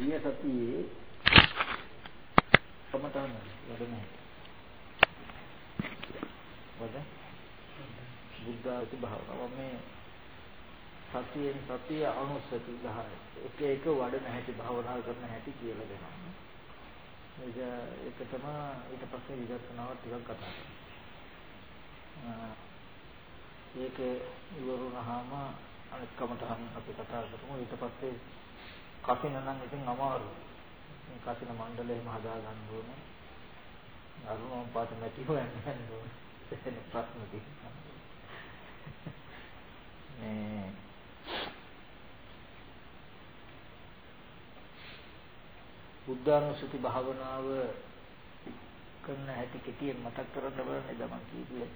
ගිය සතියේ කමටහන වැඩ නැහැ. වද බුද්ධාති භාවනාව මේ සතියෙන් සතිය අනුසති 10 එක එක වඩන හැටි භාවනා කරන හැටි කියලා දෙනවා. ඒක තමයි ඊට පස්සේ විදර්ශනාව ටිකක් කතා කරනවා. ඒක ඉවරුනහම අනිත් කමටහන් අපි කතා කරමු. ඊට පස්සේ කසින නම් ඉතින් අමාරුයි. මේ කසින මණ්ඩලයම හදා ගන්න ඕනේ. අරුණම් පාත නැති හොයන්න ඕනේ. ඒක ප්‍රශ්න තියෙනවා. මේ බුද්ධානුස්සති භාවනාව කරන හැටි කෙටියෙන් මතක් කරන්න බලන්නේ දමන් කීපෙට.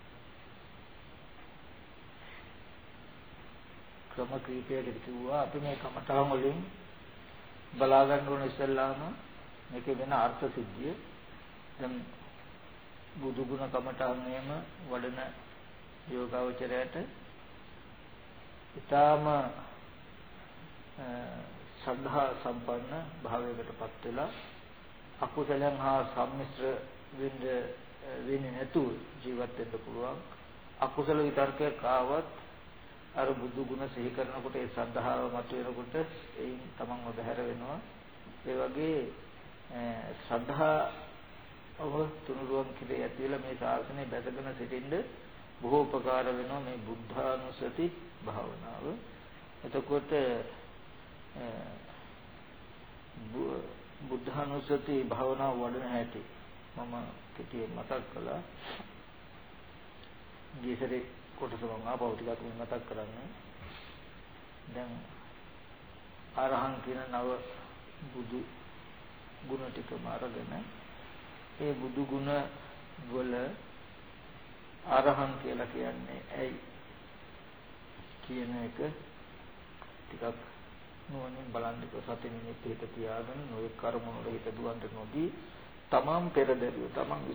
ක්‍රම කීපයකට කිව්වා අපි මේ කමඨාන් වලින් බලා ගන්න ඕන ඉස්සෙල්ලාම මේකේ වෙන අර්ථ සිද්ධිය. දැන් බුදු ගුණ කමඨාන්යම වඩන යෝගාවචරයට ඊටාම ශ්‍රද්ධා සම්පන්න භාවයකටපත් වෙලා අකුසලයන් හා සම්මිශ්‍ර වෙන්නේ නැතුව ජීවත් වෙන්න පුළුවන්. අකුසල විතර්කයක් ආවත් අර බුදු ගුණ සිහි කරනකොට ඒ ශ්‍රද්ධාව මතුවෙනකොට එයින් තමන්ව බැහැර වෙනවා. ඒ වගේ ශ්‍රද්ධාව තුනුරුවන් කිරේ ඇතිවලා මේ ශාසනය බැසගෙන සිටින්න බොහෝ උපකාර වෙනවා මේ බුද්ධානුස්සති භාවනාව. එතකොට බුද්ධානුස්සති භාවනාව වඩන හැටි මම කෙටියෙන් මතක් කළා. ගියසරේ කොටස මම ආපහු ටිකක් මතක් කරන්නේ. දැන් අරහං කියන නව බුදු ගුණ ටිකම අරගෙන ඒ බුදු ගුණ වල අරහං කියලා කියන්නේ ඇයි කියන එක ටිකක් නුවණින් බලන්න සතින් හිත තියාගෙන නොයේ කර්ම වල හිත දුවන්ට නොදී තමන් පෙරදරියෝ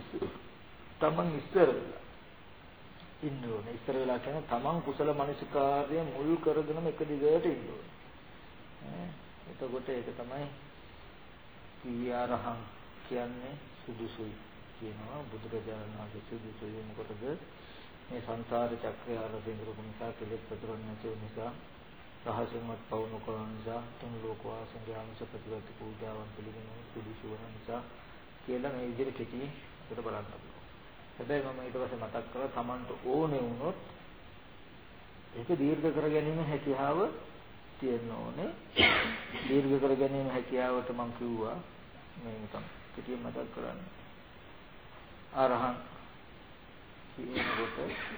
තමන් ඉස්සර වෙලා ඉන්න ඕනේ. ඉස්සර වෙලා කියන්නේ තමන් කුසල මනසිකාර්ය මුල් කරගෙනම එක දිගට ඉන්න ඕනේ. එතකොට ඒක තමයි කියාරහං කියන්නේ සුදුසුයි කියනවා. බුදුරජාණන් වහන්සේ සුදුසුයි මොකටද මේ සංසාර චක්‍රය ආරම්භ කරපු නිසා කෙලෙස් ප්‍රතිරෝධ නැති නිසා රහසන්වත් පවුණු කරන නිසා තුන් ලෝක වාසයේ ආංශ ප්‍රතිපත්ති පූජාවන් පිළිගන්න සුදුසු වන නිසා කියලා මේ විදිහට කෙටි අපිට බලන්න පුළුවන්. හැබැයි මම ඊට පස්සේ මතක් කරලා Tamanට ඕනේ වුණොත් ඒක දීර්ඝ කර ගැනීම හැකියාව තියෙන්න ඕනේ. දීර්ඝ කර ගැනීම හැකියාවට මම කිව්වා මේ නිකන් කෙටියෙන් මතක් කරන්න. අරහං කියනකොට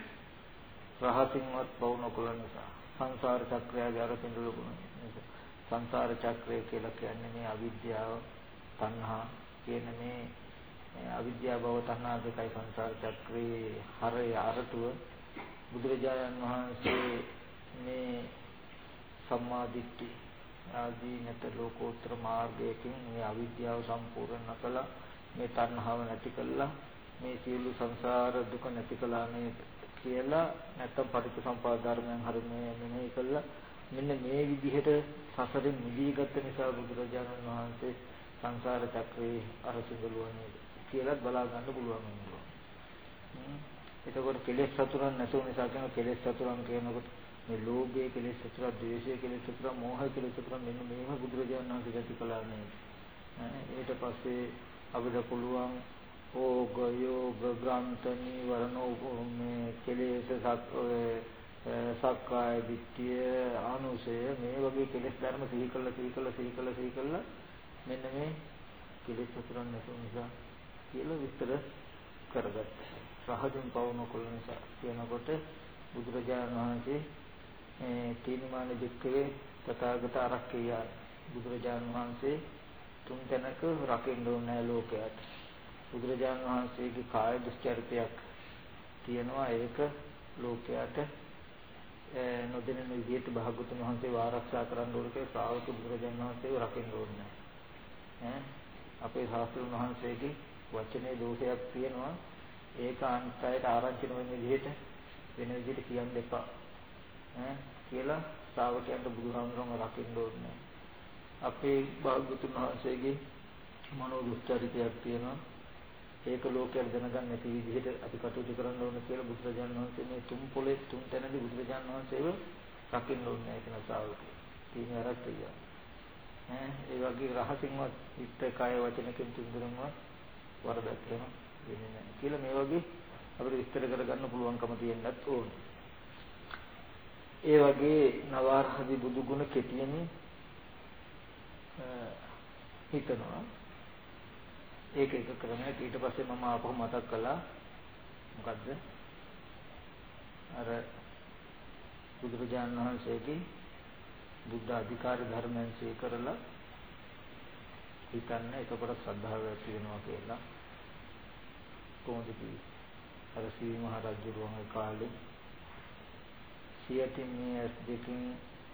රහසින්වත් පවුණු කරන නිසා සංසාර චක්‍රයගේ අර පින්දුලුණ සංසාර චක්‍රය කියලා කියන්නේ මේ අවිද්‍යාව තණ්හා කියන මේ අවිද්‍යාව භව තණ්හා දෙකයි සංසාර චක්‍රයේ හරය අරටුව. බුදුරජාණන් වහන්සේ මේ සම්මා දිට්ඨි ආදී නැත ලෝකෝත්තර මාර්ගයෙන් මේ අවිද්‍යාව සම්පූර්ණ කළා. මේ තණ්හාව නැති කළා. මේ සියලු සංසාර දුක නැති කළා නේ කියලා නැත්තම් පටිච්චසමුප්පාද ධර්මයන් හරියට මෙනෙහි කළා. මෙන්න මේ විදිහට සසරින් මිදීගත් නිසා බුදුරජාණන් වහන්සේ සංසාර චක්‍රේ අරසිඟලුවනේ කියලා බලා ගන්න පුළුවන් වෙනවා. එතකොට කෙලෙස් සතුරන් නැතුව නිසා කියන කෙලෙස් සතුරන් කියනකොට මේ ලෝභය කෙලෙස් සතුරන්, ද්වේෂය කෙලෙස් සතුරන්, මෝහය කෙලෙස් සතුරන් මෙන්න මේව බුදුරජාණන් වහන්සේ ගැති කළා නේ. ඊට පස්සේ අපිට පුළුවන් ඕග යෝග ග්‍රන්ථ නිවරණෝ මේ කෙලෙස් සක්කාය දිට්ඨිය අනුසය මේ වගේ කෙලෙස් ධර්ම සිහි කළා මෙන්න මේ කෙලෙස් සතුරන් නැතුව නිසා කියලා විස්තර කරගත්තා. සහජයෙන් පවුණු කළ නිසා කියනකොට බුදුරජාණන් වහන්සේ තීනමාන දෙක්කේ තථාගත ආරක්ෂය බුදුරජාණන් වහන්සේ තුන් තැනක රකින්න ඕනේ ලෝකයට. බුදුරජාණන් වහන්සේගේ කාය දුස්චරිතයක් තියෙනවා. ඒක ලෝකයට නොදෙන විදිහට භාගතුන් වහන්සේ ආරක්ෂා කරන්න ඕනේ. ශ්‍රාවක බුදුරජාණන් වහන්සේව රකින්න ඕනේ. අපේ ශාස්ත්‍රඥ වහන්සේගේ වචනේ දෝෂයක් තියෙනවා. ඒක අන්තයට ආරංචි නොවන විදිහට වෙන විදිහට කියන්න එපා. කියලා ශ්‍රාවකයන්ට බුදුහාමුදුරුවෝ රකින්න ඕනේ. අපේ භාග්‍යවතුන් වහන්සේගේ මනෝ දුස්චරිතයක් තියෙනවා. ඒක ලෝකයට දැනගන්න නැති විදිහට අපි කටයුතු කරන්න ඕන කියලා බුදුරජාණන් වහන්සේ මේ තුන් පොලේ තුන් තැනදී බුදුරජාණන් වහන්සේව රකින්න ඕනේ කියන සාවක. තියෙන අරක්තිය. ඒ වගේ රහසින්වත් හිත කය වචනකින් තුන්දෙනාම වරදක් වෙනවා වෙන්නේ නැහැ කියලා මේ වගේ අපිට විස්තර කරගන්න පුළුවන්කම තියෙන්නත් ඕනේ. ඒ වගේ නවාරහදී බුදු ගුණ කෙටියෙන් හිතනවා. ඒක එක ක්‍රමයක්. ඊට පස්සේ මම ආපහු මතක් කළා මොකද්ද? අර බුදුරජාණන් වහන්සේගේ බුද්ධ අධිකාරී ධර්මයන් සීකරලා හිතන්න එතකොට ශ්‍රද්ධාව ඇති වෙනවා කියලා. කොහොමද කිව්වේ? අර සී මහ රජුගේ කාලේ සියතින් ඇස් දෙක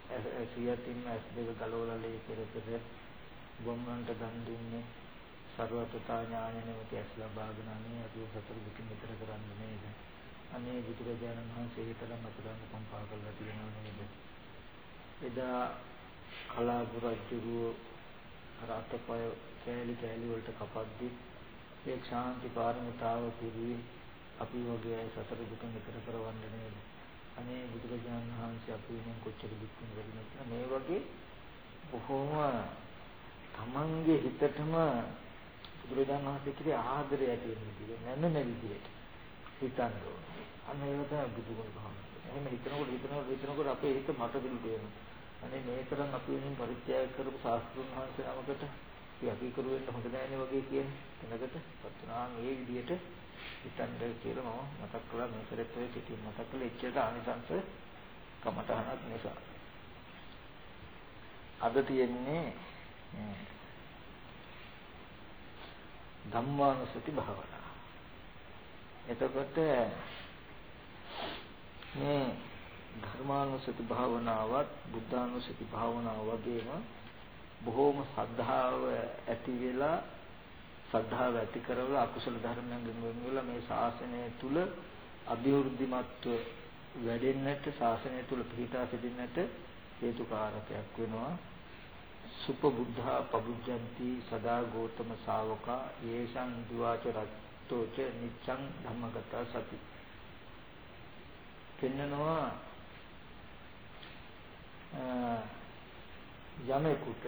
ගලවලා ලේ පෙරපෙර බොම්මන්ට දන් දුන්නේ සර්වතතා ඥානෙ නෙමෙයි ඇස් ලබාගෙන අනේ අපි සතර දුකින් විතර කරන්නේ නේද? අනේ බුදුරජාණන් වහන්සේ හිතලා මතකම් කම්පා කරලා තියෙනවා නේද? එදා කලාපු රජුගේ රාතපය කැලි වලට කපද්දි ඒ ශාන්ති පාරමිතාව පිළිවි අපි වගේ අය සතර දුකින් විතර කරවන්නේ නේද? අනේ බුදුරජාණන් වහන්සේ අපි වෙනින් කොච්චර දුක් විඳිනවද මේ වගේ බොහෝම තමන්ගේ හිතටම බුදුරජාණන් වහන්සේ කියේ ආදරය ඇති වෙන විදිහ නැන්න විදිහට හිතන්න ඕනේ. අන්න ඒක තමයි බුදුගුණ භාවනාව. එහෙම හිතනකොට අපේ හිත මට දිලු වෙනවා. අනේ මේ තරම් අපි වෙනින් පරිත්‍යාග කරපු ශාස්ත්‍රුන් වහන්සේ නමකට අපි කරු වෙන්න හොඳ නැහැ වගේ කියන තැනකට පත්වනා මේ විදිහට හිතන්න කියලා මම මතක් කළා. මේ කරේත් ඔය පිටින් මතක් කළා එච්චරට ආනිසංස කමටහනක් නිසා. අද තියෙන්නේ ධම්මානුසති භාවනාව. එතකොට මේ ධර්මානුසති භාවනාවත් බුද්ධානුසති භාවනාව වගේම බොහෝම ශ්‍රද්ධාව ඇති වෙලා ශ්‍රද්ධාව ඇති කරවලා අකුසල ධර්මයන්ගෙන් වෙන් වෙලා මේ ශාසනය තුල අභිවෘද්ධිමත්ව වැඩෙන්නට ශාසනය තුල පිහිටා සිටින්නට හේතුකාරකයක් වෙනවා. සුපබුද්ධා පබුද්ධಂತಿ සදා ගෝතම ශාවකා යේෂං දුවාච රත්තෝච නිච්ඡං ධම්මගත සති. කෙන්නනවා යමෙකුට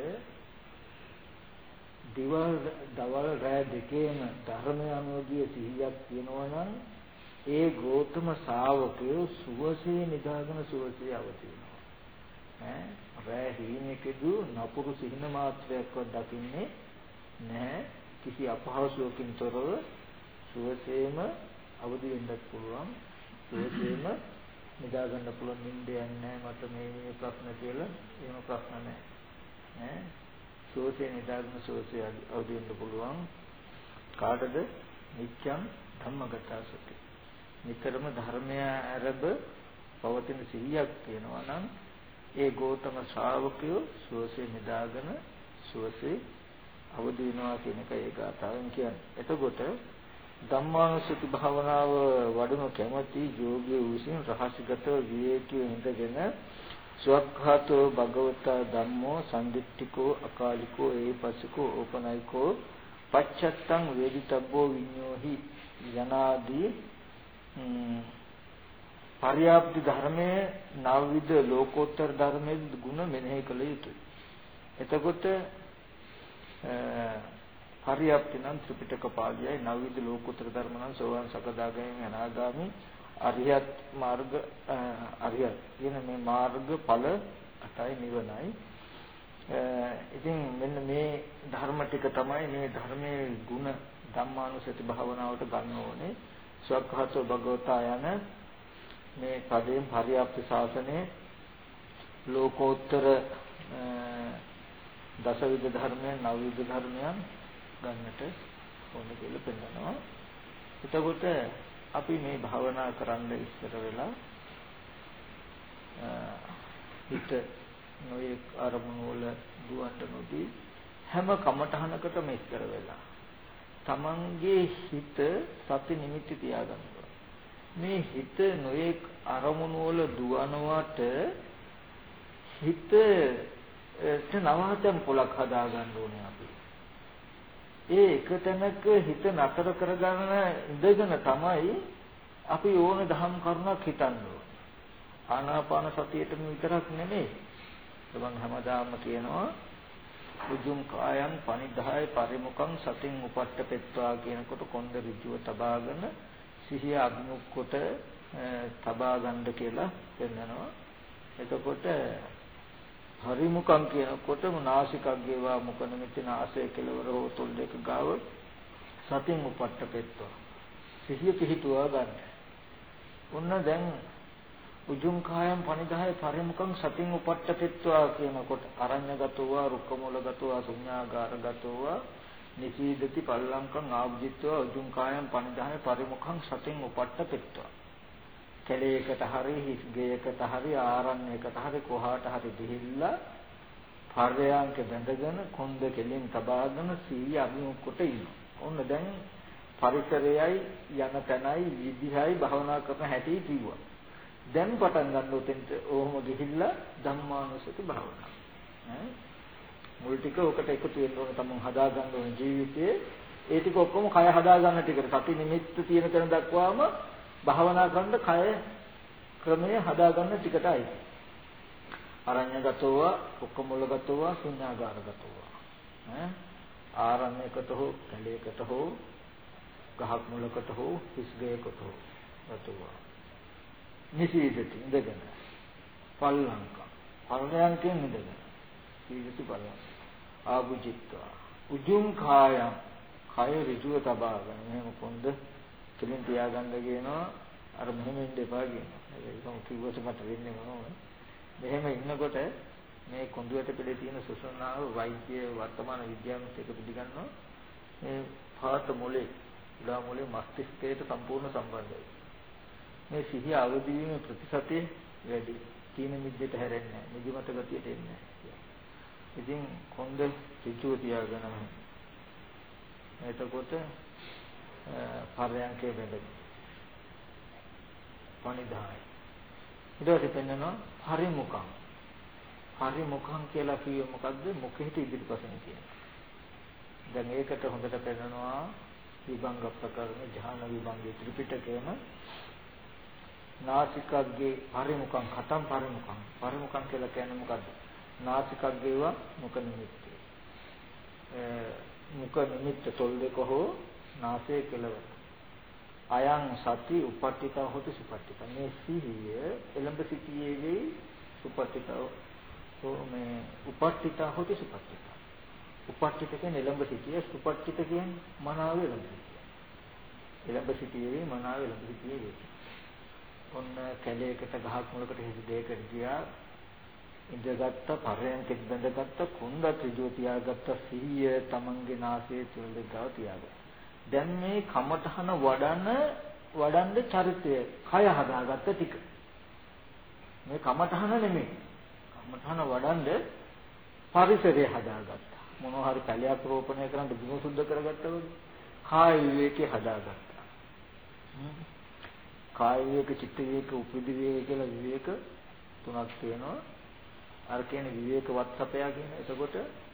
දවල් රැ දෙකේම ධර්ම අනුගිය සිහියක් තියෙනවා නම් ඒ ගෞතම ශාවකයෝ සුවසේ නිදාගෙන සුවසේ අවතිනවා. රැ හීනෙකදු නපුරු සිහින මාත්‍රයක්වත් දකින්නේ නැහැ. කිසි අපහසුවකින් තොරව සුවසේම අවදි වෙන්නත් පුළුවන්. සුවසේම නිදා ගන්න පුළුවන්. නිින්ද යන්නේ මට මේ ප්‍රශ්න කියලා එහෙම ප්‍රශ්න නැහැ. සුවසේ නිදාගෙන සුවසේ අවදි වෙන්න පුළුවන්. කාටද? නිච්ඡං ධම්මගත සති. නිතරම ධර්මය අරබ පවතින සිහියක් තියෙනවා නම් ඒ ගෞතම ශ්‍රාවකයෝ සුවසේ නිදාගෙන සුවසේ අවදි වෙනවා කියන එක ඒ ගාථාවෙන් කියන්නේ. එතකොට ධම්මානුසති භාවනාව වඩන කැමැති යෝගී වූසින් රහසිගත විවේකී ඉඳගෙන සුවක්ඛාතෝ භගවතා ධම්මෝ සම්දිට්ඨිකෝ අකාලිකෝ ඒපසිකෝ ඕපනයිකෝ පච්චත්තං වේදිතබ්බෝ විඤ්ඤෝහි යනාදී පරියාප්ති ධර්මයේ නවවිද ලෝකෝත්තර ධර්මයේ ගුණ මෙනෙහි කළ යුතුයි. එතකොට පරියාප්ති නම් ත්‍රිපිටක පාළියයි නවවිද ලෝකෝත්තර ධර්ම නම් සෝවාන් සකදාගාමී අනාගාමී අරියත් මාර්ග අරියත් කියන මේ මාර්ග ඵල අටයි නිවනයි. ඉතින් මෙන්න මේ ධර්ම ටික තමයි මේ ධර්මයේ ගුණ ධම්මානුසති භාවනාවට ගන්න ඕනේ. සුවක්ඛාතෝ භගවතා යන මේ පදයෙන් පරියාප්ති ශාසනයේ ලෝකෝත්තර දසවිධ ධර්මයන් නවවිධ ධර්මයන් ගන්නට ඕනේ කියලා පෙන්නනවා. එතකොට අපි මේ භාවනා කරන්න ඉස්සර වෙලා හිත නොයේ අරමුණු වල දුවන්න නොදී හැම කමඨහනකටම ඉස්සර වෙලා තමන්ගේ හිත සති නිමිති තියාගන්න. මේ හිත නොයේ අරමුණු වල දුවනවට හිත නවාතම් පොලක් හදා ගන්න ඕනේ අපි. ඒ එක තැනක හිත නතර කරගන්න ඉඳගෙන තමයි අපි ඕන දහම් කරුණක් හිතන්නේ. ආනාපාන සතියේටම විතරක් නෙමෙයි. මම හැමදාම කියනවා උජුං කායං පනිදාය පරිමුඛං සතින් උපට්ඨපෙත්වා කියනකොට කොන්ද ඍජුව තබාගෙන සිහිය අභිමුඛ කොට තබා ගන්න කියලා කියනවා. එතකොට පරිමුඛං කියනකොට නාසිකග්ගේවා මුඛ නිමිති නාසය කෙලවර හෝ තොල් දෙක ගාව සතින් උපට්ඨපෙත්වා සිහිය පිහිටුවා ගන්න. ඔන්න දැන් උජුං කායම් පනිදාය පරිමුඛං සතින් උපට්ඨපෙත්වා කියනකොට අරඤ්‍යගතව රුක්කමූලගතව ශුඤ්ඤාගාරගතව නිසීදති පල්ලංකං ආභ්ජිත්වා උජුං කායම් පනිදාය පරිමුඛං සතින් උපට්ඨපෙත්වා කැලේකට හරි හිස්ගයකට හරි ආරණ්‍යයකට හරි කොහාට හරි ගිහිල්ලා පර්යාංක බැඳගෙන කොන්ද කෙලින් තබාගෙන සීය අභිමුඛ කොට ඉන්නවා. ඔන්න දැන් පරිසරයයි යන තැනයි විදිහයි භවනා කරන හැටි කිව්වා. දැන් පටන් ගන්න උතෙන්ට ඕම ගිහිල්ලා ධම්මානුසති භාවනාව. මුල් ටික ඔකට එකතු වෙන්න ඕන තමයි හදා ගන්න ඕන ජීවිතයේ. ඒ ටික ඔක්කොම කය හදා ගන්න ටිකට සති නිමිත්ත තියෙන තැන දක්වාම භාවනා කරන කය ක්‍රමයේ හදා ගන්න ටිකටයි. අරඤ්‍යගතව, කුක්කමුලගතව, ශුඤ්ඤාගාරගතව. ආරණ්‍යකට හෝ කැලේකට හෝ ගහක් මුලකට හෝ හිස්ගයකට හෝ ගතව. නිසීදති ඉඳගෙන පල්ලංක පල්ලංකෙන් ඉඳගෙන සීදති පල්ලංක ආභුජිත්වා උජුං කායං කය ඍජුව තබාගෙන මෙහෙම කොන්ද කෙලින් තියාගන්න කියනවා. අර මෙහෙම ඉන්න එපා කියනවා. ඒක කිව්වට මට වෙන්නේ මොනවද? මෙහෙම ඉන්නකොට මේ කොඳුයට පිළේ තියෙන සුසුම්නාව වෛද්‍ය වර්තමාන විද්‍යාවත් එක්ක පිළිගන්නවා. මේ පාත මොලේ උඩා මොලේ මස්තිෂ්කයට සම්පූර්ණ සම්බන්ධයි. මේ සිහිය අවදි වීම ප්‍රතිශතය වැඩි. තීන මිද්දට හැරෙන්නේ නැහැ. නිදිමත ගතියට එන්නේ නැහැ. ඉතින් කොන්ද ඍජුව තියාගෙන එතකොට පර්යංකේ බෙදෙන පනිදාය ඊට පස්සේ පෙන්නනවා පරිමුඛං. පරිමුඛං කියලා කියේ මොකද්ද? මුඛෙට ඉදිරිපසින් කියන්නේ. දැන් ඒකට හොඳට පෙන්නනවා විභංග ප්‍රකරණ ධ්‍යාන විභංගේ ත්‍රිපිටකයේම නාසිකග්ගේ පරිමුඛං කතම් පරිමුඛං. පරිමුඛං කියලා කියන්නේ මොකද්ද? නාසිකග්ගේව මුඛ නිමිත්තේ. මුඛ නිමිත්ත තොල් දෙක හෝ නාසයේ කෙලවර. අයං සති උපට්ඨිතා හොති සුපට්ඨිතා. මේ සිහිය එළඹ සිටියේදී සුපට්ඨිතා මේ උපට්ඨිතා හොති සුපට්ඨිතා. උපට්ඨිත කියන්නේ එළඹ සිටියේ, සුපට්ඨිත කියන්නේ මනාව එළඹ සිටියේ. එළඹ සිටියේදී මනාව එළඹ සිටියේ. ඔන්න කැලේකට ගහක් මුලකට හිස් දෙයකට ගියා. ඉඳගත්ත පරයන්කෙත් බඳගත්ත කුණ්ඩ ත්‍රිජෝ තියාගත්ත සිහිය තමන්ගේ නාසයේ තුල ගාව තියාගත්තා. දැන් මේ කමඨහන වඩන්න චරිතය කය හදාගත්ත ටික. මේ කමඨහන නෙමෙයි. කමඨහන වඩන්න පරිසරය හදාගත්තා. මොනවා හරි පැලයක් රෝපණය කරන්න බිම සුද්ධ කරගත්තා වගේ කාය විවේකේ හදාගත්තා. කාය විවේක, චිත්ත විවේක, උපදි විවේක කියලා විවේක තුනක් තියෙනවා. අර කියන්නේ විවේකවත් සපයා කියන. එතකොට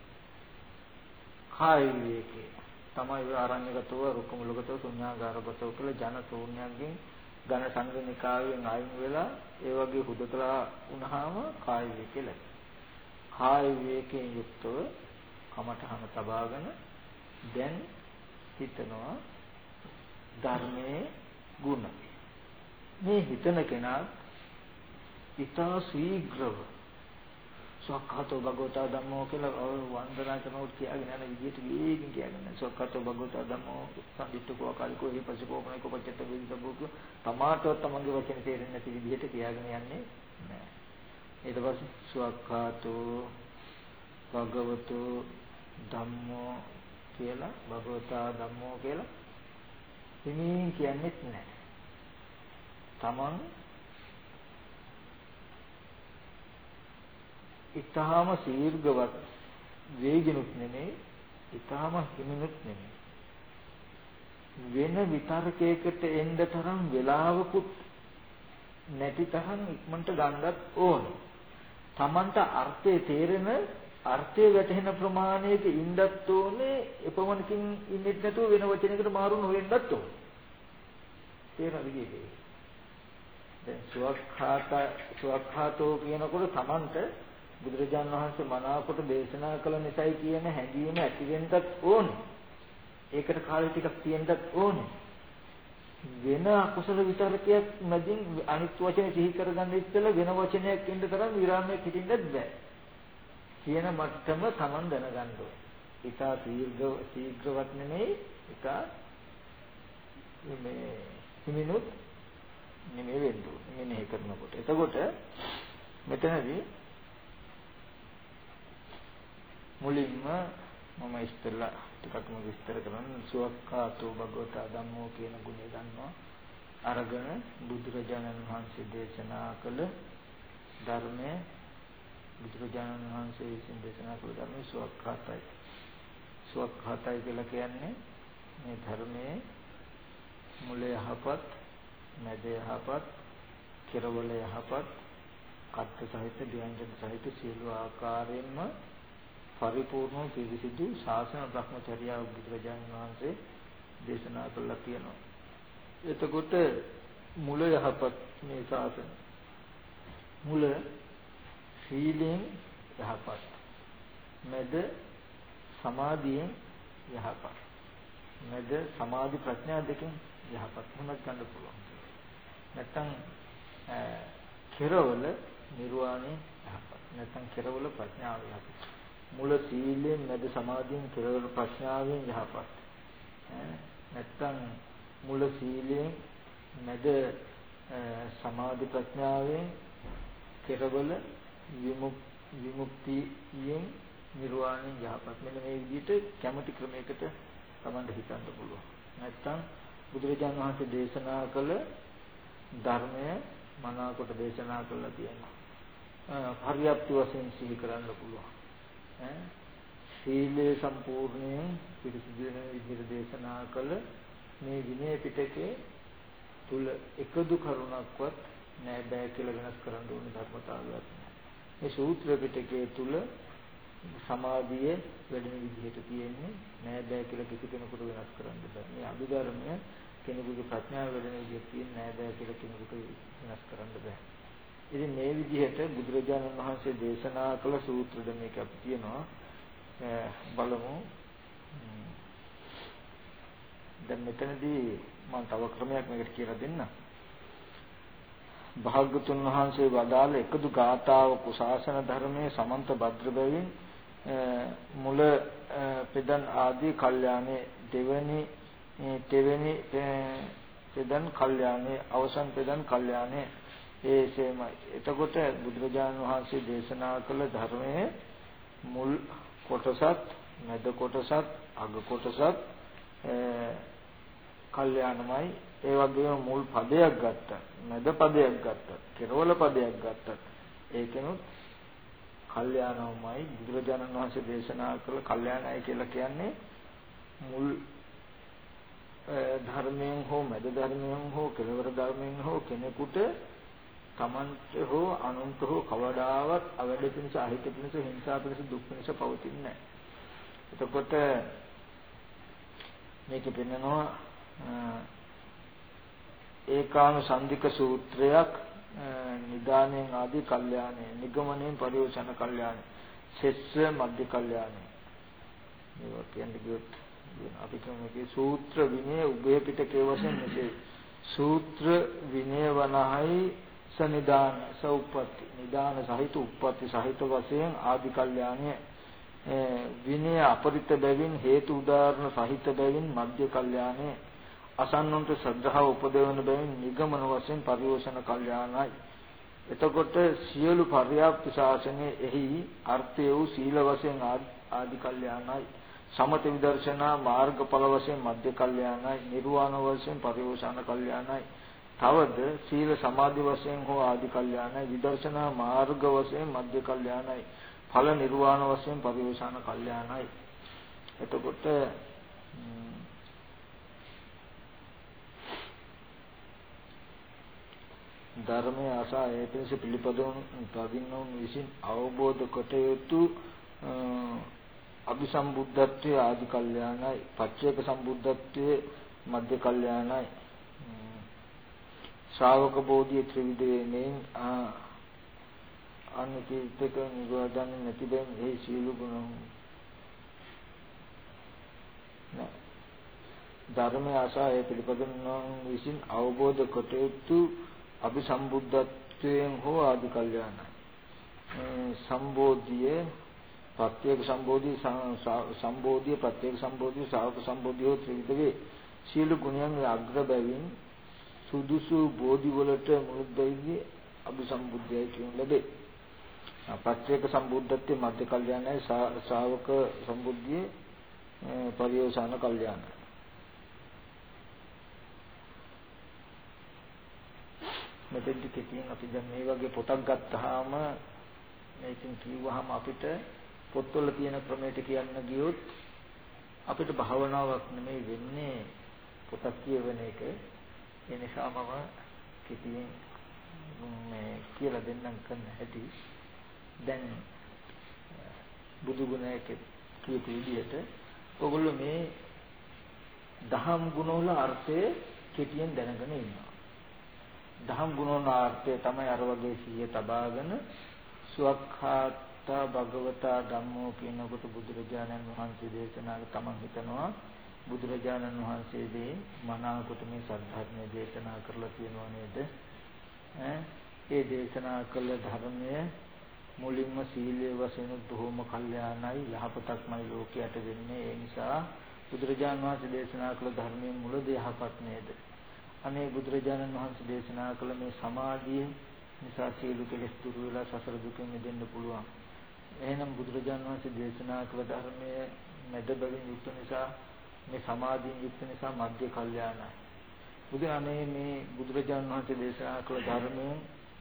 කාය විවේකේ තමයි ආරණ්‍යගතව රුක්කමුලගතව ශුඤ්ඤාගාරගතව කියලා ජන ශූන්‍යයෙන් ඝන සංගනිකාවෙන් අයින් වෙලා ඒ වගේ හුදකලා වුණාම කාය විවේකේ ලැබෙනවා. කාය විවේකයෙන් යුක්තව කමඨහන තබාගෙන දැන් හිතනවා ධර්මයේ ගුණ. මේ හිතන කෙනා ඊතා ශීඝ්‍රව සක්කාතෝ භගවතා ධම්මෝ කියලා වන්දනා කරනකොට කියගෙන යන විදිහට වේගින් කියගෙන සක්කාතෝ භගවතා ධම්මෝ සම්දිට්ඨකෝ කාලිකෝ හිපසිකෝමනකෝ පච්චත්ත වේදිතබ්බෝ තමාටවත් තමන්ගේ වචන තේරෙන්නේ නැති විදිහට කියගෙන යන්නේ නැහැ. ඊට පස්සේ සක්කාතෝ භගවතෝ ධම්මෝ කියලා භගවතා ධම්මෝ කියලා හිමින් කියන්නේත් නැහැ. තමන් ඊටාම සීර්ඝවත් වේගිනුත් නෙමෙයි, ඊටාම හිමිනුත් නෙමෙයි. වෙන විතරකයකට එන්න තරම් වෙලාවකුත් නැති තරම් ඉක්මනට ගන්නත් ඕන. Tamanta අර්ථය තේරෙන අර්ථය වැටහෙන ප්‍රමාණයක ඉන්නත් ඕනේ එපමණකින් ඉන්නෙත් නැතුව වෙන වචනයකට මාරු නොවෙන්නත් ඕනේ. තේරෙනවද කියන්නේ? දැන් සුවක්ඛාතෝ කියනකොට Tamanට බුදුරජාණන් වහන්සේ මනාවකට දේශනා කළ නිසායි කියන හැඟීම ඇති වෙන්නත් ඕනේ. ඒකට කාලය ටිකක් තියෙන්නත් ඕනේ. වෙන අකුසල විතරකයක් නැදින් අනිත් වචනේ සිහි කරගන්න ඉස්සෙල්ලා වෙන වචනයක් ඉන්න තරම් විරාමයක් හිටින්නත් බෑ. කියන මට්ටම Taman දැනගන්න ඕනේ. ඒක ශීඝ්‍රවත් නෙමෙයි, ඒක මේ හිමිනුත් නෙමෙයි වෙන්නේ. මෙනෙහි කරනකොට. එතකොට මෙතනදී මුලින්ම මම ඉස්සෙල්ලා ටිකක් විස්තර කරන්න සුවක්ඛාතෝ භගවතා ධම්මෝ කියන ගුණය ගන්නවා. අරගෙන බුදුරජාණන් වහන්සේ දේශනා කළ ධර්මයේ බුදුරජාණන් වහන්සේ විසින් දේශනා කළ ධර්මයේ සුවක්ඛාතයි. සුවක්ඛාතයි කියලා කියන්නේ මේ ධර්මයේ මුල යහපත්, මැද යහපත්, කෙරවල යහපත්, කත්ත සහිත, ව්‍යංජන සහිත සියලු ආකාරයෙන්ම පරිපූර්ණ පිරිසිදු ශාසන බ්‍රහ්මචර්යාව බුදුරජාණන් වහන්සේ දේශනා කළා කියනවා. එතකොට මුල යහපත් මේ ශාසන. මුල සීලෙන් යහපත්. මැද සමාධියෙන් යහපත්. මැද සමාධි ප්‍රඥා දෙකෙන් යහපත්. එහෙමත් ගන්න පුළුවන්. නැත්තම් කෙරවල නිර්වාණය යහපත්. නැත්තම් කෙරවල ප්‍රඥාව යහපත්. මුල සීලෙන් මැද සමාධියෙන් කෙරවල ප්‍රඥාවෙන් යහපත්. නැත්තම් මුල සීලෙන් මැද සමාධි ප්‍රඥාවෙන් කෙරවල විමුක්තියෙන් නිර්වාණයෙන් යහපත්. මෙන්න මේ විදිහට කැමැති ක්‍රමයකට Tamanට හිතන්න පුළුවන්. නැත්තම් බුදුරජාණන් වහන්සේ දේශනා කළ ධර්මය මනාවකට දේශනා කළා තියෙනවා. පරියප්ති වශයෙන් සිහි කරන්න පුළුවන්. සීලය සම්පූර්ණයෙන් පිරිසිදු වෙන විදිහට දේශනා කළ මේ විනය පිටකේ තුල එකදු කරුණක්වත් නෑ බෑ කියලා වෙනස් කරන්න ඕනේ ධර්මතාවයක් නෑ. මේ සූත්‍ර පිටකයේ තුල සමාධිය වැඩෙන විදිහට තියෙන්නේ නෑ බෑ කියලා කිසි කෙනෙකුට වෙනස් කරන්න බෑ. මේ අභිධර්මය කෙනෙකුගේ ප්‍රඥාව වැඩෙන විදිහට තියෙන්නේ නෑ බෑ කියලා කෙනෙකුට වෙනස් කරන්න බෑ. ඉතින් මේ විදිහට බුදුරජාණන් වහන්සේ දේශනා කළ සූත්‍ර දෙකක් අපි කියනවා. බලමු. දැන් මෙතනදී මම තව ක්‍රමයක් මේකට කියලා දෙන්නම්. භාග්‍යතුන් වහන්සේ වදාළ එකදු ගාථාව කුසාසන ධර්මයේ සමන්ත භද්‍ර බැවින් මුල පෙදන් ආදී කල්යාණේ දෙවෙනි පෙදන් කල්යාණේ අවසන් පෙදන් කල්යාණේ ඒසෙමයි. එතකොට බුදුරජාණන් වහන්සේ දේශනා කළ ධර්මයේ මුල් කොටසත්, මැද කොටසත්, අග කොටසත් කල්යාණමයි. ඒ වගේම මුල් පදයක් ගත්තා, මැද පදයක් ගත්තා, කෙරවල පදයක් ගත්තා. ඒකෙනුත් කල්යාණමයි. බුදුරජාණන් වහන්සේ දේශනා කළ කල්යාණයි කියලා කියන්නේ මුල් ධර්මයෙන් හෝ මැද ධර්මයෙන් හෝ කෙරවල ධර්මයෙන් හෝ කෙනෙකුට තමන්ට හෝ අනුන්ට හෝ කවදාවත් අවැඩ පිණිස, අහිත පිණිස, හිංසා පිණිස, දුක් පිණිස පවතින්නේ නැහැ. එතකොට මේක පෙන්නනවා ඒකානුසන්ධික සූත්‍රයක් නිදානයෙන් ආදී කල්යාණේ, නිගමනයෙන් පරිෝෂණ කල්යාණේ, සෙස්ස මධ්‍ය කල්යාණේ. මේවා කියන්නේ කිව්වොත් අපි කියන්නේ සූත්‍ර විනය උභය පිටකේ වශයෙන් මෙසේ සූත්‍ර විනය වනහයි සනිදාන සෞපත්ති නිදාන සහිත උප්පත්ති සහිත වශයෙන් ආදි කල්යාණය විනය අපරිත බැවින් හේතු උදාහරණ සහිත බැවින් මධ්‍ය කල්යාණය අසන්නොන්ට ශ්‍රද්ධාව උපදවන බැවින් නිගමන වශයෙන් පරිෝෂණ කල්යාණයි. එතකොට සියලු පර්යාප්ති ශාසනයේ එහි අර්ථය වූ සීල වශයෙන් ආදි කල්යාණයි. සමත විදර්ශනා මාර්ගඵල වශයෙන් මධ්‍ය කල්යාණයි. නිර්වාණ වශයෙන් පරිෝෂණ කල්යාණයි. තවද සීල සමාධි වශයෙන් හෝ ආදි කල්යාණයි. විදර්ශනා මාර්ග වශයෙන් මධ්‍ය කල්යාණයි. ඵල නිර්වාණ වශයෙන් පරිෝෂණ කල්යාණයි. එතකොට ධර්මයේ ආසා ඒ පිණිස පිළිපදවන විසින් අවබෝධ කොට යුතු අභිසම්බුද්ධත්වයේ ආදි කල්යාණයි, පච්චේක සම්බුද්ධත්වයේ මධ්‍ය කල්යාණයි, ශ්‍රාවක බෝධිය ත්‍රිවිධයෙන් අනිත්‍යක නිරෝධන් නැති බැන් ඒ සීල ගුණ ධර්මය ආශාය පිළිපදිනවන් විසින් අවබෝධ කොට යුතු අභිසම්බුද්ධත්වයෙන් හෝ ආදි කල්යාණයි. සම්බෝධිය ප්‍රත්‍යේක සම්බෝධිය සම්බෝධිය ප්‍රත්‍යේක සම්බෝධිය ශ්‍රාවක සම්බෝධිය ත්‍රිවිධ වේ. සීල ගුණයන් අග්‍ර බැවින් සුදුසු බෝධි වලට මුරුද්දයි අභිසම්බුද්ධයයි කියන ලැබේ. ප්‍රත්‍යේක සම්බුද්ධත්වයේ මධ්‍ය කල්යාණයි, ශ්‍රාවක සම්බුද්ධියේ පරියෝසాన කල්යාණයි. මෙතෙන්දි කෙටියෙන් අපි දැන් මේ වගේ පොතක් ගත්තාම මේකෙන් කිව්වහම අපිට පොත්වල තියෙන ක්‍රමයට කියන්න ගියොත් අපිට භාවනාවක් නෙමෙයි වෙන්නේ පොතක් කියවන එක. ඒ නිසා මම කෙටියෙන් මේ කියලා දෙන්නම් කරන හැටි. දැන් බුදු ගුණයක කියපු විදිහට ඔයගොල්ලෝ මේ දහම් ගුණ වල අර්ථය කෙටියෙන් දැනගෙන ඉන්නවා. දහම් ගුණ වල අර්ථය තමයි අර වගේ සිහිය තබාගෙන සුවක්ඛාත භගවතා ධම්මෝ කියනකොට බුදුරජාණන් වහන්සේ දේශනා තමන් හිතනවා බුදුරජාණන් වහන්සේගේ මනාවකට මේ සත්‍යඥ දේශනා කරලා තියෙනවා නේද? ඒ දේශනා කළ ධර්මය මුලින්ම සීලයේ වශයෙන් බොහොම කල්යාණයි යහපතක්මයි ලෝකයට වෙන්නේ. ඒ නිසා බුදුරජාණන් වහන්සේ දේශනා කළ ධර්මයේ මුලද යහපත් නේද? අනේ බුදුරජාණන් වහන්සේ දේශනා කළ මේ සමාධිය නිසා සියලු කෙලෙස් දුරු වෙලා සසර දුකෙන් මිදෙන්න පුළුවන්. එහෙනම් බුදුරජාණන් වහන්සේ දේශනා කළ ධර්මයේ මැද බැවින් යුක්ත නිසා මේ සමාධියෙන් යුක්ත නිසා මධ්‍ය කල්යාණයි. බුදුරණේ මේ බුදුරජාණන් වහන්සේ දේශනා කළ ධර්මයෙන්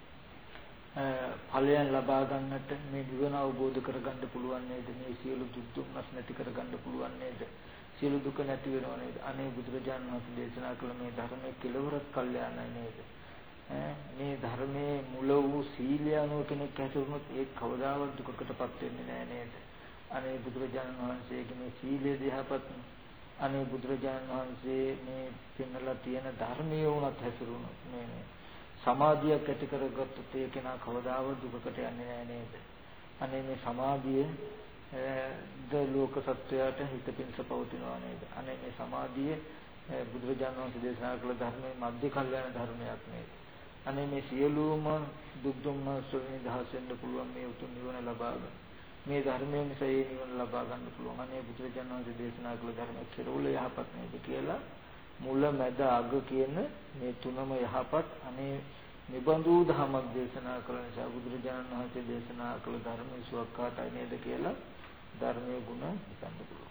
ඵලයන් ලබා ගන්නට මේ නිවන අවබෝධ කරගන්න පුළුවන් නේද? මේ සියලු දුක් දුම්නස් නැති කරගන්න පුළුවන් නේද? සියලු දුක නැති වෙනව නේද? අනේ බුදුරජාණන් වහන්සේ දේශනා කළ මේ ධර්මයේ කෙලවරක් කල්යාණයි නේද? මේ ධර්මයේ මුල වූ සීලය අනුව කෙනෙක් හැසිරුණොත් ඒ කවදාවත් දුකකටපත් වෙන්නේ නැහැ නේද? අනේ බුදුරජාණන් වහන්සේගේ මේ සීලය දිහාපත් අනේ බුදුරජාණන් වහන්සේ මේ පෙන්වලා තියෙන ධර්මයේ උනත් හැසිරුණොත් මේ සමාධියක් ඇති කරගත්තොත් ඒ කෙනා කවදාවත් දුකකට යන්නේ නැහැ නේද? අනේ මේ සමාධිය ලෝක සත්‍යයට හිත පිණිස පවතිනවා නේද? අනේ මේ සමාධිය බුදුරජාණන් වහන්සේ දේශනා කළ ධර්මයේ මධ්‍ය කල්යාණ ධර්මයක් නේද? අනේ මේ සියලුම දුක් දුම්නස් වලින් දහස් වෙන්න පුළුවන් මේ උතුම් නිවන ලබා ගන්න. මේ ධර්මයෙන් නිසා ඒ නිවන ලබා ගන්න පුළුවන්. අනේ බුදුරජාණන් වහන්සේ දේශනා කළ ධර්මයේ කෙරවල යහපත් නේද කියලා මුල මැද අග කියන මේ තුනම යහපත්. අනේ නිබඳු ධර්මයක් දේශනා කළ නිසා බුදුරජාණන් වහන්සේ දේශනා කළ ධර්මයේ සුවක්ඛාතයි නේද කියලා ධර්මයේ ගුණ හිතන්න පුළුවන්.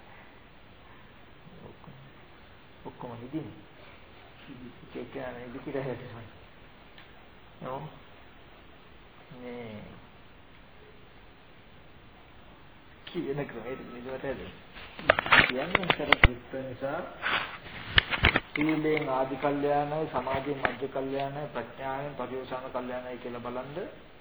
ඔක්කොම හිතින් කියන්නේ ඉතිරියට හැදෙනවා. නෝ මේ කියන ක්‍රමයට නිදවට හැදෙන්නේ. කියන්නේ කරපිට නිසා සීලෙන් ආදි කල්යාණයි, සමාධියෙන් මධ්‍ය කල්යාණයි, ප්‍රඥාවෙන් පරිෝසాన කල්යාණයි කියලා බලන්ද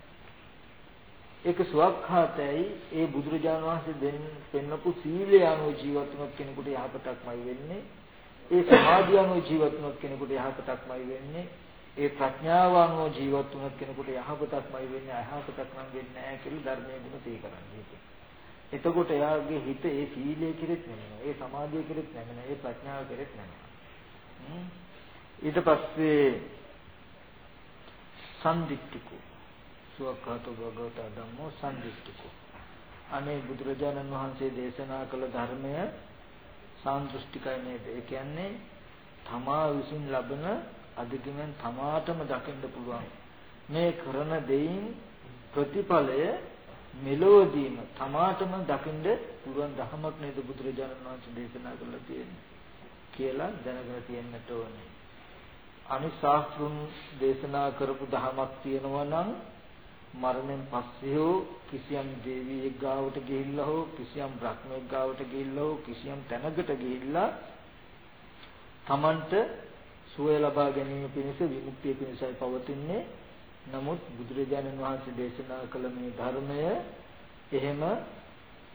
ඒක සුවක්ඛාතයි. ඒ බුදුරජාණන් වහන්සේ පෙන්වපු සීලය අනුව ජීවත් වුණොත් කෙනෙකුට යහපතක්මයි වෙන්නේ. ඒ සමාධිය අනුව ජීවත් වුණොත් කෙනෙකුට යහපතක්මයි වෙන්නේ. ඒ ප්‍රඥාව අනුව ජීවත් වුණොත් කෙනෙකුට යහපතක්මයි වෙන්නේ. අයහපතක් නම් වෙන්නේ නැහැ කියලා ධර්මයේ ගුණ තේ කරන්නේ. එතකොට එයාගේ හිත ඒ සීලය කෙරෙත් නෙමෙයි, ඒ සමාධිය කෙරෙත් නෙමෙයි, ඒ ප්‍රඥාව කෙරෙත් නෙමෙයි. ඊට පස්සේ සම්දික්කෝ සුවක්ඛාතෝ භගවතා ධම්මෝ සම්දික්කෝ. අනේ බුදුරජාණන් වහන්සේ දේශනා කළ ධර්මය සාන්දෘෂ්ටිකයි නේද? ඒ කියන්නේ තමා විසින් ලබන අධිගමෙන් තමාටම දකින්න පුළුවන්. මේ කරන දෙයින් ප්‍රතිඵලය මෙලොවදීම තමාටම දකින්න පුළුවන් ධර්මයක් නේද බුදුරජාණන් වහන්සේ දේශනා කරලා තියෙන්නේ කියලා දැනගෙන තියෙන්නට ඕනේ. අනිත් ශාස්ත්‍රුන් දේශනා කරපු ධර්මයක් තියෙනවා නම් මරණයෙන් පස්සේ හෝ කිසියම් දේවියෙක් ගාවට ගිහිල්ලා හෝ කිසියම් බ්‍රහ්මයෙක් ගාවට ගිහිල්ලා හෝ කිසියම් තැනකට ගිහිල්ලා තමන්ට සුවය ලබා ගැනීම පිණිස විමුක්තිය පිණිසයි පවතින්නේ. නමුත් බුදුරජාණන් වහන්සේ දේශනා කළ මේ ධර්මය එහෙම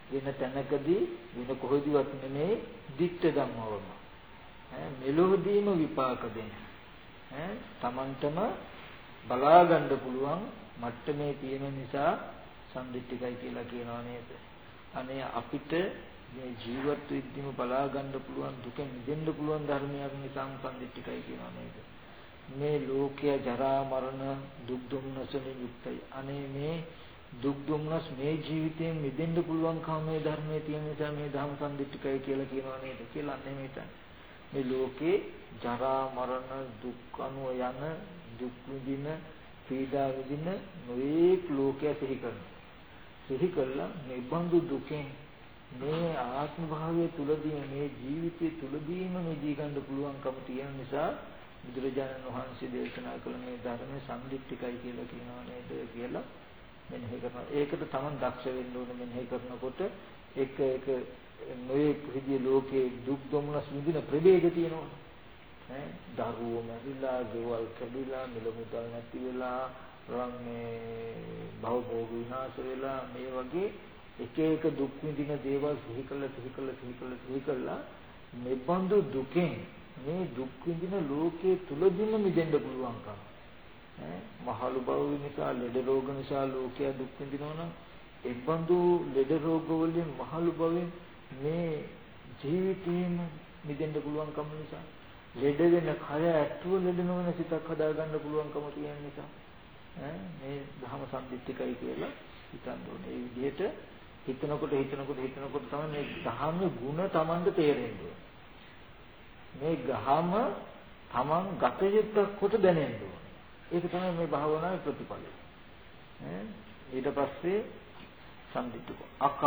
වෙන තැනකදී වෙන කොහෙදවත් නෙමේ ditta ධම්මවම. මෙලොවදීම විපාක දෙන. තමන්ටම බලා ගන්න පුළුවන් මට්ටමේ තියෙන නිසා සම්දිත්තිකයි කියලා කියනවා නේද? අනේ අපිට මේ ජීවත් වෙද්දිම බලා ගන්න පුළුවන් දුකෙන් මිදෙන්න පුළුවන් ධර්මයක් නිසා සම්දිත්තිකයි කියනවා නේද? මේ ලෝකය ජරා මරණ දුක් දුම්නසෙන් යුක්තයි. අනේ මේ දුක් දුම්නස් මේ ජීවිතයෙන් මිදෙන්න පුළුවන්කම මේ ධර්මයේ තියෙන නිසා මේ ධම්ම සම්දිත්තිකයි කියලා කියනවා නේද? කියලා නෙමෙයි. මේ ලෝකේ ජරා මරණ දුක් අනුව යන දුක් විඳින පීඩා විඳින නොඑක් ලෝකයේ සිහි කරනවා. සිහි කළා මේ බඳු දුකෙන් මේ ආත්ම භාවයේ තුලදී මේ ජීවිතයේ තුලදීම මිදී ගන්න පුළුවන්කම තියෙන නිසා බුදුරජාණන් වහන්සේ දේශනා කළ මේ ධර්මයේ සම්දිත්තිකයි කියලා කියනවා නේද කියලා මෙනෙහි කරනවා. ඒකට තමන් දක්ෂ වෙන්න ඕනේ මෙනෙහි කරනකොට එක නොයෙක් විදිහේ ලෝකේ දුක් දුම්නස් විඳින ප්‍රභේද තියෙනවා. දරුවෝ මැරිලා, ගෙවල් කැඩිලා, මිල මුදල් නැති වෙලා, රන්නේ භවභෝග විනාශ වෙලා මේ වගේ එක දුක් විඳින දේවල් සිහි කළා මේ බඳු දුකෙන් මේ දුක් විඳින ලෝකයේ තුලදීම මිදෙන්න පුළුවන්කම. මහලු බව නිසා, ලෙඩ රෝග නිසා ලෝකයා දුක් විඳිනවා නම් ඒ බඳු ලෙඩ රෝග වලින් මහලු බවෙන් මේ ජීවිතේම මිදෙන්න පුළුවන්කම නිසා ලෙඩ වෙන කය ඇතුව ලෙඩ නොවන සිතක් හදාගන්න පුළුවන්කම තියෙන නිසා මේ ධර්ම සම්දිත්තිකයි කියලා හිතන්න ඕනේ. ඒ විදිහට හිතනකොට තමයි මේ ධර්මයේ ಗುಣ Tamanට තේරෙන්නේ. මේ ගහම Taman ගත යුත්තක් කොට දැනෙන්න ඕනේ. ඒක තමයි මේ භාවනාවේ ප්‍රතිඵලය. ඊට පස්සේ සම්දිත්තික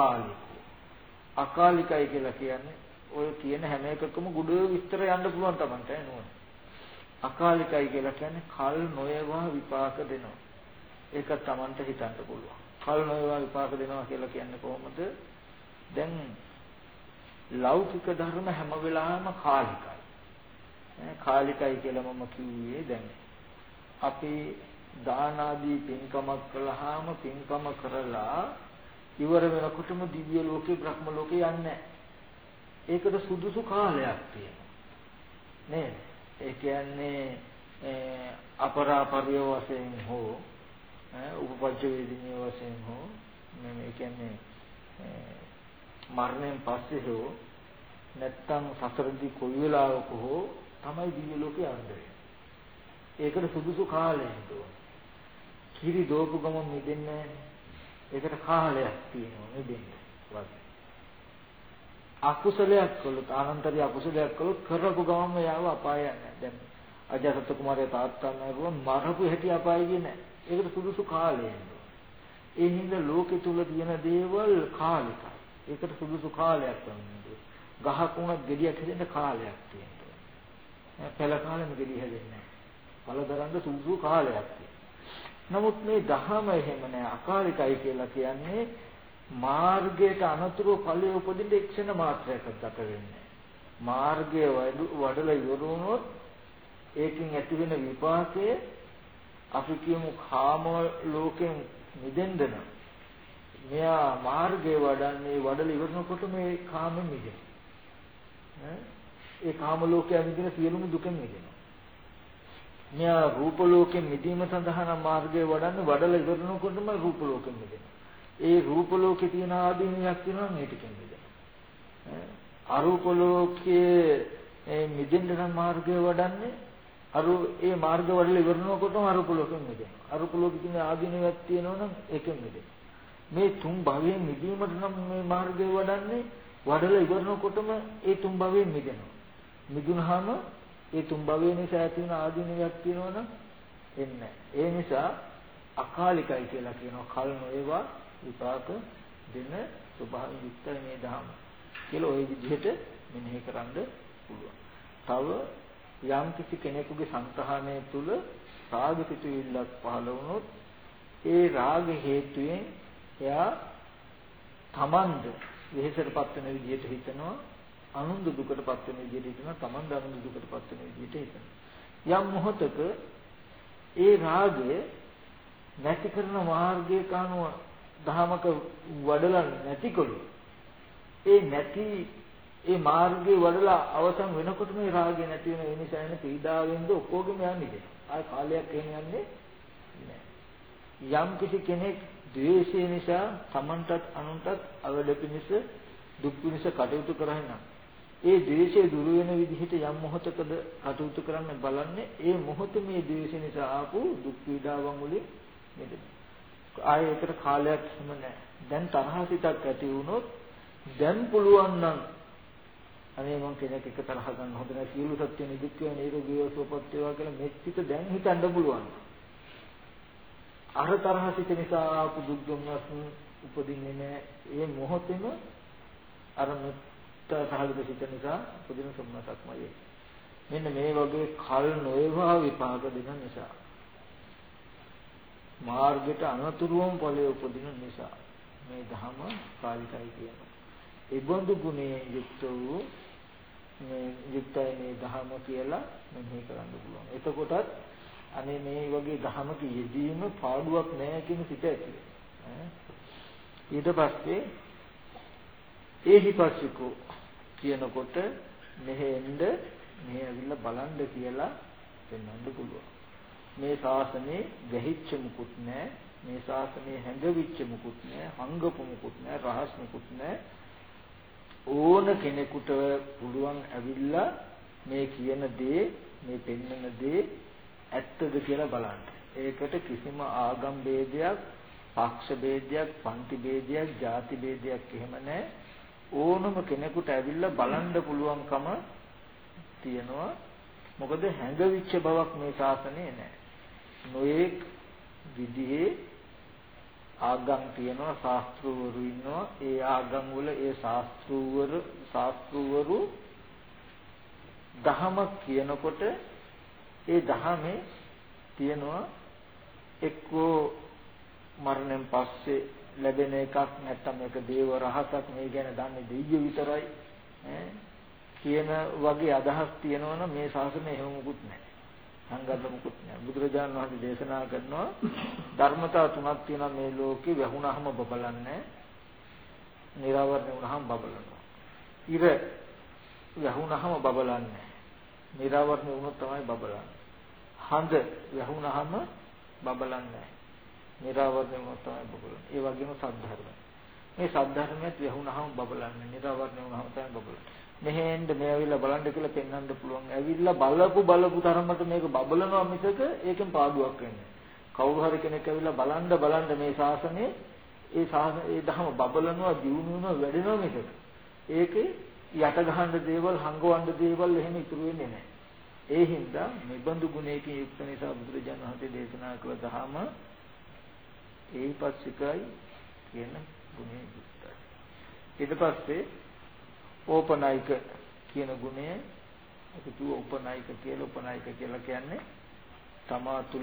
අකාලිකයි කියලා කියන්නේ ඔය කියන හැම එකකම ගුඩ විස්තර යන්න පුළුවන් Tamanට නෝන. අකාලිකයි කියලා කියන්නේ කල් නොයවා විපාක දෙනවා. ඒක Tamanට හිතන්න පුළුවන්. කල් නොයවා විපාක දෙනවා කියලා කියන්නේ කොහොමද? දැන් ලෞකික ධර්ම හැම වෙලාවෙම කාලිකයි. කාලිකයි කියලා මම කිව්වේ දැන් අපි දාන ආදී පින්කමක් කළාම පින්කම කරලා ඉවර වෙනකොටම දිව්‍ය ලෝකේ බ්‍රහ්ම ලෝකේ යන්නේ. ඒකට සුදුසු කාලයක් තියෙනවා. නේද? ඒ කියන්නේ අපරාපරිය වශයෙන් හෝ උපපජ්ජ වේදිනිය වශයෙන් හෝ මේ කියන්නේ මරණයෙන් පස්සේ හෝ නැත්තම් සසරදී කොයි වෙලාවක හෝ තමයි දිව්‍ය ලෝකේ යන්නේ. ඒකට සුදුසු කාලයක් ඕන. කිරි දෝපු ගම මිදෙන්නේ ඒකට කාලයක් තියෙනවා මිදෙන්න. අකුසලයක් කළොත් ආනන්තරී අකුසලයක් කළොත් කරපු ගමම යාව අපාය යන්නේ. දැන් අජාසත් කුමාරයා තාත්තා නරුව මරපු හැටි අපාය ගියේ නැහැ. ඒකට සුදුසු කාලය එනවා. ඒ හින්දා ලෝකෙ තුල තියෙන දේවල් කාලිකයි. ඒකට සුදුසු කාලයක් වෙනවා. ගහක් උනත් ගෙඩියක් හැදෙන්න කාලයක් තියෙනවා. පළ කාලෙම ගෙඩිය හැදෙන්නේ නැහැ. පළදරන්න සුදුසු කාලයක් තියෙනවා. නමුත් මේ දහම එහෙම නැහැ. අකාලිකයි කියලා කියන්නේ මාර්ගයට අනතුරු ඵලයේ උපදින්න එක්ෂණ මාත්‍රයක් ගත වෙන්නේ. මාර්ගයේ වඩලා ඉවර වුණොත් ඒකෙන් ඇති වෙන විපාකයේ අපි කියමු කාම ලෝකෙන් මිදෙන්න නම් මෙයා මාර්ගයේ වඩලා ඉවරනකොට මේ කාමෙන් මිදෙනවා. ඒ කාම ලෝකයෙන් මිදෙන සියලුම දුකෙන් මිදෙනවා. මෙයා රූප ලෝකෙන් මිදීම සඳහා නම් මාර්ගයේ වඩලා ඉවරනකොටම රූප ලෝකෙන් මිදෙනවා. ඒ රූප ලෝකේ තියෙන ආදීනයක් තියෙනවා මේකෙන් මිදෙනවා. අරූප ලෝකයේ මිදෙන්න නම් මාර්ගය වඩන්නේ ඒ මාර්ග වඩලා ඉවරනකොටම අරූප ලෝකෙන් මිදෙනවා. අරූප ලෝකේ තියෙන ආදීනයක් තියෙනවා නම් ඒකෙන් මිදෙනවා. මේ තුන් භවයෙන් මිදීමට නම් මේ මාර්ගය වඩලා ඉවරනකොටම ඒ තුන් භවයෙන් මිදෙනවා. මිදුනහම ඒ තුන් භවයේ නිසා ඇති වෙන ආදීනයක් තියෙනවා නම් එන්නේ. ඒ නිසා අකාලිකයි කියලා කියනවා. කල් නොඒවා විපාක දෙන ස්වභාවයෙන් යුක්තයි මේ ධර්ම කියලා ওই විදිහට මෙනෙහි කරන්න පුළුවන්. තව යම් කිසි කෙනෙකුගේ සංතහනය තුල රාග පිටුවිල්ලක් පහළ වුණොත් ඒ රාග හේතුයෙන් එයා තමන්ද වෙහෙසටපත් වෙන විදිහට හිතනවා, අනුන්ද දුකටපත් වෙන විදිහට හිතනවා, තමන්ද අනුන්ද දුකටපත් වෙන විදිහට හිතනවා. යම් මොහොතක ඒ රාගය නැති කරන මාර්ගයේ කනුව දහමක වඩලා නැතිකොළු ඒ නැති ඒ මාර්ගයේ වඩලා අවසන් වෙනකොට මේ රාගය නැති වෙන ඒ නිසා එන පීඩාවෙන්ද ඔක්කොගෙම යන්නේ. ආය කාලයක් එහෙම යන්නේ නැහැ. යම් කිසි කෙනෙක් ද්වේෂය නිසා තමන්ටත් අනුන්ටත් අවඩ පිණිස දුක් පිණිස කටයුතු කරනවා. ඒ ද්වේෂය දුරු වෙන විදිහට යම් මොහොතකද කටයුතු කරන්න බලන්නේ ඒ මොහොතේ මේ ද්වේෂය නිසා ආපු දුක් පීඩාවන් වලින් මිදෙන්න. ආයේ ඒකට කාලයක් හිම නැහැ. දැන් තරහසිතක් ඇති වුණොත් දැන් පුළුවන් නම් අනේ මං කෙනෙක් එක තරහ ගන්න හොඳ නැහැ සියලු සත්‍ය නිදුක් වේ නිරෝගීව සුවපත් වේවා කියලා මෙච්චිත දැන් හිතන්න පුළුවන්. අර තරහසිත නිසා ආපු දුක් දුන්නස් උපදින්නේ නැහැ. ඒ මොහොතේම අර සහගත සිත නිසා උපදින සම්මතක්මයි. මෙන්න මේ වගේ කල් නොවේවා විපාක දෙන නිසා මාර්ගයට අනතුරුවම ඵලයේ උපදින නිසා මේ ධම කාලිකයි කියනවා. ඒ බඳු ගුණයේ යුක්ත වූ මේ යුක්තයි මේ ධම කියලා මෙහෙ කරන්න පුළුවන්. එතකොටත් අනේ මේ වගේ ධමක යෙදීම පාඩුවක් නැහැ කියන සිත ඇති වෙනවා. ඊට පස්සේ ඒහිපස්සිකෝ කියනකොට මෙහෙ එන්න මෙහෙ ඇවිල්ලා බලන්න කියලා පෙන්වන්න පුළුවන්. මේ ශාසනේ ගැහිච්ච මුකුත් නැහැ. මේ ශාසනේ හැඟවිච්ච මුකුත් නැහැ. හංගපු මුකුත් නැහැ. රහස් මුකුත් නැහැ. ඕන කෙනෙකුට පුළුවන් ඇවිල්ලා මේ කියන දේ මේ පෙන්වන දේ ඇත්තද කියලා බලන්න. ඒකට කිසිම ආගම් ભેදයක්, පක්ෂ ભેදයක්, පන්ති ભેදයක්, ಜಾති ભેදයක් එහෙම නැහැ. ඕනම කෙනෙකුට ඇවිල්ලා බලන්න පුළුවන්කම තියෙනවා. මොකද හැඟවිච්ච බවක් මේ ශාසනයේ නැහැ. නොඑක් විදිහේ ආගම් තියෙනවා, ශාස්ත්‍රවරු ඉන්නවා. ඒ ආගම් වල ඒ ශාස්ත්‍රවරු දහමක් කියනකොට ඒ දහමේ තියෙනවා එක්කෝ මරණයෙන් පස්සේ ලැබෙන එකක් නැත්නම් මේක දේව රහසක් මේ ගැන දන්නේ දෙයියෝ විතරයි කියන වගේ අදහස් තියෙනවනම් මේ ශාසනය එහෙම මුකුත් නැහැ. සංගත මුකුත් නැහැ. බුදුරජාණන් වහන්සේ දේශනා කරනවා ධර්මතා තුනක් තියෙනවා මේ ලෝකේ වැහුණාම බබලන්නේ, නිරාවරණය වුණාම බබලනවා. ඉර වැහුණාම බබලන්නේ, නිරාවරණය වුණොත් තමයි බබලන්නේ. හඳ වැහුණාම බබලන්නේ, නිරාවරණය වුණොත් තමයි බබලන්නේ. ඒ වගේම සද්ධර්ම. මේ සද්ධර්මයත් වැහුණාම බබලන්නේ, නිරාවරණය වුණාම තමයි බබලන්නේ. මෙහෙන්ද මේ ඇවිල්ලා බලන්න කියලා පෙන්වන්න පුළුවන්. ඇවිල්ලා බලපු තරමට මේක බබලනවා මිසක ඒකෙන් පාඩුවක් වෙන්නේ නැහැ. කවුරු හරි කෙනෙක් ඇවිල්ලා බලන්න මේ ශාසනයේ ඒ ධම බබලනවා, දියුණු වෙනවා, වැඩෙනවා මිසක ඒකේ යට ගහන්න දේවල්, හංගවන්න දේවල් එහෙම ඉතුරු වෙන්නේ නැහැ. ඒ හින්දා නිබඳු ගුණයකින් යුක්ත නිසා බුදුරජාණන් වහන්සේ දේශනා කළ ධම ඒපස්සිකයි කියන ගුණය යුක්තයි. ඊට පස්සේ ඕපනායික කියන ගුණය අපි තුව උපනායික කියලා කියන්නේ තමා තුළ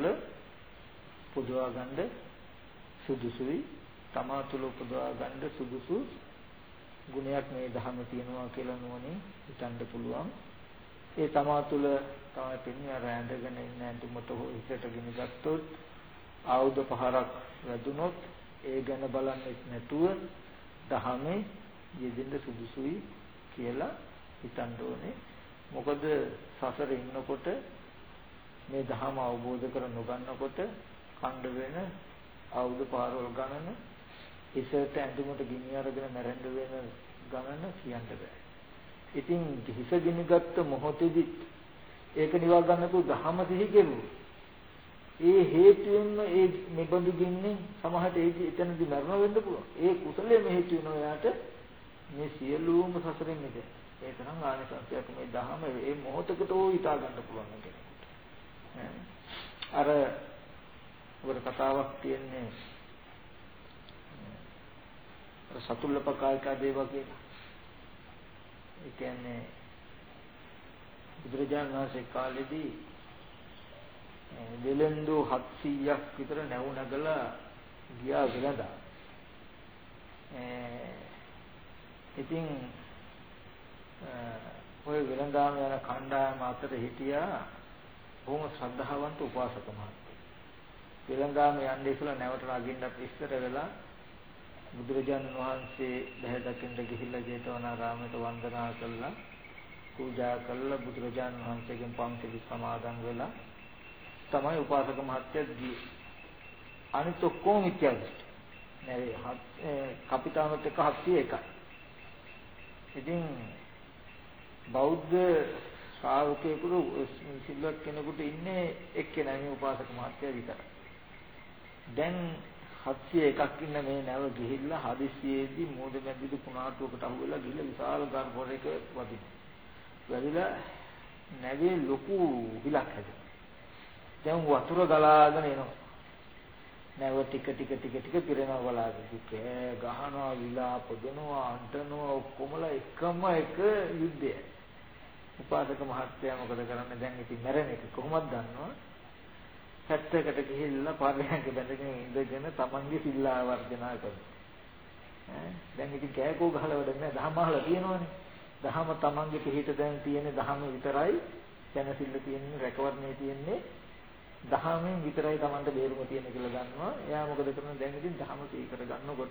පුදවා ගන්න සුදුසුයි. තමා තුළ උපදවා ගන්න සුදුසු ගුණයක් මේ ධර්ම තියෙනවා කියලා නුවණින් හිතන්න පුළුවන්. ඒ තමා තුළ තමයි පින්නේ අර ඇඳගෙන ඉන්න ඇඳුමට හෝ හිතට ගෙන ගත්තොත් ආයුධ පහරක් වැදුනොත් ඒ ගැන බලන්නේ නැතුව ධර්මයේ යෙදෙන්න සුදුසුයි කියලා හිතන්න ඕනේ. මොකද සසරේ ඉන්නකොට මේ ධර්ම අවබෝධ කර නොගන්නකොට කණ්ඩ වෙන ආයුධ පාරවල් ගණන, ඉසට ඇඳුමට ගිනි අරගෙන මැරෙන්න වෙන ගණන කියන්න බෑ. ඉතින් හිස ගිනිගත් මොහොතේදී ඒක නිවා ගන්නතු ධර්ම සිහි කෙරුවෝ. ඒ හේතුවෙන්ම ඒ නිබඳු ගින්නේ සමහරට එතනදී මරණ වෙන්න පුළුවන්. ඒ කුසලයේ හේතු වෙනවා යාට මේ සියලුම සසරෙන් මිදෙන්න. ඒ තරම් ආනිසංසයක් මේ ධහම මේ මොහොතකට ඕ හිතා ගන්න පුළුවන් කෙනෙකුට. අර වර කතාවක් තියෙන්නේ සතුල්ලපකායිකා දේව කියලා. ඒ කියන්නේ බුදුරජාණන් වහන්සේ කාලේදී දෙලෙන්දු 700ක් විතර නැව් නගලා ගියා වෙලඳා. ඉතින් ඔය වෙලඳාම යන කණ්ඩායම අතර හිටියා බොහොම ශ්‍රද්ධාවන්ත උපාසක මහත්තයෙක්. වෙලඳාම යන්නේ ඉස්සලා නැවට නගින්නත් ඉස්සර වෙලා බුදුරජාණන් වහන්සේ බැහැ දකින්න ගිහිල්ලා ජේතවනාරාමයට වන්දනා කළා, පූජා කළා, බුදුරජාණන් වහන්සේගෙන් පන්සිල් සමාදන් වෙලා තමයි උපාසක මහත්තයා ගියේ. අනිත් ඔක්කොම මිත්‍යා දෘෂ්ටි. කපිතානොත් එක 701යි. ඉතින් බෞද්ධ ශ්‍රාවකයෙකුට සිල්වත් කෙනෙකුට ඉන්නේ එක්කෙනා මේ උපාසක මහත්තයා විතරයි. දැන් 701ක් ඉන්න මේ නැව ගිහිල්ලා හදිස්සියේදී මෝඩ මැදිදු කුණාටුවකට අහුවෙලා ගිහිල්ලා විශාල ගර්භවරයක වදිනවා. වැදිලා නැවේ ලොකු විලක් හැදෙනවා. දැන් වතුර ගලාගෙන එනවා. නැව ටික පිරෙනවා බලාගෙන. කෑ ගහනවා, විලාප දෙනවා, අඬනවා, ඔක්කොමලා එකම එක යුද්ධය. උපාසක මහත්තයා මොකද කරන්නේ? දැන් ඉතින් මැරෙන එක කොහොමද දන්නව? පැත්තකට ගිහිල්ලා පරයන්ක බැඳගෙන ඉඳගෙන තමන්ගේ සිල්ලා වර්ධනා කරනවා. දැන් ඉතින් කෑකෝ ගහලා වැඩක් නැහැ. දහම අහලා තියෙනවනේ. දහම තමන්ගේ පිළිහිට දැන් තියෙන්නේ දහම විතරයි. දැනසිල්ල තියෙන්නේ, රැකවරණේ තියෙන්නේ දහමෙන් විතරයි තමන්ට බේරුම තියෙන කියලා දන්නවා. එයා මොකද කරන්නේ? දැන් ඉතින් දහම සීකර ගන්නකොට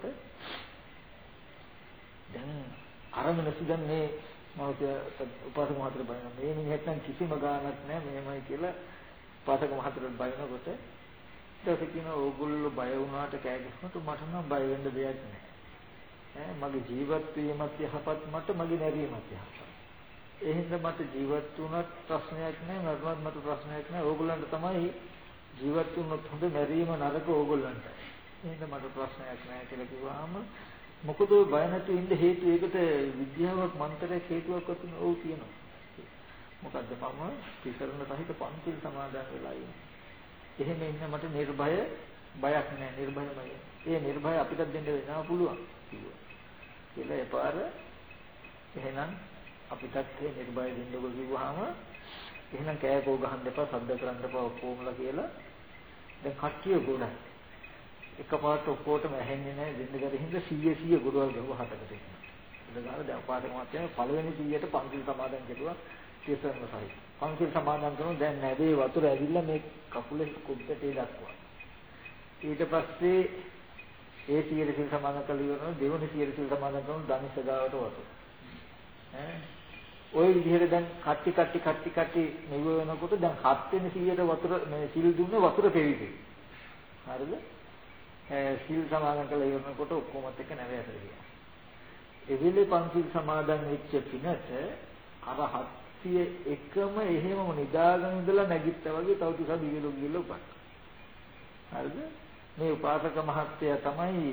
දැන් අර මිනිස්සු දැන් මේ මෞර්ය උපාසක මහතර බයන මේ මිනිහෙක් නම් කිසිම ගාණක් නැහැ මෙහෙමයි කියලා උපාසක මහතර බයනකොට ඊට කියන ඕගොල්ලෝ බය වුණාට කෑ ගැහුවට මට නම් බය වෙන්න දෙයක් නැහැ. මගේ ජීවත් වීමත් යහපත්, මට මගේ නැරීමත් යහපත්. ඒ හින්දා මට ජීවත් වුණත් ප්‍රශ්නයක් නැහැ, මරණත් මට ප්‍රශ්නයක් නැහැ. ඕගොල්ලන්ට තමයි ජීවත් වුණොත් හොඳ, මැරීම නරක ඕගොල්ලන්ට. ඒ හින්දා මට ප්‍රශ්නයක් නැහැ කියලා කිව්වහම මොකද ඔය බය නැතු ඉන්න හේතු ඒකට විද්‍යාවක් මන්ත්‍රයක් හේතුවක් වතුන ඕ කියනවා. මොකද්ද? මම තිසරණ සහිත පන්සිල් සමාදන් වෙලා ඉන්නේ. එහෙම ඉන්න මට නිර්භය බයක් නැහැ, නිර්භයමයි. ඒ නිර්භය අපිට දෙන්න වෙනවා පුළුවන් කිව්වා. කියලා එපාර එහෙනම් අපිටත් මේ නිර්භය දෙන්නකො කිව්වහම එහෙනම් කෑකෝ ගහන්න එපා, සද්ද කරන්න එපා ඔක්කොමලා කියලා දැන් කට්ටිය ගොඩක් එකපාරට ඔක්කොටම ඇහෙන්නේ නැහැ. දෙන්න බැරි හින්දා 100 ගොඩවල් ගහුවා 7කට එක. ඒක ගාලා දැන් උපාසක මහත්තයා පළවෙනි 100ට පන්සිල් සමාදන් කෙරුවා තිසරණ සහිත. පන්සිල් සමාදන් කරනවා. දැන් නැවේ වතුර ඇවිල්ලා මේ කකුලේ කුඩට දක්වා. ඊට පස්සේ ඒ 100 සිල් සමාදන් කළ ඉවරන දෙවෙනි 100 සිල් සමාදන් කරන ධනිෂ ගාවට වතුර. ඔය විදිහට දැන් කට්ටි නිව වෙනකොට දැන් 7 වෙනි 100ට වතුර මේ සිල් දුන්න වතුර පෙවිදි. හරිද? සිල් සමාදන් කළ ඉවරනකොට ඔක්කොමත් එක්ක නැවේ ඇතර ගියා. එවිලේ පන්සිල් සමාදන් වෙච්ච පිනට අර 701ම එහෙමම නිදාගෙන ඉඳලා නැගිට්ටා වගේ තව ටිකක් දිවිලු ගිහලා උපන්. හරිද? මේ උපාසක මහත්තයා තමයි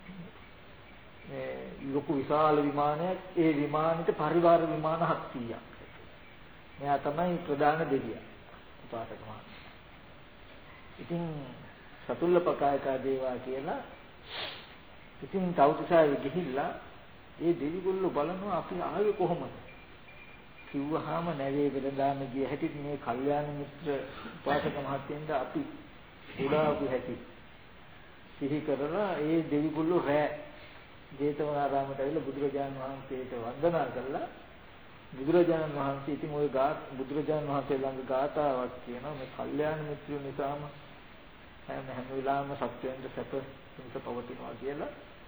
ලොකු විශාල විමානයක්, ඒ විමානෙට පරිවාර විමාන 700ක්. මෙයා තමයි ප්‍රධාන දෙවියා උපාසක මහත්තයා. ඉතින් සතුල්ලපකායකා දේවා කියලා ඉතින් තවුතිසාවේ ගිහිල්ලා ඒ දෙවිගොල්ලෝ බලනවා අපි ආවේ කොහොමද කිව්වහම නැවේ වෙලඳාම ගිය හැටි මේ කල්යාණ මිත්‍ර උපාසක මහත්තයන්ට අපි උදාපු හැටි සිහි කරලා ඒ දෙවිගොල්ලෝ රැ ජේතවනාරාමයට ඇවිල්ලා බුදුරජාණන් වහන්සේට වන්දනා කළා. බුදුරජාණන් වහන්සේ ඉතින් ওই බුදුරජාණන් වහන්සේ ළඟ ගාථාවක් කියනවා මේ කල්යාණ මිත්‍රයෝ නිසාම හැම වෙලාවෙම සත්‍යයෙන්ද සැප තුන්ස පවතිනවා කියලා.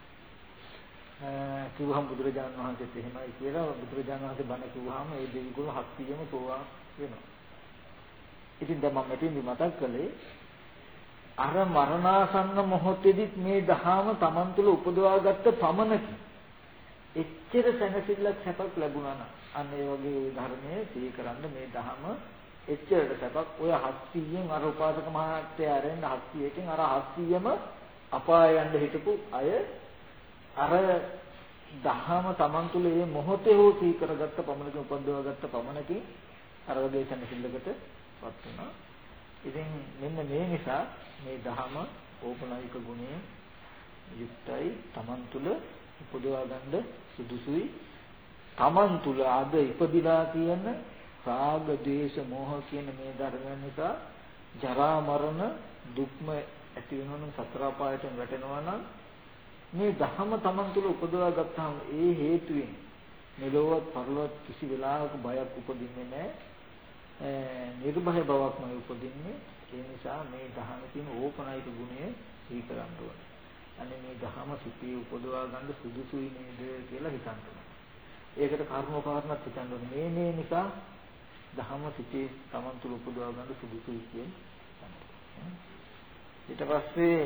කිව්වහම බුදුරජාණන් වහන්සේත් එහෙමයි කියලා බුදුරජාණන් වහන්සේ බණ කිව්වහම ඒ දෙවිගොල්ලෝ 700ම සෝවාන් වෙනවා. ඉතින් දැන් මම මෙතෙන්දි මතක් කළේ අර මරණාසන්න මොහොතේදීත් මේ දහම Taman තුල උපදවාගත්ත පමණකින් එච්චර සැනසෙල්ලක් සැපක් ලැබුණා නම් අන්න ඒ වගේ ධර්මයේ සිහි කරන්න මේ දහම එච්චරට සැපක්. ඔය 700න් අර උපාසක මහත්තයා ආරෙන් 700කින් අර 700ම අපාය යන්න හිටපු අය අර දහම Taman තුල මේ මොහොතේ හෝ සිහි කරගත්ත පමණකින් උපදවාගත්ත පමණකින් අර වගේ සැනසෙල්ලකටපත් වුණා. ඉතින් මෙන්න මේ නිසා මේ ධහම ඕපනායික ගුණයෙන් යුක්තයි. Taman තුල උපදවා ගන්න සුදුසුයි. Taman තුල අද ඉපදිලා තියෙන රාග, ද්වේෂ, මෝහ කියන මේ ධර්මයන් නිසා ජරා මරණ දුක්ම ඇති වෙනවා නම් සතර අපායට වැටෙනවා නම් මේ ධහම Taman තුල උපදවා ගත්තාම ඒ හේතුවෙන් මෙලොවත් පරලොවත් කිසි වෙලාවක බයක් උපදින්නේ නැහැ. නිර්භය බවක්ම උපදින්නේ. ඒ නිසා මේ දහමේ තියෙන ඕපනායික ගුණය සිහි කරන්න ඕනේ. අනේ මේ ධහම සිටී උපදවා ගන්න සුදුසුයි නේද කියලා හිතන්න. ඒකට කර්ම කාරණාත් හිතන්න ඕනේ. මේ නිසා ධහම සිටී Taman තුල උපදවා ගන්න සුදුසුයි කියන්නේ. ඊට පස්සේ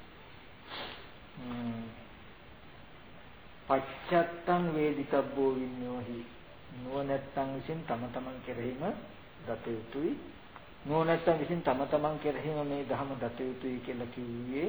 පච්චත්තං වේදිතබ්බෝ විඤ්ඤෝහි නුවණැත්තන් විසින් තම තමන් කෙරෙහිම දත යුතුයි. නුවණැත්තන් විසින් තම තමන් කෙරෙහිම මේ ධහම දත යුතුයි කියලා කිව්වේ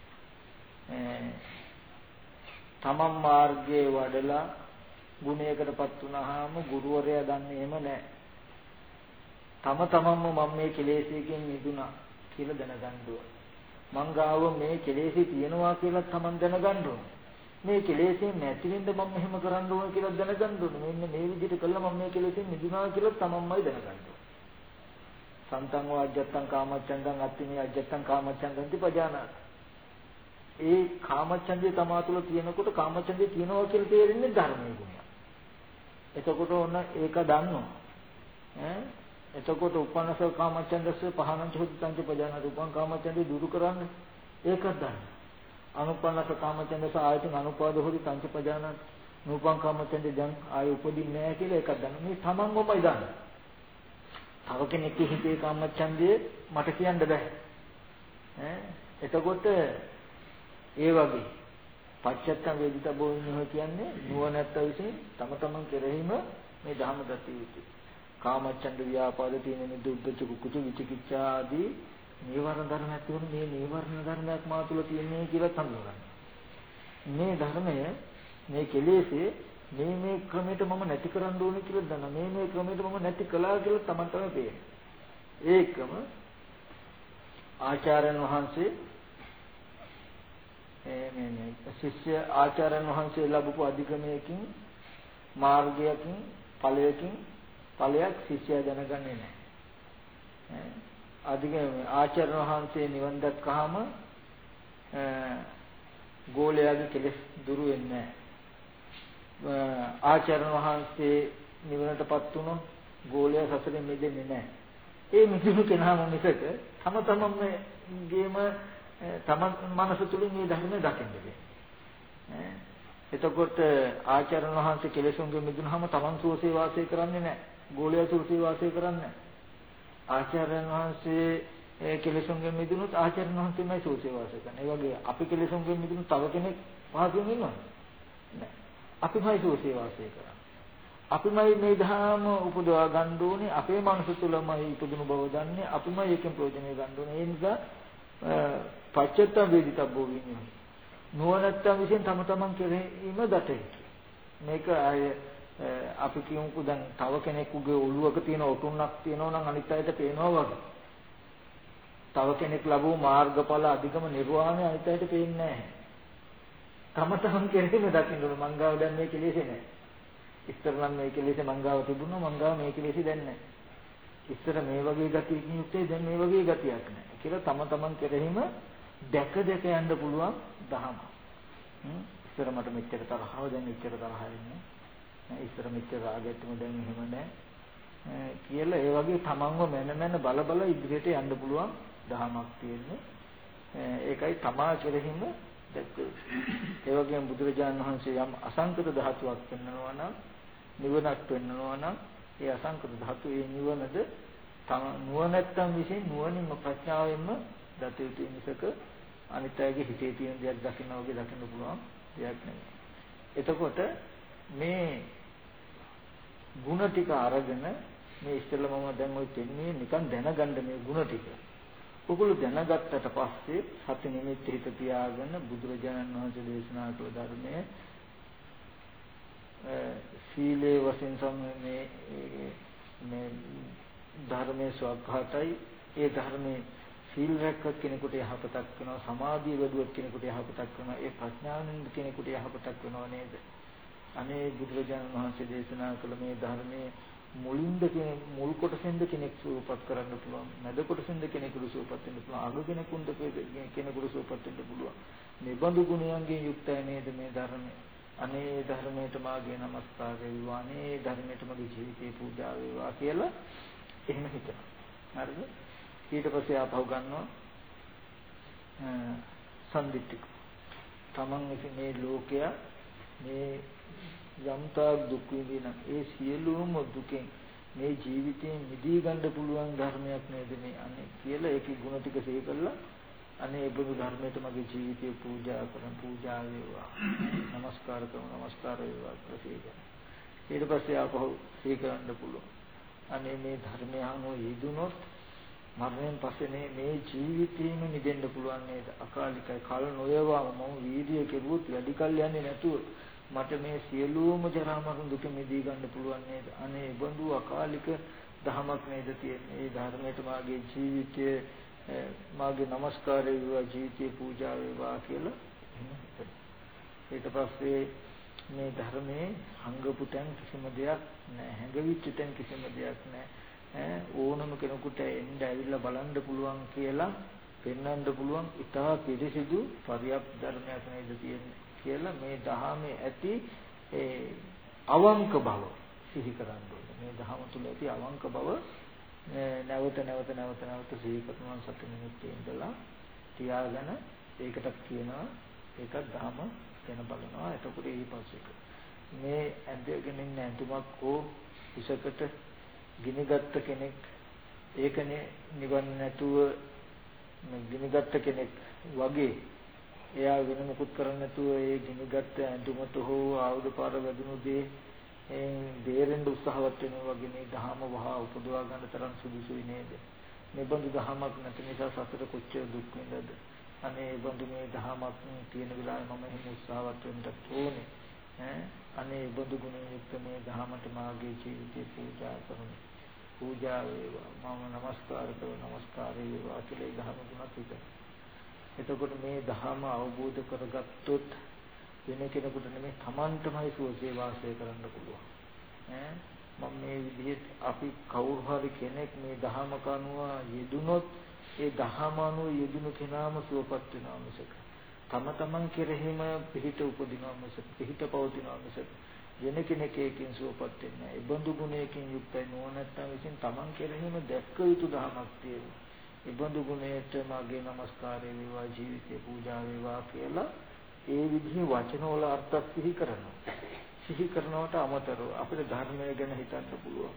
තමන් මාර්ගයේ වඩලා ගුණයකටපත් වුණාම ගුරුවරයා දන්නේ එහෙම නැහැ. තම තමන්ම මම මේ කෙලෙසකින් මිදුණා කියලා දැනගන්න ඕන. මං ගාව මේ කෙලෙසි තියෙනවා කියලා තමන් දැනගන්න ඕන. මේ කෙලෙසෙන් නැති වෙන්න මම මෙහෙම කරන්න ඕන කියලා දැනගන්න ඕන. මෙන්න මේ විදිහට කළා මම මේ කෙලෙසෙන් මිදුණා කියලා තමන්මයි දැනගන්න ඕන. සන්තං වාජ්ජත්තං කාමච්ඡන්දං අත්තිමේ අජ්ජත්තං කාමච්ඡන්දං තිපජානාති. ඒ කාමච්ඡන්දේ තමා තුළ තියෙනකොට කාමච්ඡන්දේ තියෙනවා කියලා තේරෙන්නේ ධර්මයේ ගුණය. එතකොට ඔන්න ඒක දන්නවා. එතකොට උපන්නස කාමච්ඡන්දස්ස පහනංච හොද්දංච පජානාති. උපන් කාමච්ඡන්දේ දුරු කරන්නේ ඒකත් දන්නවා. අනුපන්නස කාමච්ඡන්දස ආයතන අනුපාද හොදි තංච පජානාති. නූපන් කාමච්ඡන්දේ දැන් ආයෙ උපදින්නේ නැහැ කියලා ඒකත් දන්නවා. මේ තමන්මමයි දන්නේ. තව කෙනෙක්ගේ හිතේ කාමච්ඡන්දේ මට කියන්න බෑ. එතකොට ඒ වගේ පච්චත්තං වේදිතබ්බෝ විඤ්ඤෝහි කියන්නේ නුවණැත්ත විසින් තම තමන් කෙරෙහිම මේ ධර්ම දති යුතුයි. කාමච්ඡන්ද ව්‍යාපාද තියෙන දුද්දච කුකුච විචිකිච්ඡා ආදී නීවරණ ධර්ම ඇතිවන මේ නීවරණ ධර්මයක් මා තුළ තියෙන්නේ කියලා හඳුනගන්න. මේ ධර්මය මේ කෙලෙසේ මේ ක්‍රමයට මම නැති කරන්න ඕනේ කියලා දන්න. මේ ක්‍රමයට මම නැති කළා කියලා තමන් තමයි පේන්නේ. ඒකම ආචාර්යයන් වහන්සේ මේ ශිෂ්‍ය ආචාර්යයන් වහන්සේ ලැබපු අධිගමයකින් මාර්ගයකින් ඵලයක් ශිෂ්‍යයා දැනගන්නේ නැහැ. අධිගම ආචාර්යයන් වහන්සේ නිවන් දැක්කහම ගෝලයාගේ කෙලෙස් දුරු වෙන්නේ නැහැ. ආචාර්යයන් වහන්සේ නිවනටපත් වුණොත් ගෝලයා සසරෙන් මිදෙන්නේ නැහැ. ඒ මිදුණු කෙනාම මිසක තම තමන්ගේම තමන් මනස තුලින් මේ ධර්මය දකින්න බෑ. එතකොට ආචාර්යන් වහන්සේ කෙලෙසුන්ගෙන් මිදුනහම තමන් සුවසේ වාසය කරන්නේ නැහැ. ගෝලයා සුවසේ වාසය කරන්නේ නැහැ. ආචාර්යන් වහන්සේ කෙලෙසුන්ගෙන් මිදුනොත් ආචාර්යන් වහන්සේමයි සුවසේ වාසය කරන්නේ. ඒ වගේ අපි කෙලෙසුන්ගෙන් මිදුනොත් තව කෙනෙක් පහසුවෙන් ඉන්නවද? නැහැ. අපිමයි සුවසේ වාසය කරන්නේ. අපිමයි මේ ධර්ම උපදවා ගන්න ඕනේ. අපේ මනස තුලමයි ඉපදුණු බව දන්නේ. අපිමයි ඒකෙන් ප්‍රයෝජනෙ ගන්න ඕනේ. ඒ නිසා පච්චත්ත වේදිතබ්බෝ විඤ්ඤෝහි නුවණැත්තන් විසින් තම තමන් කෙරෙහිම දතේ. මේක අය අපි කියමුකෝ දැන් තව කෙනෙකුගේ ඔළුවක තියෙන ඔටුන්නක් තියෙනවා නම් අනිත් අයට පේනවා වගේ. තව කෙනෙක් ලැබුව මාර්ගඵල අධිකම නිර්වාණය අනිත් අයට පේන්නේ නැහැ. තම තමන් කෙරෙහිම දකින්න ඕන මංගාව දැන් මේ කෙලෙසේ නැහැ. ඉස්සර නම් මේ කෙලෙසේ මංගාව තිබුණා මංගාව මේ කෙලෙසේ දැන් නැහැ. ඉස්සර මේ වගේ ගතියකින් යුක්තයි දැන් මේ වගේ ගතියක් නැහැ කියලා තම තමන් කෙරෙහිම දැක යන්න පුළුවන් දහම. ඉස්සර මට මෙච්චර තරහව දැන් මෙච්චර තරහ වෙන්නේ. ඉස්සර මෙච්චර රාගයක්ම දැන් එහෙම නැහැ. කියලා ඒ වගේ තමන්ව මන බල ඉදිරියට යන්න පුළුවන් දහමක් තියෙන්නේ. ඒකයි තමා කෙරෙහිම දැක්ක. ඒ වගේම බුදුරජාණන් වහන්සේ යම් අසංකත ධාතුවක් පෙන්වනවා නම් නිවනක් පෙන්වනවා නම් ඒ අසංකත ධාතු ඒ නිවනද තම නුවණැත්තන් විසින් නුවණින්ම ප්‍රඥාවෙන්ම දත යුතුයි මිසක අනිත් අයගේ හිතේ තියෙන දේක් දකින්න වගේ දකින්න පුළුවන් දෙයක් නෙමෙයි. එතකොට මේ ಗುಣ ටික අරගෙන මේ ඉස්සෙල්ලා මම දැන් ওই දෙන්නේ නිකන් දැනගන්න මේ ಗುಣ ටික. ඔගොල්ලෝ දැනගත්තට පස්සේ සති නිමිති හිත තියාගෙන බුදුරජාණන් වහන්සේ දේශනා කළ ධර්මයේ සීලේ වශයෙන් මේ ධර්මයේ ස්වභාවයයි ඒ ධර්මයේ සීල් රැක්කත් කෙනෙකුට යහපතක් වෙනවා සමාධිය වැඩුවත් කෙනෙකුට යහපතක් වෙනවා ඒ ප්‍රඥාවෙන් කෙනෙකුට යහපතක් වෙනව නේද අනේ බුදුරජාණන් වහන්සේ දේශනා කළ මේ ධර්මයේ මුලින්ද මුල් කොටසෙන්ද කෙනෙක් සූපපත් කරන්න පුළුවන් මැද කොටසෙන්ද කෙනෙකුට සූපපත් වෙන්න පුළුවන් අග කෙනෙකුට සූපපත් වෙන්න පුළුවන් මේ බඳු ගුණයන්ගෙන් යුක්තයි නේද මේ ධර්මය අනේ ධර්මයට මාගේ නමස්කාර වේවා අනේ ධර්මයට මගේ ජීවිතේ පූජා වේවා කියලා එහෙම හිතනවා හරිද ඊට පස්සේ ආපහු ගන්නවා සම්දිත්තික තමන් විසින් මේ ලෝකයා මේ යම්තාක් දුක් විඳින ඒ සියලුම දුකෙන් මේ ජීවිතයෙන් මිදී ගන්න පුළුවන් ධර්මයක් නේද මේ අනේ කියලා ඒකේ ගුණ ටික සිහි කළා. අනේ ඒ බුදු ධර්මයට මගේ ජීවිතේ පූජා කරන පූජා වේවා. නමස්කාර කරන නමස්කාර වේවා කියලා. ඊට පස්සේ ආපහු සිහි කරන්න පුළුවන්. අනේ මේ ධර්මය අනුව යෙදුනොත් මරණයෙන් පස්සේ මේ ජීවිතේම නිදෙන්න පුළුවන් නේද? අකාලිකයි කල නොයවම මම වීර්යය කෙරුවොත් වැඩි කල් යන්නේ නැතුව මට මේ සියලුම ජරා මරණ දුක මිදී ගන්න පුළුවන් නේද? අනේ බඳු අකාලික ධමයක් නේද තියෙන්නේ. මේ ධර්මයට මාගේ ජීවිතය මාගේ নমස්කාරය වේවා ජීවිතේ පූජා වේවා කියලා. ඊට පස්සේ මේ ධර්මයේ හංගපු තැන් කිසිම දෙයක් නැහැ. හැඟවිච්ච තැන් කිසිම දෙයක් නැහැ. ඕනම කෙනෙකුට එන්න ඇවිල්ලා බලන්න පුළුවන් කියලා පෙන්වන්න පුළුවන් ඉතා පිරිසිදු පරිප්ත ධර්මයක් නේද තියෙන්නේ කියලා මේ ධහමේ ඇති අවංක බව සිහි කරන්න ඕනේ. මේ ධහම තුල ඇති අවංක බව නැවත සිහි කරනවා සති මිනිත්තු ඉඳලා තියාගෙන ඒකට කියනවා ඒකත් ධහම ගැන බලනවා. එතකොට ඊපස්සේ මේ ඇඳගෙන ඉන්න ඇඳුමක් හෝ ඉසකට ගිනිගත්ත කෙනෙක් ඒකනේ නිවන් නැතුව ගිනිගත්ත කෙනෙක් වගේ එයා වෙන මොකුත් කරන්නේ නැතුව ඒ ගිනිගත්ත ඇඳුමට හෝ ආයුධ පාර වැදුණු දේ බේරෙන්න උත්සාහවත් වෙනවා වගේ මේ ධහම වහා උපදවා ගන්න තරම් සුදුසුයි නේද? මේ බඳු ධහමක් නැති නිසා සසර කොච්චර දුක් විඳද? අනේ බඳු මේ ධහමක් තියෙන වෙලාවේ මම එහෙම උත්සාහවත් වෙන්න ඕනේ. අනේ බඳු ගුණයෙන් යුක්ත මේ ධහමට මාගේ ජීවිතේ පූජා කරමු. පූජා වේවා මම নমස්කාර කරන নমස්කාරය වේවා කියලා ධහම තුනක් විතර. එතකොට මේ ධහම අවබෝධ කරගත්තොත් වෙන කෙනෙකුට නෙමෙයි Tamanටමයි සුවසේ වාසය කරන්න පුළුවන්. මම මේ විදිහට අපි කවුරු හරි කෙනෙක් මේ ධහම කනුව යෙදුනොත් ඒ ධහම අනුව යෙදුණු කෙනාම සුවපත් වෙනවා මිසක තමන් කෙරෙහිම පිහිට උපදිනවා මිසක පිහිට පවතිනවා මිසක වෙන කෙනෙක් ඒකෙන් සුවපත් වෙන්නේ නැහැ. ඒ බඳු ගුණයකින් යුක්තයි නොනැත්තම් විසින් තමන් කෙරෙහිම දැක්ක යුතු ධහමක් තියෙනවා. ඒ බඳු ගුණයට මාගේ নমස්කාරය වේවා ජීවිතේ පූජා වේවා කියලා ඒ විදිහේ වචනවල අර්ථ සිහි කරනවා. සිහි කරනවට අමතරව අපිට ධර්මය ගැන හිතන්න පුළුවන්.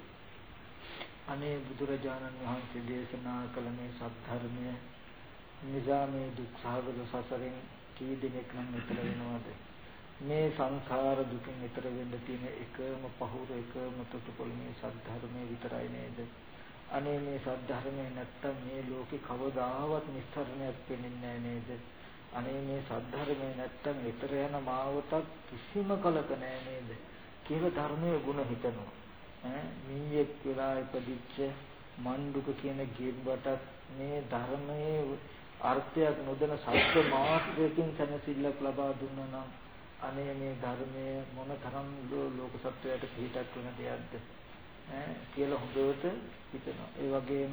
අනේ බුදුරජාණන් වහන්සේ දේශනා කළ මේ සත්‍ය නිසා මේ දුක් සහගත සසරෙන් කී දෙනෙක් නම් ඈතර වෙනවද? මේ සංසාර දුකින් ඈතර වෙන්න තියෙන එකම පහුර එකම තොටුපොළ මේ සත්‍ය විතරයි නේද? අනේ මේ සත්‍ය නැත්තම් මේ ලෝකේ කවදාවත් නිස්සරණයක් වෙන්නේ නැහැ නේද? අනේ මේ සද්ධර්මයේ නැත්තම් ඊතර යන මාවතක් කිසිම කලක නැහැ නේද කියලා ධර්මයේ ගුණ හිතනවා. මීයක් වෙලා ඉපදිච්ච මණ්ඩුක කියන ගෙම්බටත් මේ ධර්මයේ අර්ථයක් නොදැන සත්‍ය මාත්‍රයෙන් සැනසෙල්ලක් ලබා දුන්නා නම් අනේ මේ ධර්මයේ මොනතරම් ලෝක සත්වයට පිටක් වෙන දෙයක්ද කියලා හොඳට හිතනවා. ඒ වගේම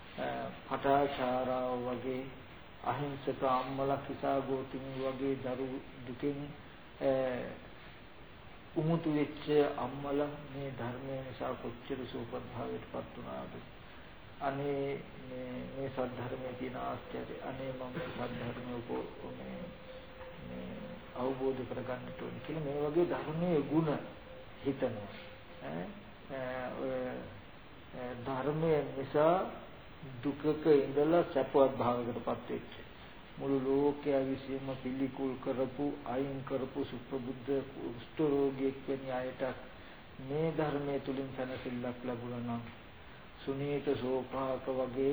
පටාචාරාව වගේ අහිංසක අම්මලා කිසා ගෝතුමි වගේ දරු දුකින් උමුතු වෙච්ච අම්මලා මේ ධර්මය නිසා කොච්චර සූපත් භාවයටපත් වුණාද? අනේ මේ සද්ධර්මයේ තියෙන ආශ්චර්ය අනේ මම මේ සද්ධර්මය අවබෝධ කරගන්නට ඕනේ කියලා මේ වගේ ධර්මයේ ගුණ හිතනවා. ධර්මයේ නිසා දුකක ඉඳලා සැපවත් භාවයකටපත් වෙච්ච මුළු ලෝකයා විසින්ම පිළිකුල් කරපු අයින් කරපු සුප්‍රබුද්ධ කුෂ්ඨ රෝගියෙක් වෙන අයට මේ ධර්මයේ තුලින් සැනසෙල්ලක් ලැබුණා නම් සුනීත සෝපාක වගේ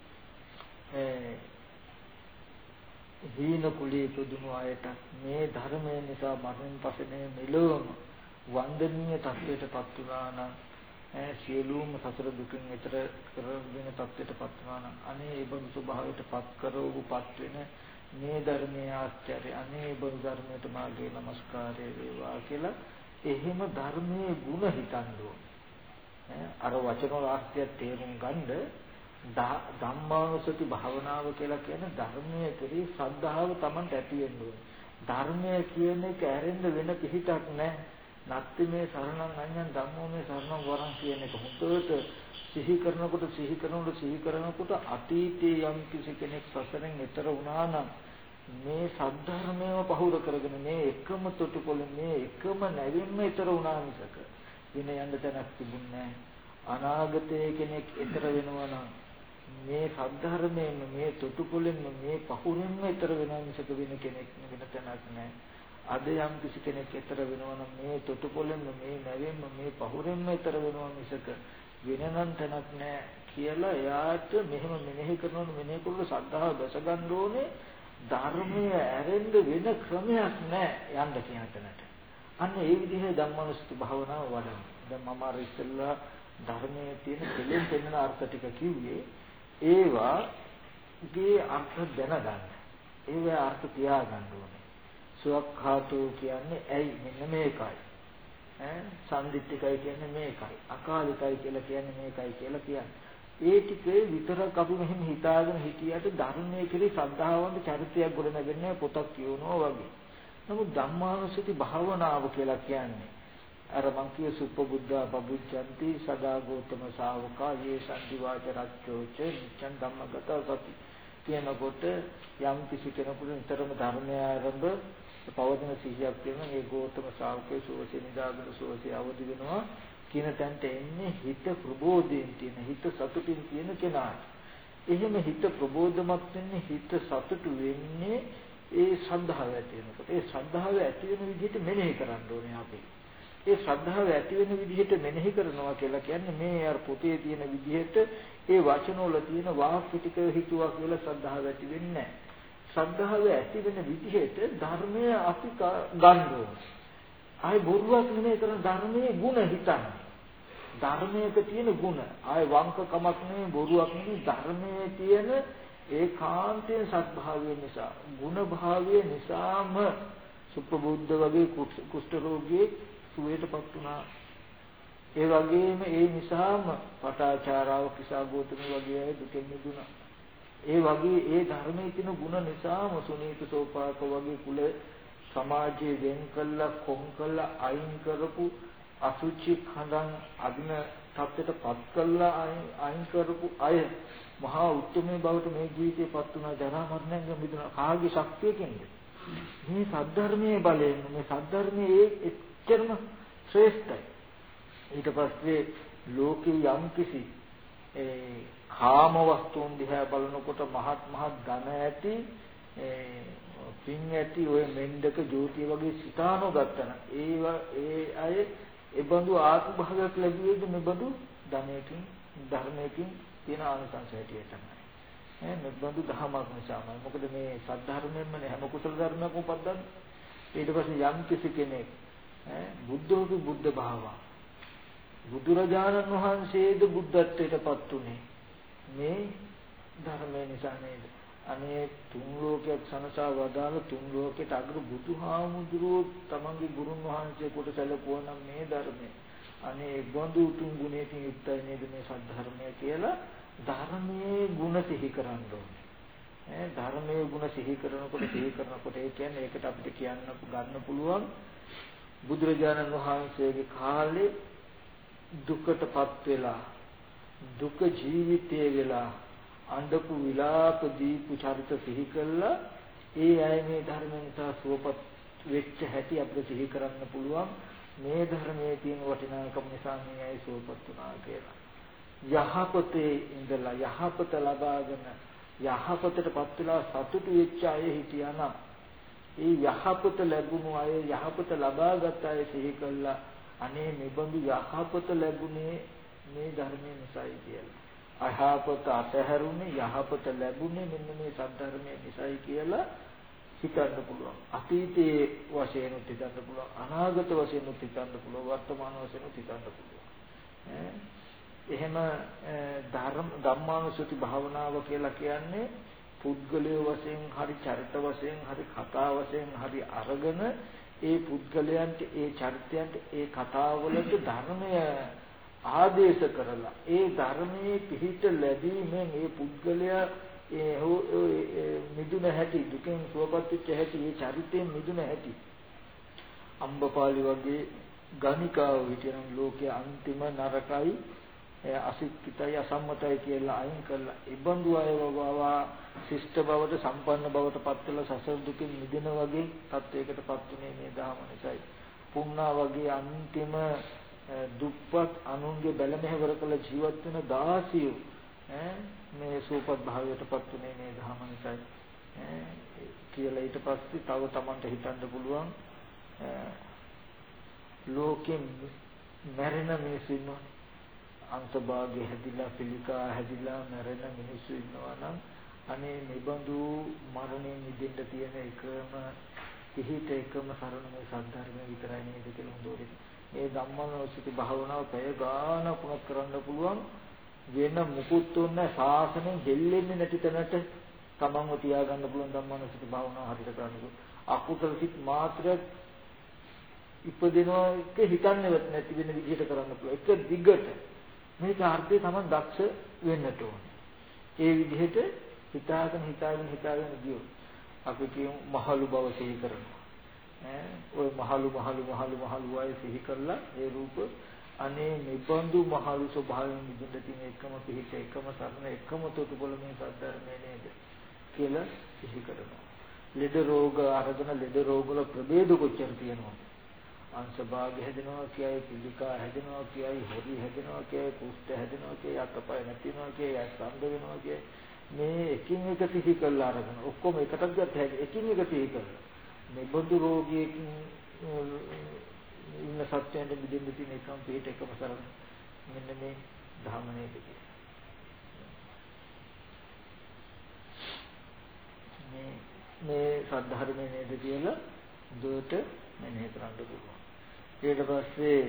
හීන කුලී පුදුම අයට මේ ධර්මය නිසා මරණයෙන් පස්සේ මෙලොවම වන්දනීය තත්ත්වයටපත් වුණා නම් සියලුම සතර දුකින් ඈතර කරගෙන තත්ත්වයටපත් වුණා නම් අනේ ඒ බඳු ස්වභාවයටපත් කරවුපත් වෙන මේ ධර්මයේ ආශ්චර්ය අනේ ඒ බඳු ධර්මයට මාගේ নমස්කාරය වේවා කියලා එහෙම ධර්මයේ ගුණ හිතන්න ඕනේ. අර වචන වල ආශ්චර්ය තේරුම් ගන්න ධම්මානුසති භාවනාව කියලා කියන්නේ ධර්මයේ කෙරෙහි ශ්‍රද්ධාව Tamanට ඇති වෙන්න ඕනේ. ධර්මය කියන එක ඇරෙන්න වෙන පිහිටක් නැහැ. නැත්ති මේ සරණං අඤ්ඤං ධම්මෝ මේ සරණං වරං කියන එක හොඳට සිහි කරනකොට අතීතයේ යම් කිසි කෙනෙක් සසරෙන් ඈතර වුණා නම් මේ සද්ධර්මයම පහුර කරගෙන මේ එකම තොටුපොළ මේ එකම නැවෙන්න ඊතර වුණා මිසක වෙන යන්න තැනක් තිබුණේ නැහැ. අනාගතයේ කෙනෙක් ඊතර වෙනවා නම් මේ සද්ධර්මයෙන් මේ තොටුපොළෙන් මේ පහුරෙන්ම ඊතර වෙනවා මිසක වෙන කෙනෙක් වෙන තැනක් නැහැ. අද යම් කිසි කෙනෙක් ඊතර වෙනවා නම් මේ තොටුපොළෙන් මේ නැවෙන්න මේ පහුරෙන්ම ඊතර වෙනවා මිසක වෙනනම් තැනක් නැහැ කියලා එයාට මෙහෙම මෙනෙහි කරනවනේ මෙනෙහි කළොත් ශ්‍රද්ධාව දැස ගන්න ඕනේ. ධර්මයේ ඇරෙන්න වෙන ක්‍රමයක් නැහැ යන්න කියන තැනට. අන්න ඒ විදිහේ ධම්මානුස්සති භාවනාව වඩන්න. දැන් මම අර ඉස්සෙල්ලා ධර්මයේ තියෙන දෙලෙන් දෙන්න අර්ථ ටික කිව්වේ ඒවාගේ අර්ථ දැනගන්න. ඒවා අර්ථ තියාගන්න ඕනේ. සුවක්ඛාතෝ කියන්නේ ඇයි මෙන්න මේකයි. සම්දිත්තිකයි කියන්නේ මේකයි. අකාලිකයි කියලා කියන්නේ මේකයි කියලා කියන්නේ. ඒ ටිකේ විතරක් අපි මෙහෙම හිතාගෙන හිටියට ධර්මයේ කෙරේ ශ්‍රද්ධාවන්ත චරිතයක් ගොඩනගන්නේ පොතක් කියවනවා වගේ. නමුත් ධම්මානුස්සති භාවනාව කියලා කියන්නේ අර මං කිය සුප්පබුද්ධා පබුච්ඡන්ති සදා ගෞතම ශාවකා යේ සම්දිවාච රච්චෝච නිච්ඡන් ධම්මගත සති කියනකොට යම් කිසි කෙනෙකුට නිතරම ධර්මය ආරම්භ පවතින සිහියක් තියෙන මේ ගෞතම ශාවකේ සෝසේ නිදාගෙන සෝසේ අවදි වෙනවා කියන තැනට එන්නේ හිත ප්‍රබෝධයෙන් තියෙන හිත සතුටින් තියෙන කෙනාට. එහෙම හිත ප්‍රබෝධමත් වෙන්නේ හිත සතුටු වෙන්නේ ඒ ශ්‍රද්ධාව ඇති වෙනකොට. ඒ ශ්‍රද්ධාව ඇති වෙන විදිහට මෙනෙහි කරන්න ඕනේ අපි. ඒ ශ්‍රද්ධාව ඇති වෙන විදිහට මෙනෙහි කරනවා කියලා කියන්නේ මේ අර පොතේ තියෙන විදිහට ඒ වචනවල තියෙන වාක්‍ය ටික හිතුවා කියලා ශ්‍රද්ධාව ඇති වෙන්නේ නැහැ. ශ්‍රද්ධාව ඇති වෙන විදිහට ධර්මය අපි ගන්න ඕනේ. ආයි බොරුවක් නෙමෙයි කරන ධර්මයේ ಗುಣ හිතන්නේ. ධර්මයක තියෙන ಗುಣ. ආයි වංකකමක් නෙමෙයි බොරුවක් නෙමෙයි ධර්මයේ තියෙන ඒකාන්තයෙන් සත්භාවය නිසා, ಗುಣ භාවය නිසාම සුප්පබුද්ධ වගේ කුෂ්ඨ රෝගී සුවයටපත් වුණා. ඒ වගේම ඒ නිසාම පටාචාරාව කිසා ගෝතම වගේ අය දුකෙන් මිදුණා. ඒ වගේ ඒ ධර්මයේ තියෙන ಗುಣ නිසාම සුනීත සෝපාක වගේ කුල සමාජයේ වෙන් කළා කොම් කළා අයින් කරපු අසුචි khඳන් අදින තත්ත්වයටපත් කළා අයින් කරපු අය මහා උත්මේ බවට මේ ජීවිතේපත් වුණා ජරා මරණයෙන් මිදුණා. කාගේ ශක්තියකින්ද? මේ සද්ධර්මයේ බලයෙන් මේ සද්ධර්මයේ එච්චරම ශ්‍රේෂ්ඨයි. ඊට පස්සේ ලෝකේ යම් කිසි කාම වස්තුන් දිහා බලනකොට මහත් ධන ඇති පින් ඇති ඔය මෙන්දක ජෝතිය වගේ සිතානෝ ගත්තන ඒ අය ඒබඳු ආත්ම භාවයක් ලැබුවේද මෙබඳු ධනයකින් ධර්මයකින් තියෙන ආනිසංස හැටියට තමයි. මෙබඳු දහමක් නිසාමයි. මොකද මේ සද්ධර්මයෙන්ම හැම කුසල ධර්මයක්ම උපදින්න. ඊට පස්සේ යම් කිසි කෙනෙක් බුද්ධෝපි බුද්ධ භාවා බුදුරජාණන් වහන්සේද බුද්ධත්වයටපත් උනේ මේ ධර්මය නිසා නේද? අනේ තුන් ලෝකයක් සනසා වදාළ තුන් ලෝකෙට අග්‍ර බුදුහාමුදුරුවෝ තමන්ගේ ගුරුන් වහන්සේ කොට සැලකුවා නම් මේ ධර්මය අනේ බඳු තුන් ගුණයකින් යුක්තයි නේද මේ සද්ධර්මය කියලා ධර්මයේ ගුණ සිහි කරන්න ඕනේ. ධර්මයේ ගුණ සිහි කරනකොට ඒ කියන්නේ ඒකට අපිට කියන්න ගන්න පුළුවන් බුදුරජාණන් වහන්සේගේ කාලේ දුකටපත් වෙලා දුක ජීවිතේ වෙලා අඬපු විලාප දීපු චරිත සිහි කළා. ඒ අය මේ ධර්ම නිසා සුවපත් වෙච්ච හැටි අපිට සිහි කරන්න පුළුවන්. මේ ධර්මයේ තියෙන වටිනාකම නිසා මේ අය සුවපත් වුණා කියලා. යහපතේ ඉඳලා යහපත ලබාගෙන යහපතටපත් වෙලා සතුටු වෙච්ච අය හිටියානම් ඒ යහපත ලැබුණු අය යහපත ලබාගත් අය සිහි කළා. අනේ මෙබඳු යහපත ලැබුණේ මේ ධර්මයේ නිසායි කියලා. අයහපත අතහැරුනේ යහපත ලැබුණේ මෙන්න මේ සද්ධර්මයේ නිසායි කියලා හිතන්න පුළුවන්. අතීතයේ වශයෙන් හිතන්න පුළුවන්, අනාගත වශයෙන් හිතන්න පුළුවන්, වර්තමාන වශයෙන් හිතන්න පුළුවන්. එහෙම ධම්මානුස්සති භාවනාව කියලා කියන්නේ පුද්ගලයේ වශයෙන් හරි චරිත වශයෙන් හරි කතා වශයෙන් හරි අරගෙන ඒ පුද්ගලයන්ට ඒ චරිතයන්ට ඒ කතාවලට ධර්මය ආදේශ කරලා ඒ ධර්මයේ පිහිට ලැබීමෙන් ඒ පුද්ගලයා මිදුන හැටි දුකෙන් සුවපත් වෙච්ච හැටි ඒ චරිතයෙන් මිදුන හැටි අම්බපාලි වගේ ගණිකාව විතරක් ලෝකයේ අන්තිම නරකයි අසික්කිතයි අසම්මතයි කියලා අයින් කරලා ඉබඳු අය වව ශිෂ්ට බවට සම්පන්න බවට පත් වෙලා සසර දුකින් මිදෙන වගේ තත්වයකටපත් උනේ මේ ධර්ම නිසායි. පුණා වගේ අන්තිම දුප්පත් අනුන්ගේ බැලමෙහෙවර කළ ජීවත් වෙන දාසියෝ මේ සූපත් භාවයටපත් උනේ මේ ධර්ම නිසායි. කියලා ඊට පස්සේ තව Tamanට හිතන්න පුළුවන් ලෝකෙන් මැරෙන මිනිස්සු ඉන්නවා. අන්තභාගය හැදිලා පිළිකා හැදිලා මැරෙන මිනිස්සු ඉන්නවා නම් අනේ නිබඳු මරණයෙන් මිදෙන්න තියෙන එකම පිහිට එකම සරණ මේ සද්ධර්මය විතරයි නේද කියලා හොඳට මේ ධම්මානුස්සති භාවනාව පැය ගානක් වුණත් කරන්න පුළුවන් වෙන මුකුත් උන්න සාසනෙන් දෙල්ලෙන්නේ නැති තැනට තමන්ව තියාගන්න පුළුවන් ධම්මානුස්සති භාවනාව හරියට කරනකොට අකුසල සිත් මාත්‍රයක් ඉපදිනවා එක හිතන්නේවත් නැති වෙන විදිහට කරන්න පුළුවන් එක දිගට මේක අර්ථය තමයි දක්ෂ වෙන්නට ඕනේ. ඒ විදිහට හිතාගෙන ගියොත් අපි කියමු මහලු බව සිහි කරනවා. ඔය මහලු වය සිහි කරලා ඒ රූප අනේ නිබඳු මහලු ස්වභාවයෙන් නිදින්න තියෙන එකම පිහිට එකම සරණ එකම තොටුපොළ මේ සද්ධර්මයේ නේද කියලා සිහි කරනවා. ලෙඩ රෝග අරගෙන ලෙඩ රෝග වල ප්‍රභේද කොච්චර තියෙනවද? අංශභාග හැදෙනවා කියයි පිළිකා හැදෙනවා කියයි හොරි හැදෙනවා කියයි කුෂ්ඨ හැදෙනවා කියයි අතපය නැතිනවා කියයි සම්ද වෙනවා කියයි මේ එකින් එක සිහි කරලා අරගෙන ඔක්කොම එකටත් ගත්ත හැකි එකින් එක සිහි කරලා මේ බොදු රෝගියකින් ඉන්න සත්‍යයෙන් මිදෙන්න තියෙන එකම පිට එකම සරණ මෙන්න මේ ධර්මනේ දෙකේ මේ සද්ධර්මයේ නේද කියලා දුවට මෙනෙහි කරන්න පුළුවන්. ඊට පස්සේ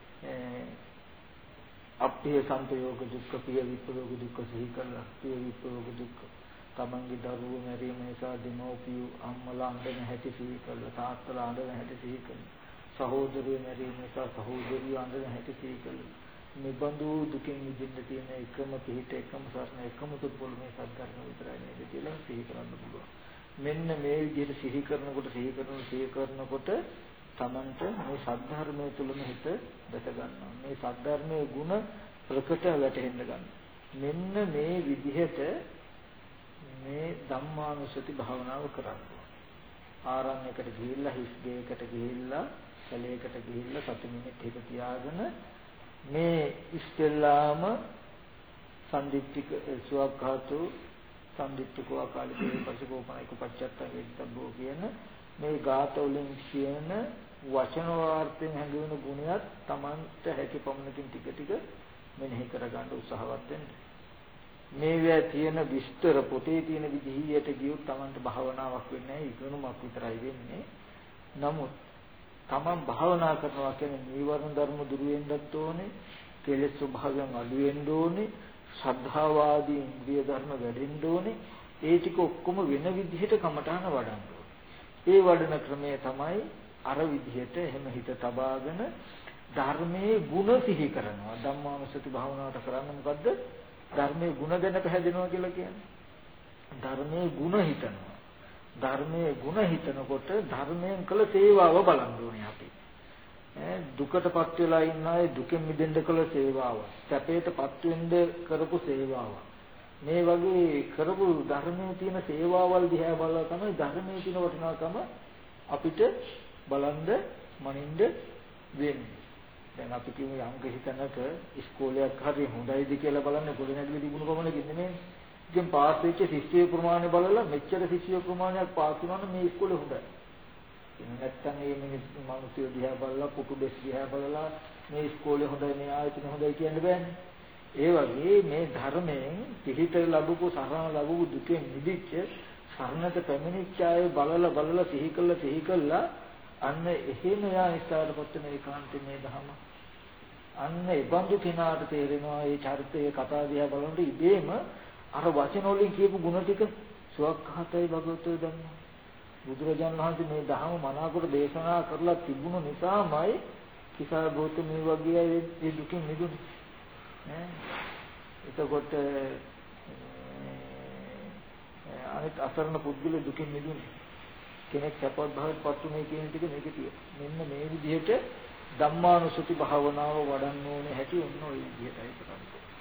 අප්පිය සංපයෝග දුක්ඛ පිය විප්‍රයෝග දුක්ඛ සිහි කරලා පිය විප්‍රයෝග දුක්ඛ තමන්ගේ දරුවෝ මැරීම නිසා දෙමව්පියෝ අම්මලා අඬන හැටි සිහි කරලා තාත්තලා අඬන හැටි සිහි කරලා සහෝදරයෝ මැරීම නිසා සහෝදරියෝ අඬන හැටි සිහි කරලා නිබඳු දුකින් මිදෙන්න තියෙන එකම පිහිට එකම සරණ එකම තුප්පොළ මේ සත්‍යර්ම විතරයි නේද කියලා සිහි කරන්න පුළුවන්. මෙන්න මේ විදිහට සිහි කරනකොට තමන්ට මේ සද්ධර්මයේ තුලම හිත දැක ගන්නවා. මේ සද්ධර්මයේ ගුණ ප්‍රකට වැටහෙන්න ගන්නවා. මෙන්න මේ විදිහට මේ ධම්මානුස්සති භාවනාව කරන්නේ. ආරණ්‍යයකට ගිහිල්ලා හිස් ගෙයකට ගිහිල්ලා සැලයකට ගිහිල්ලා 7 මිනිත් හිත තියාගෙන මේ ඉස්තෙල්ලාම සම්දිත්තික සුවක්ඛාතු සම්දිත්තිකෝ අකාලිකේ පසුකෝපනයික පච්චත්ත වේදිතබ්බෝ කියන මේ ගාත වලින් කියන වචන වාර්තෙන් හැඟෙන ගුණයක් Tamanට හැකි පමණකින් ටික මෙනෙහි කරගන්න උත්සාහවත් වෙන්න. මේවා තියෙන විස්තර පොතේ තියෙන විදිහට ගියොත් Tamanට භාවනාවක් වෙන්නේ නැහැ ඉගෙනුමක් විතරයි වෙන්නේ. නමුත් Taman භාවනා කරනවා කියන්නේ නීවරණ ධර්ම දුරු වෙන්නත් ඕනේ, කෙලෙස් ස්වභාවයන් අඩු වෙන්න ඕනේ, ශ්‍රද්ධාවාදී ඉන්ද්‍රිය ධර්ම වැඩෙන්න ඕනේ. ඒ ටික ඔක්කොම වෙන විදිහට කමඨාන වඩන්න ඕනේ. ඒ වඩන ක්‍රමය තමයි අර විදිහට එහෙම හිත තබාගෙන ධර්මයේ ගුණ සිහි කරනවා. ධම්මානුස්සති භාවනාවට කරන්නේ මොකද්ද? ධර්මයේ ගුණ ගැන පැහැදෙනවා කියලා කියන්නේ. ධර්මයේ ගුණ හිතනවා. ධර්මයේ ගුණ හිතනකොට ධර්මයෙන් කළ සේවාව බලන්න ඕනේ අපි. දුකටපත් වෙලා ඉන්න අය දුකෙන් මිදෙන්න කළ සේවාව, සැපයටපත් වෙන්න කරපු සේවාව. මේ වගේ කරපු ධර්මයේ තියෙන සේවාවල් දිහා බලලා තමයි ධර්මයේ තියෙන වටිනාකම අපිට බලන්ද මනින්ද වෙන්නේ. දැන් අපි කියමු යම් කිසි තැනක ඉස්කෝලයක් හරි හොඳයිද කියලා බලන්න ගොඩනැගිලි තිබුණු පමණකින් නෙමෙයි. ඉතින් පාස් වෙච්ච ශිෂ්‍ය ප්‍රමාණය බලලා මෙච්චර ශිෂ්‍ය ප්‍රමාණයක් පාස් වුණා නම් මේ ඉස්කෝලේ හොඳයි. ඉතින් නැත්තම් මේ මිනිස්සු දිහා බලලා පුටු දෙස් දිහා බලලා මේ ඉස්කෝලේ හොඳයි මේ ආයතන හොඳයි කියන්න බෑනේ. ඒ වගේ මේ ධර්මයෙන් පිළිත ලැබුකු සරණ ලැබුකු දුකෙන් මිදිච්ච සරණට පැමිණිච්ච අය බලලා සිහි කළා අන්න එහෙම යා ඉස්සරහට මේ ඒකාන්තේ මේ ධම අන්න ඒ බඳු කෙනාට තේරෙනවා මේ චරිතයේ කතා දිහා බලනකොට ඉබේම අර වචන වලින් කියපු ಗುಣ ටික සුවක්ඛතයි භගවතු ධම්ම බුදුරජාණන් වහන්සේ මේ ධම මනාවකට දේශනා කරලා තිබුණු නිසාමයි කිසා ගෞතම මේ වගේ ඒ දුකින් මිදුනේ. එතකොට අනිත් අසරණ පුද්ගල දුකින් මිදුනේ. කෙනෙක් සපවත් භාවයට පත් උනේ කියන ටික මේකේ තියෙනවා. මෙන්න මේ විදිහට ධම්මානුසුති භාවනාව වඩන්න ඕනේ හැටි ඔන්න ඔය විදිහටයි කරන්නේ.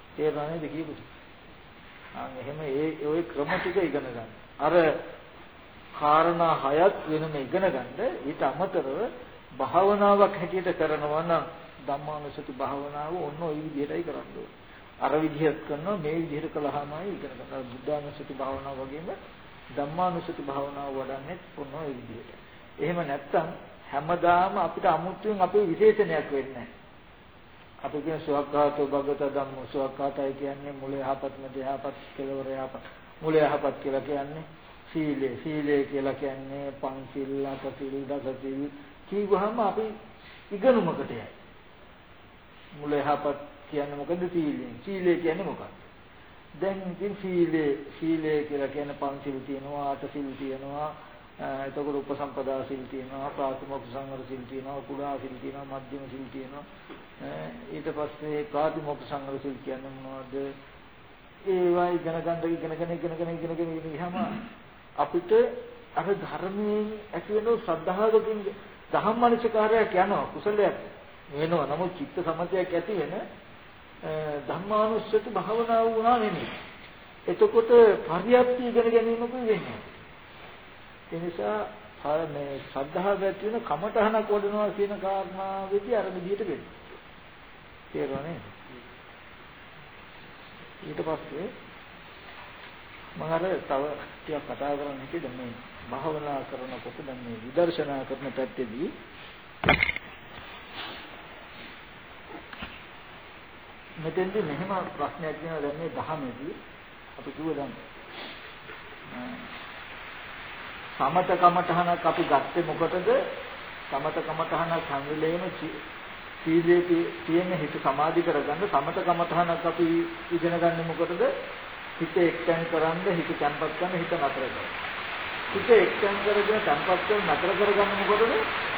තේරෙනවද කියපු? එහෙම ওই ක්‍රම ටික ඉගෙන ගන්න. අර කාරණා 6ක් වෙනම ඉගෙන ගන්න. ඊට අමතරව භාවනාවක් හැටියට කරනවා නම් ධම්මානුසති භාවනාව ඔන්න ඔය විදිහටයි කරන්න ඕනේ. අර විදිහට කරනවා මේ විදිහට කළාමයි ඉගෙන ගන්න. බුද්ධානුසති භාවනාව වගේම ධම්මානුසති භාවනාව වඩන්නේ ඔන්න ඔය විදිහට. එහෙම නැත්නම් හැමදාම අපිට අමුතුවෙන් අපේ විශේෂණයක් වෙන්නේ නැහැ. අපි කියන සුවක්ඛාතෝ භගවත ධම්මෝ සුවක්ඛාතයි කියන්නේ මුල යහපත් මැද යහපත් කෙලවර යහපත්. මුල යහපත් කියලා කියන්නේ සීලය කියලා කියන්නේ පංචිල් අටසිල් දසසිල් කීවහම අපි ඉගෙනුමකට යයි. මුල යහපත් කියන්නේ මොකද? සීලය කියන්නේ මොකක්ද? දැන් ඉතින් සීලය කියලා කියන්නේ පංචිල් තියෙනවා අටසිල් තියෙනවා එතකොට උපසම්පදා සිල් තියෙනවා ප්‍රාථමික සංවර සිල් තියෙනවා කුඩා සිල් තියෙනවා මධ්‍යම සිල් තියෙනවා ඊට පස්සේ ප්‍රාථමික සංවර සිල් කියන්නේ මොනවද? ඒවා ඉගෙන ගන්න ගියාම අපිට අර ධර්මයෙන් ඇති වෙන ශ්‍රද්ධාවකින් ධම්මනිචකාරයක් යනවා කුසලයක් වෙනවා. නමුත් චිත්ත සමතයක් ඇති වෙන ධම්මානුස්සති භාවනාව වුණා නෙමෙයි. එතකොට පරියප්ති ඉගෙන ගැනීමක වෙන්නේ. ඒ නිසා මේ ශ්‍රද්ධාව ඇති වෙන කමඨහනක් වඩනවා කියන කාරණාවෙදී අර විදිහට වෙන්නේ. තේරුණා නේද? ඊට පස්සේ මම අර තව ටිකක් කතා කරන්න හිතේ මේ භාවනා කරනකොට දැන් මේ විදර්ශනා කරන පැත්තේදී මෙතෙන්දී මෙහෙම ප්‍රශ්නයක් තියෙනවා. දැන් මේ දහමේදී අපි කිව්ව දැන් සමත කමඨහනක් අපි ගත්තේ මොකටද? සමත කමඨහනක් හැම වෙලේම සීලයේ තියෙන හිත සමාධි කරගන්න සමත කමඨහනක් අපි ඉගෙන ගන්න මොකටද? හිත එක්තෙන් කරන්ද හිත තැම්පත් කරන හිත නතර කරගන්න. හිත එක්තෙන් කරගෙන තැම්පත් කරන නතර කරගන්න මොකටද?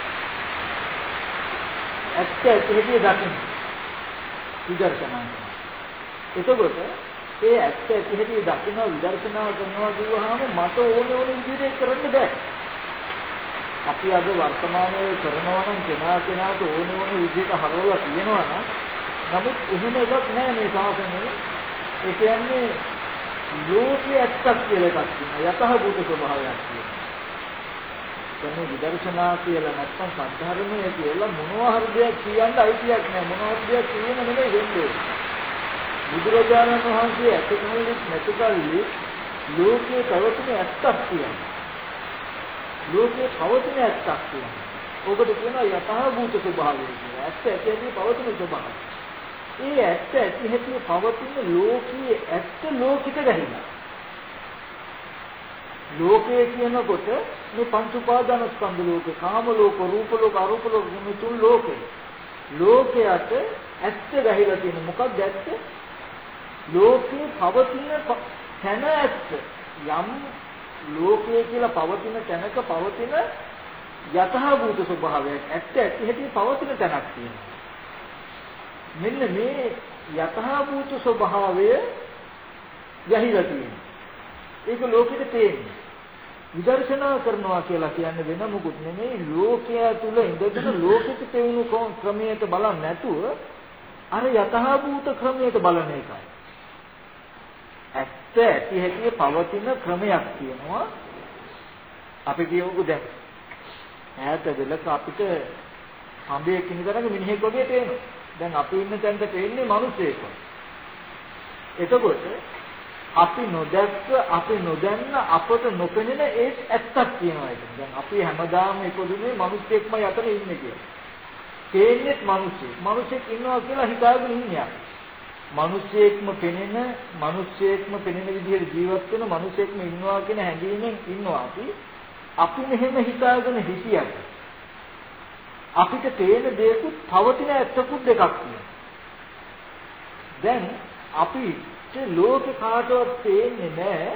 ඇත්ත ඇහිදී දකින්න. විදර්ශනා කරනවා. එතකොට ඒ ඇත්ත ඇහිදී දකින්න විදර්ශනා කරනවා කියවහම මට ඕන විදිහට කරන්න බෑ. අපි අද වර්තමානයේ කරනවා නම් කෙනාට ඕන විදිහට හරවලා තියෙනවා නම් නමුත් එහෙම එකක් නෑ මේ ශාසනයේ. ඒ කියන්නේ ලෝකයේ ඇත්තක් කියලා එකක් තියෙනවා. යතහ භූත ස්වභාවයක් තියෙනවා. එන්නේ විදර්ශනා කියලා නැත්නම් සද්ධර්මය කියලා මොනවා හරි දෙයක් කියන්න අයිතියක් නෑ. මොනවා හරි දෙයක් කියන්න නෙමෙයි වෙන්නේ. බුදුරජාණන් වහන්සේ ඇතකමලි නැතුකල්ලි ලෝකයේ පවතින ඇත්තක් කියනවා. ලෝකයේ පවතින ඇත්තක් කියනවා. ඔබට කියනවා යතහ භූත ස්වභාවය කියලා. ඇත්ත ඇති පවතින ස්වභාවය. ඒ ඇත්ත ඇති හැටි පවතින ලෝකයේ ඇත්ත ලෝකිත ගහිනවා. ලෝකයේ කියනකොට මේ පංච උපාදාන ස්කන්ධ ලෝකේ, කාම ලෝක, රූප ලෝක, අරූප ලෝක මේ තුන් ලෝකේ. ලෝකයට ඇත්ත ගහිලා තියෙන මොකක්ද ඇත්ත? ලෝකේ පවතින තැන ඇත්ත. යම් ලෝකයේ කියලා පවතින තැනක පවතින යතහ භූත ස්වභාවයක් ඇත්ත ඇති හැටි පවතින තැනක් තියෙනවා. මෙන්න මේ යතහ භූත ස්වභාවය යහිලා තියෙනවා. ඒක ලෝකෙට තේන්නේ. විදර්ශනා කරනවා කියලා කියන්නේ වෙන මොකුත් නෙමෙයි ලෝකය තුල ඉඳගෙන ලෝකෙට තේරුණු ක්‍රමයට බලන්නේ නැතුව අර යතහ භූත ක්‍රමයට බලන එකයි. ඇත්ත ඇති හැටි පවතින ක්‍රමයක් තියෙනවා. අපි කියමුකෝ දැන් ඈත වෙලක අපිට හම්බේ කිනිදරක මිනිහෙක් වගේ පේනවා. දැන් අපි ඉන්න තැනට පේන්නේ මිනිස්සෙක්. එතකොට අපි නොදැක්ක අපි නොදන්න අපට නොපෙනෙන ඒ ඇත්තක් කියනවා ඒක. දැන් අපි හැමදාම ඉපදුනේ මිනිස්සෙක්මයි අතර ඉන්නේ කියලා. තේන්නේත් මිනිස්සෙක්. මිනිස්සෙක් ඉන්නවා කියලා හිතාගෙන ඉන්නේ. මිනිස්සෙක්ම පෙනෙන විදිහට ජීවත් වෙන මිනිස්සෙක්ම ඉන්නවා කියන හැඟීමෙන් ඉන්නවා අපි මෙහෙම හිතාගෙන හිටියට අපිට තේන දේකුත් පවතින ඇත්තකුත් දෙකක් තියෙනවා. දැන් අපි ලෝකේ කාටවත් තේන්නේ නැහැ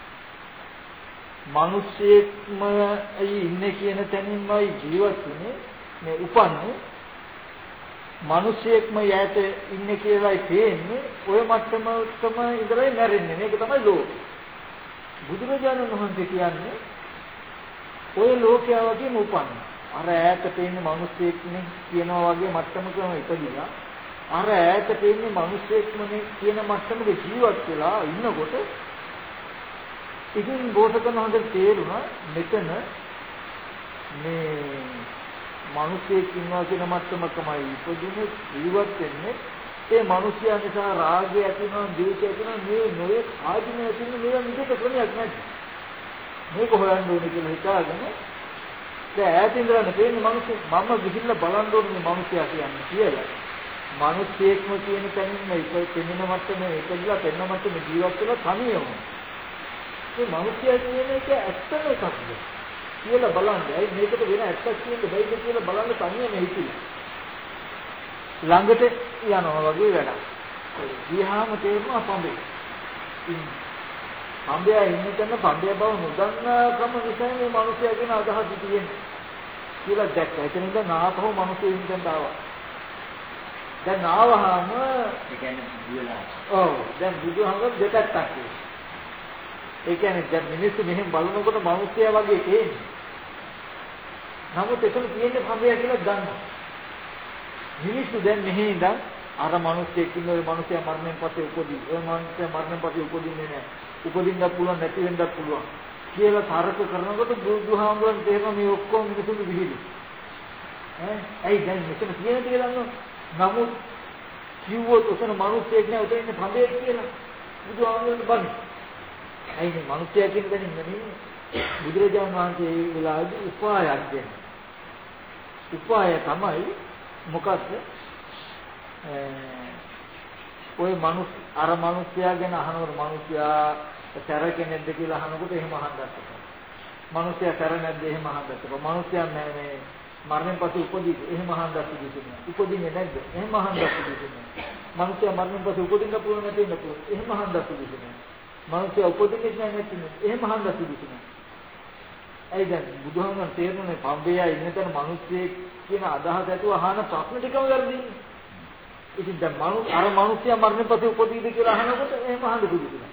මිනිස්සෙක්ම ඉන්නේ කියන තැනින්මයි ජීවත් වෙන්නේ මේ උපන්නේ මිනිස්සෙක්ම යට ඉන්නේ කියලායි තේන්නේ ඔය මට්ටමටම ඉඳලා මැරෙන්නේ මේක තමයි ලෝකය. බුදුරජාණන් වහන්සේ කියන්නේ ඔය ලෝකයා වගේම උපන්නේ අර ඈත පේන මිනිස්සෙක්නේ කියනවා වගේ මට්ටමකම ඉපදිලා අර ඈත තියෙන මිනිස්සෙක්මනේ කියන මට්ටමක ජීවත් වෙලා ඉන්නකොට ඉතින් බෝසතන හොඳට තේරුණා මෙතන මේ මිනිස්සෙක් ඉන්නවා කියන මට්ටමකමයි ඉපදුනේ ජීවත් වෙන්නේ ඒ මිනිසයා නිසා රාගය ඇති වෙනවා ද්වේෂය ඇති වෙනවා මේ නොයේ ආධිනය ඇති වෙන මේවා නිදක ක්‍රමයක් නැද්ද මේක හොයන්න ඕනේ කියලා හිතාගෙන දැන් ඈත ඉඳලා තේරෙන මිනිස්සු මම ගිහිල්ලා බලන්න ඕනේ මේ මිනිසයා කියන්නේ කියලා මිනිස්සෙක්ම කියන තැනින් මේක තෙමින මට්ටමේ ඉපදලා පෙන්න මට්ටමේ ජීවත් වෙලා තනියම මේ මිනිසයා කියන එක ඇත්තම එකක්ද කියලා බලන්න. ඒ මේකට වෙන ඇත්තක් කියන්න බැයිද කියලා බලන්න තනියම හිතිලා. ළඟට යනවා වගේ වැඩක්. ගියාම තේරෙනවා පඹේ. පඹේ ඉන්න තැන පඹේ බව නොදන්නා කම නිසා මේ මිනිසයා කියන අදහස තියෙන්නේ. කියලා දැක්කා. එතන ඉඳන් ආපහු මිනිස්සු ඉන්න ආවා. දැන් ආවහම ඒ කියන්නේ බුදුලා. ඔව් දැන් බුදුහාමුදුරුවෝ දෙකක් අක්කේ. ඒ කියන්නේ දැන් මිනිස්සු මෙහෙම බලනකොට මිනිස්සයා වගේ තේන්නේ. නමුත් එතන තියෙන්නේ පඹය කියලා ගන්නවා. මිනිස්සු දැන් මෙහෙ ඉඳන් අර මිනිස්සෙක් ඉන්න ඔය මිනිසයා මරණයෙන් පස්සේ උපදී. ඔය මිනිසයා මරණයෙන් පස්සේ උපදින්නේ නැහැ. උපදින්නත් පුළුවන් නැති වෙන්නත් පුළුවන්. කියලා තරක කරනකොට බුදුහාමුදුරුවෝ තේරෙනවා මේ ඔක්කොම මිනිසුන්ගේ විහිළු. ඇයි දැන් මෙතන තියෙන දේ දන්නවද? නමුත් කිව්වොත් උතන මිනිස්සෙක් නෑ උතන ඉන්නේ පඹේ කියලා. බුදුහාමුදුරුවෝ බන්නේ. ඇයි මේ මිනිස්සයා කියන දේ නෙමෙයි. බුදුරජාණන් වහන්සේ ඒ වෙලාවේදී උපායක් දෙනවා. උපාය තමයි මොකක්ද? ඔය අර මිනිස්සයා ගැන අහනකොට මිනිස්සයා තර කෙනෙක්ද කියලා අහනකොට එහෙම අහන්නත්. මිනිස්සයා තර නැද්ද එහෙම අහන්නත්. මිනිස්සයා මේ මරණයෙන් පස්සේ උපදීද එහෙම අහන්නත් දෙන්නේ. උපදින්නේ නැද්ද? එහෙම අහන්නත් දෙන්නේ. මිනිස්සයා මරණයෙන් පස්සේ උපදින්න පුළුවන් නැති වෙන්න පුළුවන්. එහෙම අහන්නත් දෙන්නේ. මිනිස්සයා උපදින්නේ නැහැ නැතිනේ. එහෙම අහන්නත් දෙන්නේ. ඇයි දැන් බුදුහාමුදුරන් තේරුනේ පඹේ ඉන්න තැන මිනිස්සෙක් කියන අදහස ඇතුව අහන ප්‍රශ්න ටිකම වැරදින්නේ. ඉතින් දැන් අර මිනිස්සයා මරණයෙන් පස්සේ උපදීද කියලා අහනකොට එහෙම අහන්න පුළුවන්.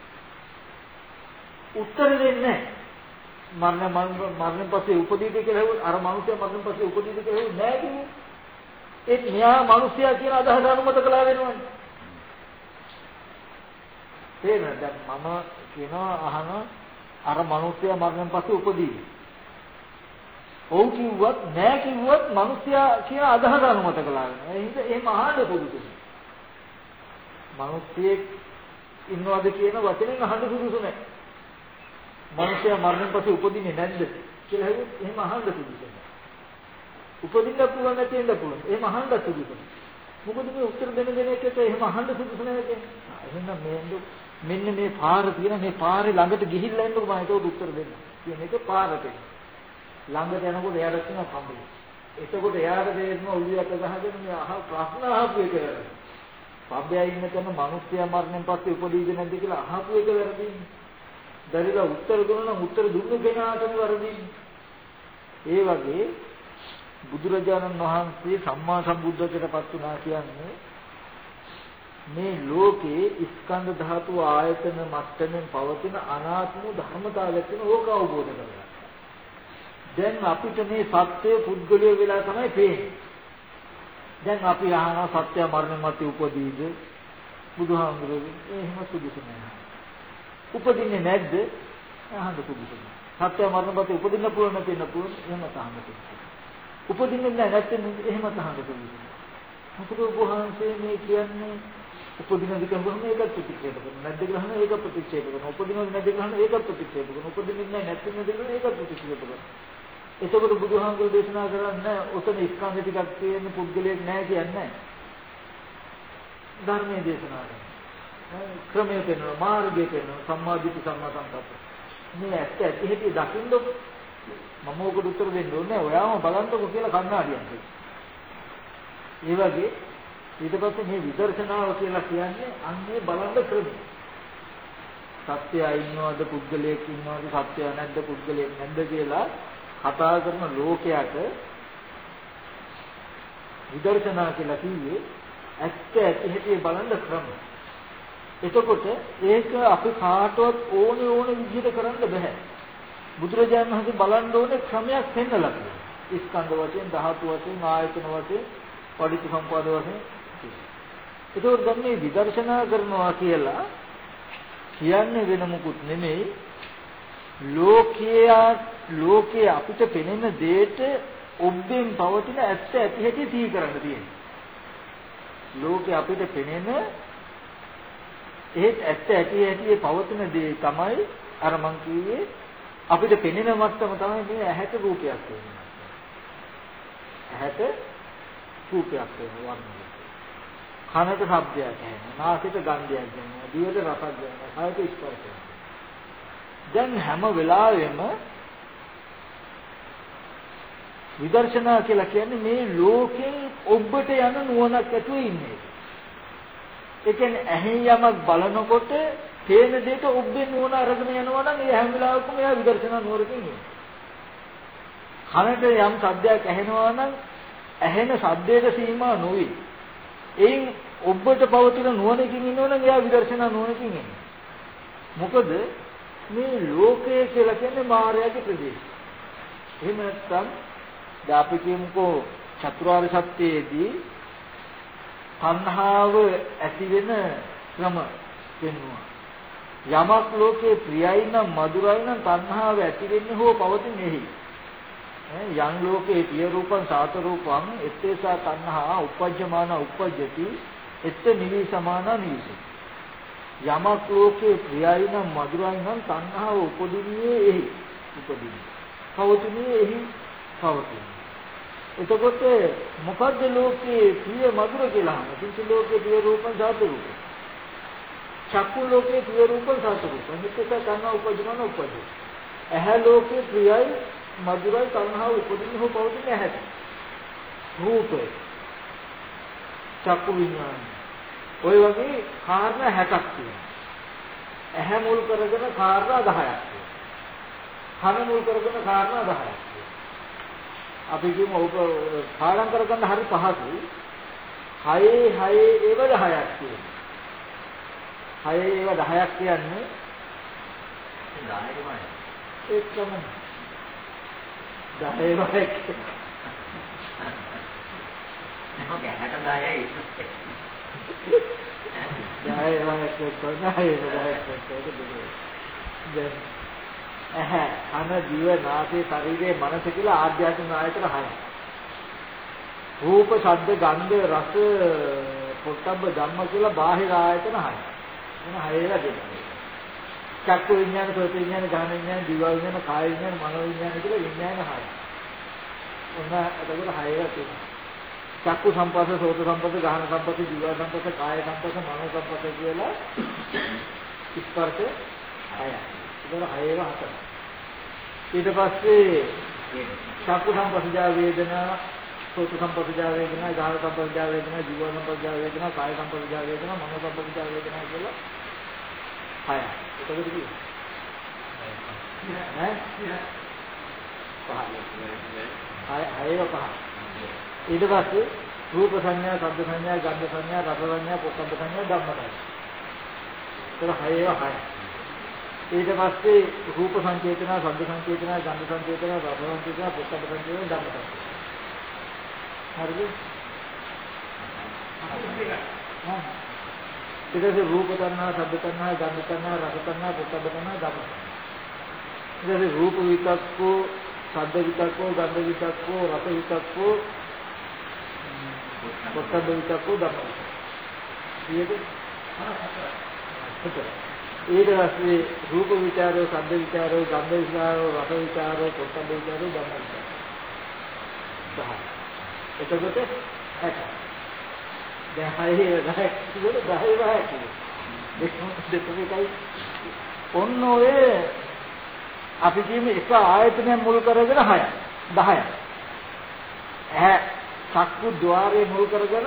උත්තර දෙන්නේ නැහැ. මරණයෙන් පස්සේ උපදීද කියලා හෙව්වොත් අර මිනිස්සයා මරණයෙන් පස්සේ උපදීද කියලා හෙව්වොත් නෑ කිව්වොත් ඒත් මෙයා මිනිස්සයා කියන අදහස අනුමත කළා වෙනවනේ. තේරෙනවද? දැන් මම කියනවා අහන අර මිනිස්සයා මරණයෙන් පස්සේ උපදීද? ඔව් කිව්වත් නෑ කිව්වත් මිනිස්සයා කියන අදහස අනුමත කළා වෙනවා. ඒ හින්දා එහෙම අහන්න පුළුවන්. මිනිස්සෙක් ඉන්නවද කියන වචනෙන් අහන්න සුදුසු නෑ. මිනිස්සයා මරණයෙන් පස්සේ උපදින්නේ නැද්ද කියලා හෙව්වොත් එහෙම අහන්න සුදුසු නෑ. උපදින්න පුළුවන් නැති වෙන්න පුළුවන්. එහෙම අහන්න සුදුසු නෑ. මොකද මේ උත්තර දෙන එකට එහෙම අහන්න සුදුසු නෑ කියන්නේ. එහෙනම් මෙන්න මේ පාර තියෙන මේ පාරේ ළඟට ගිහිල්ලා ඉන්නකො මම ඒකට උත්තර දෙන්න. කියන එක පාරට. ළඟට යනකොට එයාට කියන පඹේ. එතකොට එයාට තේරෙනවා උලියට ගහගෙන මේ ප්‍රශ්න අහපු එක වැරදි. පඹේ ඉන්න තැන මිනිස්සයා මරණයෙන් පස්සේ උපදීද නැද්ද කියලා අහපු එක වැරදින්නේ. දරිලා උත්තර දුන්නා නම් උත්තර දුන්න කෙනාටම වැරදින්නේ. ඒ වගේ බුදුරජාණන් වහන්සේ සම්මා සම්බුද්ධත්වයටපත් වුණා කියන්නේ මේ ලෝකේ ස්කන්ධ ධාතු ආයතන මට්ටමින් පවතින අනාත්ම ධර්මතාවයක් වෙන ඕක අවබෝධ කරගන්න. දැන් අපිට මේ සත්‍ය පුද්ගලය වෙලා තමයි පේන්නේ. දැන් අපි අහනවා සත්‍ය මරණය මත උපදීද? බුදුහාමුදුරුවෝ එහෙම සුදුසු නැහැ. උපදින්නේ නැද්ද? අහන්න සුදුසු නැහැ. සත්‍ය මරණ මත උපදින්න පුළුවන් නැතිනම් පුළුවන් එහෙම අහන්න සුදුසු. උපදින්නේ නැහැ නැත්නම් එහෙම අහන්න සුදුසු. මොකද බුදුහාමුදුරුවෝ මේ කියන්නේ උපදින දිගම මේක ප්‍රතික්ෂේප කරනවා. නැද්ද කියලා අහන ඒක ප්‍රතික්ෂේප කරනවා. උපදිනවද නැද්ද කියලා අහන ඒක ප්‍රතික්ෂේප කරනවා. උපදින්නේ නැහැ නැත්නම් නැද්ද කියලා ඒක ප්‍රතික්ෂේප කරනවා. එතකොට බුදුහාමුදුරුවෝ දේශනා කරන්නේ ඔතන ස්කන්ධ ටිකක් තියෙන පුද්ගලයෙක් නැහැ කියන්නේ. ධර්මයේ දේශනා කරනවා. ක්‍රමයේ වෙනවා මාර්ගයේ වෙනවා සම්මාදිට සම්මා සංකප්ප. මේ ඇත්ත ඇති හැටි දකින්නකො මම ඔකට උත්තර දෙන්න ඕනේ. ඔයාම බලන්නකො කියලා කන්නාඩියක්. ඒ වගේ ඊට පස්සේ මේ විදර්ශනාව කියලා කියන්නේ අන්නේ බලන්න ක්‍රමය. සත්‍යය ඉන්නවද පුද්ගලයෙක් ඉන්නවද සත්‍යය නැද්ද පුද්ගලයෙක් නැද්ද කියලා කතා කරන ලෝකයට විදර්ශනා කියලා කිව්වේ ඇත්ත ඇති හැටි බලන්න ක්‍රමය. එතකොට ඒක අපි කාටවත් ඕනේ විදිහට කරන්න බෑ. බුදුරජාණන් වහන්සේ බලන්න ඕනේ ක්‍රමයක් පෙන්නලා තියෙනවා. ස්කන්ධ වශයෙන්, ධාතු වශයෙන්, ආයතන වශයෙන්, පටිච්චසමුප්පාද වශයෙන් ඒකෝර දැන් මේ විදර්ශනා කරනවා කියලා කියන්නේ වෙන මොකුත් නෙමෙයි ලෝකයේ අපිට පෙනෙන දෙයට ඔබෙන් පවතින ඇත්ත ඇති හැටි සිහි කරන්න තියෙනවා. ලෝකයේ අපිට පෙනෙන ඒත් ඇත්ත ඇති හැටි පවතින දේ තමයි අර මං කිව්වේ අපිට පෙනෙන මට්ටම තමයි මේ ඇහැට රූපයක් වෙන්නේ. ඇහැට රූපයක් වෙනවා වර්ණය. කනට ශබ්දයක් ඇහෙනවා. නාසයට ගන්ධයක් දැනෙනවා. දිවට රසක් දැනෙනවා. කයට ස්පර්ශයක්. දැන් හැම වෙලාවෙම විදර්ශනා කියලා කියන්නේ මේ ලෝකෙන් ඔබට යන නුවණක් ඇතුළේ ඉන්නේ. ඒ කියන්නේ ඇහෙන් යමක් බලනකොට තේන දෙයට ඔබේ නුවණ අරගෙන යනවා නම් ඒ හැම වෙලාවකම එයා විදර්ශනා නුවරකින් ඉන්නේ. කනට යම් ශබ්දයක් ඇහෙනවා නම් ඇහෙන ශබ්දයට සීමා නොවේ. එයින් ඔබට පවතින නුවණකින් ඉන්නවා නම් එයා විදර්ශනා නුවණකින් ඉන්නේ. මොකද මේ ලෝකය කියලා කියන්නේ මායාවේ ප්‍රදේශය. එහෙම නැත්නම් දැන් අපි කියමුකෝ චතුරාර්ය සත්‍යයේදී තණ්හාව ඇති වෙන ක්‍රම වෙනවා. යමක් ලෝකේ ප්‍රියයි නම් මధుරයි නම් තණ්හාව ඇති වෙන්නේ හෝ පවතින්නේ. යම් ලෝකේ පිය රූපං සාත රූපං එත්තේසා තණ්හා උපජ්ජමාන උපජ්ජති එත්ත නිවි සමාන නිවිසි. යමක් ලෝකේ ප්‍රියයි නම් මధుරයි නම් තණ්හාව උපදින්නේ එහි උපදින්නේ. පවතින්නේ එහි පවතින්නේ. එතකොට මොකද්ද ලෝකේ ප්‍රිය මధుර කියලා අහන? කිසි ලෝකේ ප්‍රිය රූපං සාත රූපං. චක්කු ලෝකේ ප්‍රිය රූපං සාත රූපං. එත්තේසා තණ්හා උපජ්ජමාන උපජ්ජති. ඇහැ ලෝකේ ප්‍රියයි මధుරයි තණ්හාව උපදින්නේ හෝ පවතින්නේ ඇහැට. රූපය. චක්කු විඥාන. ඔය වගේ කාරණා 60ක් තියෙනවා. ඇහැ මුල් කරගෙන කාරණා 10ක් තියෙනවා. කන මුල් කරගෙන කාරණා 10ක් තියෙනවා. අපි කියමු ඔබ පාඩම් කරගන්න හරි පහසුයි. 6 ඒව 10ක් තියෙනවා. 6 ඒව 10ක් කියන්නේ 10යි. ඒකම 10 ඒව එක්ක. ඔකේ 10යි. කන දිව නාසය ශරීරය මනස කියලා ආධ්‍යාත්මික ආයතන 6යි. රූප ශබ්ද ගන්ධ රස පොට්ටබ්බ ධම්ම කියලා බාහිර ආයතන 6යි. මොන 6 ඒවා දෙන්නේ. චක්කු විඥාන සෝත විඥාන ගාන විඥාන දිව විඥාන කාය විඥාන මනෝ විඥාන කියලා විඥාන 6යි. ඔන්න එතකොට 6 ඒවා තියෙනවා. චක්කු සම්පස්ස සෝත සම්පස්ස ගාහන සම්පස්ස දිව සම්පස්ස කාය සම්පස්ස මනෝ සම්පස්ස කියලා ස්පර්ශ 6යි. ඒක 6 ඒවා 4. ඊට පස්සේ චක්කු සම්පස්සජා වේදනා සෝත සම්පස්සජා වේදනා ගාහන සම්පස්සජා වේදනා දිව සම්පස්සජා වේදනා කාය සම්පස්සජා වේදනා මනෝ සම්පස්සජා වේදනා කියලා 6යි. ඒකද කිව්වේ? ඈ? 5. ඊට පස්සේ රූප සංඥා, ශබ්ද සංඥා, ගන්ධ සංඥා, රස සංඥා, පොට්ටබ්බ සංඥා, ධම්ම සංඥා. ඒක 6 ඒවා 6යි. ඊට පස්සේ රූප සංචේතන, ශබ්ද සංචේතන, ගන්ධ සංචේතන, රස සංචේතන, පොට්ටබ්බ සංචේතන, ධම්ම සංචේතන. හරිද? ඊට පස්සේ රූප තණ්හා, ශබ්ද තණ්හා, ගන්ධ තණ්හා, රස තණ්හා, පොට්ටබ්බ තණ්හා, ධම්ම තණ්හා. ඊට පස්සේ රූප විතක්කෝ, ශබ්ද විතක්කෝ, ගන්ධ විතක්කෝ, රස විතක්කෝ, පොට්ටබ්බ විතක්කෝ, ධම්ම. ඊට පස්සේ රූප විචාරෝ, ශබ්ද විචාරෝ, ගන්ධ විචාරෝ, රස විචාරෝ, පොට්ටබ්බ විචාරෝ, ධම්ම විචාරෝ. එතකොට 60. දැන් 6 ඔන්න ඔය අපි කියමු එක ආයතනයක් මුල් කරගෙන 10ක්. ඇහැ චක්කු ద్వාරයේ මුල් කරගෙන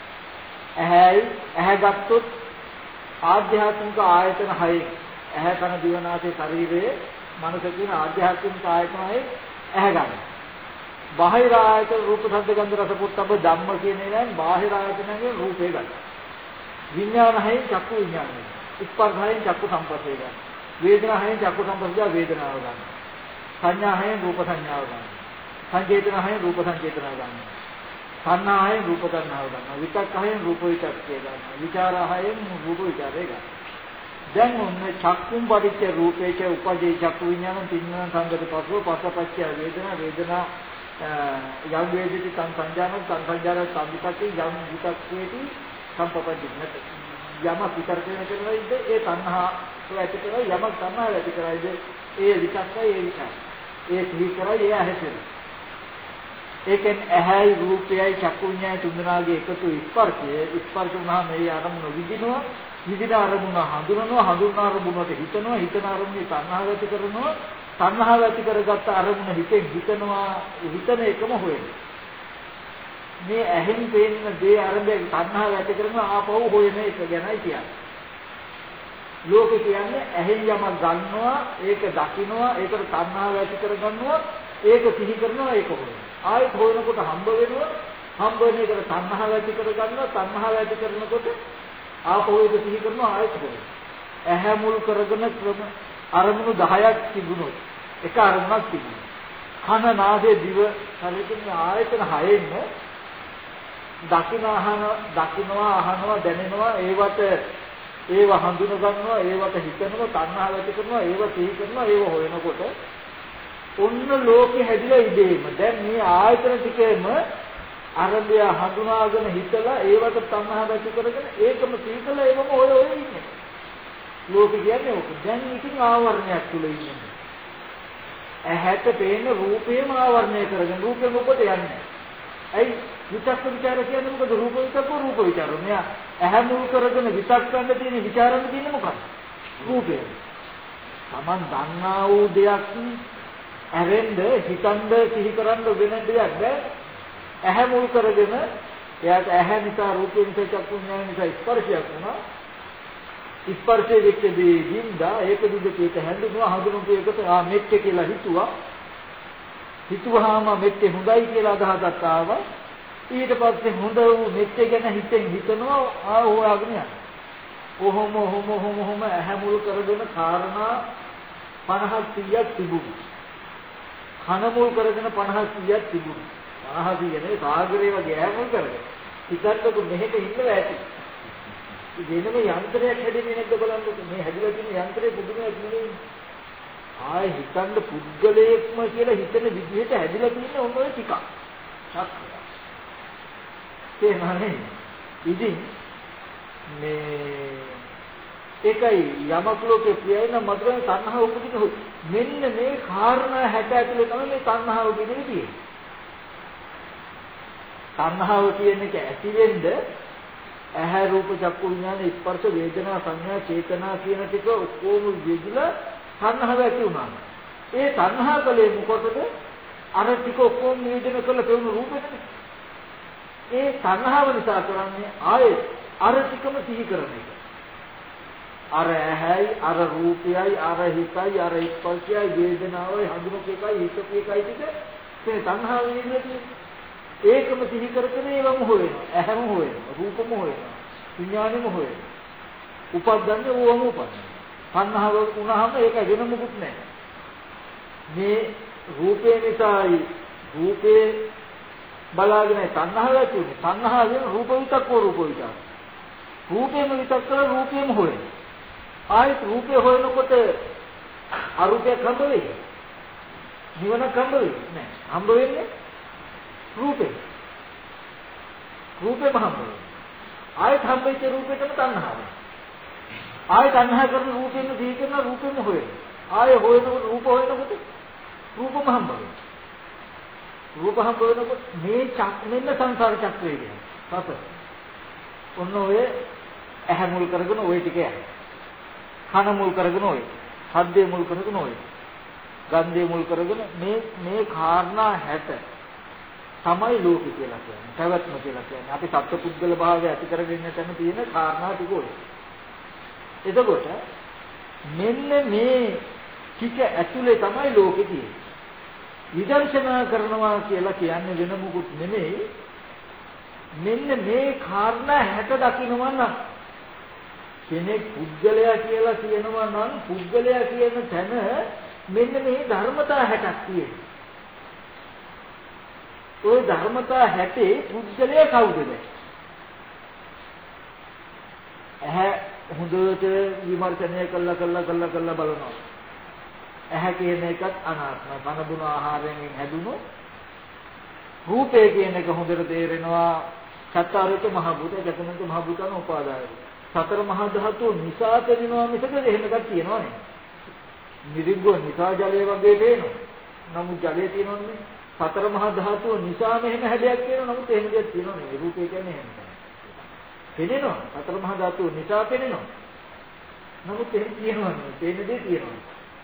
ඇහැ ගත්තොත් ආධ්‍යාත්මික ආයතන 6 ඇහැ කන දිව නාසය ශරීරයේ මනස කියන ආධ්‍යාත්මික ආයතන 6 ඇහැ ගන්න. බාහිර ආයතන රූප ශබ්ද ගන්ධ රස පොට්ටබ්බ ධම්ම කියන ඒවායින් බාහිර ආයතනයේ රූපේ ගන්න. විඥාන 6 චක්කු විඥානය. ස්පර්ශ 6 චක්කු සංපස්සේ ගන්න. වේදනා 6 චක්කු සංපස්සේ වේදනාව ගන්න. සංඥා 6 රූප සංඥාව ගන්න. සංකේතන 6 රූප සංකේතන ගන්න. තණ්හායෙන් රූප තණ්හාව ගන්නවා. විතක්කයෙන් රූප විතක්කේ ගන්නවා. විචාරයෙන් රූප විචාරේ ගන්නවා. දැන් ඔන්න චක්කුම් පටිච්ච රූපේච උපජේ චක්කු විඥාන තින්නන සංගත පස්සෝ පස්සපච්චය වේදනා වේදනා යම් වේදිත සංසංජාන සංසංජාන සම්පatti යම් විතක්කේති සම්පපatti නැත යම විතර්කණය කරනයිද ඒ තණ්හා ඇති කරයි යමක් තණ්හා ඇති කරයිද ඒ විතක්කයි ඒ විචාර ඒ සිහි කරයි ඒ ඇහැසෙන ඒකෙන් ඇහැයි රූපයයි චක්කු විඥානයි තුන්දෙනාගේ එකතු ස්පර්ශ වුණාම මේ අරමුණ විදිනවා විදින අරමුණ හඳුනනවා හඳුනන අරමුණට හිතනවා හිතන අරමුණේ තණ්හාව ඇති කරනවා තණ්හාව ඇති කරගත්ත අරමුණ හිතෙන් හිතනවා හිතන එකම හොයනවා මේ ඇහෙන් පේන දේ අරඹේ තණ්හාව ඇති කරනවා ආපහු හොයන එක ගැනයි කියන්නේ ලෝකේ කියන්නේ ඇහෙන් යමක් ගන්නවා ඒක දකින්නවා ඒකට තණ්හාව ඇති කරගන්නවා ඒක සිහි කරනවා ඒක හොයනවා ආයෙත් හොයනකොට හම්බ වෙනවා හම්බ වෙන එකට තණ්හාව ඇති කරගන්නවා තණ්හාව ඇති කරනකොට ආපහු ඒක සිහි කරනවා ආයෙත් හොයනවා ඇහැ මුල් කරගෙන අරමුණු 10ක් තිබුණොත් එක අරමුණක් තිබුණා කන නාසය දිව ශරීරයේ ආයතන 6ෙන් දකින්නවා අහනවා දැනෙනවා ඒව හඳුන ගන්නවා ඒවට හිතනවා තණ්හාව ඇති කරනවා ඒව සිහි කරනවා ඒව හොයනකොට ඔන්න ලෝකෙ හැදිලා ඉදීම දැන් මේ ආයතන ටිකේම අරබය හඳුනාගෙන හිතලා ඒවට තණ්හාව ඇති කරගෙන ඒකම සිහි කරලා ඒවම ඔය ඉන්නේ ලෝකෙ කියන්නේ ඕක දැන් ඉතින් ආවරණයක් තුල ඉන්නේ ඇහැට පේන රූපේම ආවරණය කරගෙන රූපෙ මොකද යන්නේ ඇයි විචක්ක ਵਿਚාර කියන්නේ මොකද රූප විචක්ක රූප විචාර මෙයා ඇහැ මුල් කරගෙන විචක් ගන්න තියෙන ਵਿਚාරන්න තියෙන්නේ මොකක්ද රූපය Taman දන්නා වූ දෙයක් ඇරෙන්න හිතන්න සිහි කරන්න වෙන දෙයක් බෑ ඇහැ මුල් කරගෙන එයාට ඇහැ නිසා රූපේ නිසා චක්කු විඥාන නිසා ස්පර්ශයක් වුණා ස්පර්ශයේ වෙච්ච දේ දින්දා ඒක දුක හැඳුනුවා හඳුනුපු එකට මෙච්ච කියලා හිතුවාම මෙච්ච හොඳයි කියලා අදහසක් ආවා ඊට පස්සේ හොඳ වූ මෙච්ච ගැන හිතනවා හොයාගෙන යනවා ඔහොම ඇහැ මුල් කරගෙන කාරණා 50 100ක් තිබුණා කන මුල් කරගෙන 50 100ක් තිබුණා 50 100 නේ සාගරේ වගේ ඇහැ මුල් කරගෙන හිතන්නකො මෙහෙට ඉන්නවා ඇති ඉතින් මේ යන්ත්‍රයක් හැදෙන්නේ නැද්ද බලන්නකො මේ හැදිලා තියෙන යන්ත්‍රේ පුදුමයක් නෙවෙයි ආයෙ හිතන්න පුද්ගලයෙක්ම කියලා හිතන විදිහට හැදිලා තියෙන ඔන්න ඔය ටික තේමනේ ඉතින් මේ ඒකයි යමක ලෝකේ ප්‍රියන මధుරන තණ්හාව උපදින මෙන්න මේ කාරණා 60 ඇතුලේ තමයි මේ තණ්හාව උපදින්නේ තණ්හාව කියන එක ඇති වෙන්න ඇහැ රූප චක්කු විඥාන ස්පර්ශ වේදනා සංඥා චේතනා කියන ටික ඔක්කොම විදිලා තණ්හාව ඇති වුණා. ඒ තණ්හා කලේ මොකටද? අර ටික ඔක්කොම නියෝජනය කරලා පෙවුණු රූපෙනේ. ඒ තණ්හාව නිසා කරන්නේ ආයේ අර ටිකම සිහි කරන එක. අර ඇහැයි අර රූපයයි අර හිතයි අර ස්පර්ශයයි වේදනාවයි හඳුනක එකයි හිතක එකයි ටික මේ තණ්හාව නියෝජනය ඒකම සිහි කරගෙන ඒවම හොයනවා ඇහැම හොයනවා රූපම හොයනවා විඥානෙම හොයනවා උපද්දන්නේ ඕවම උපදිනවා තණ්හාව වුණාම ඒක වෙන මොකුත් නැහැ මේ රූපේ නිසායි රූපේ බලාගෙන තණ්හාව ඇති වෙන්නේ තණ්හාවෙන් රූප විතක්ක රූප විතක්ක රූපේම විතක්ක රූපේම හොයනවා ආයෙත් රූපේ හොයනකොට අරූපයක් හම්බ වෙයි නිවනක් හම්බ වෙයි නෑ හම්බ වෙන්නේ රූපේ හම්බ වෙනවා ආයෙත් හම්බෙච්ච රූපෙටම තණ්හාව ආයෙ තණ්හා කරන රූපෙන්න දී කරන රූපෙම හොයනවා ආයෙ හොයනකොට රූප හොයනකොට රූපම හම්බ වෙනවා රූප හම්බ වෙනකොට මේ මෙන්න සංසාර චක්‍රය කියන්නේ සත ඔන්න ඔය ඇහැ මුල් කරගෙන ඔය ටික යනවා කන මුල් කරගෙන ඔය ශබ්දේ මුල් කරගෙන ඔය ගන්ධේ මුල් කරගෙන මේ කාරණා 60 තමයි ලෝකෙ කියලා කියන්නේ. පැවැත්ම කියලා කියන්නේ. අපි සත්පුද්ගල භාවය ඇති කරගෙන යන තියෙන කාරණා ටික ඔය. එතකොට මෙන්න මේ ටික ඇතුලේ තමයි ලෝකෙ තියෙන්නේ. විදර්ශනා කරනවා කියලා කියන්නේ වෙන මොකුත් නෙමෙයි. මෙන්න මේ කාරණා 60 දකින්නවා නම් කෙනෙක් පුද්ගලයා කියලා කියනවා නම් පුද්ගලයා කියන තැන මෙන්න මේ ධර්මතා 60ක් තියෙනවා. ওই ධර්මතා හැටේ පුද්ගලයා කවුද දැන්? ඇහැ හොඳට විමර්ශනය කළා බලනවා. ඇහැ කියන එකත් අනාත්මයි. කන බොන ආහාරයෙන් හැදුණු රූපය කියන එක හොඳට තේරෙනවා. චත්තාරික මහ භූත, ජගමන්ත මහ භූතන උපාදාය. සතර මහා ධාතු නිසා පෙනෙනවා මිසක එහෙම එකක් තියනවා නේ. නිරිග්ගෝ නිසා ජලය වගේ පේනවා. නමුත් ජලය තියෙනවනේ. සතර මහා ධාතු නිසා මෙහෙම හැඩයක් තියෙනවා. නමුත් එහෙම දෙයක් තියෙනව නෙවෙයි. රූපය කියන්නේ එහෙම තමයි. පෙනෙනවා. සතර මහා ධාතු නිසා පෙනෙනවා. නමුත් එහෙම තියෙනවා නෙවෙයි. පේන දේ තියෙනවා.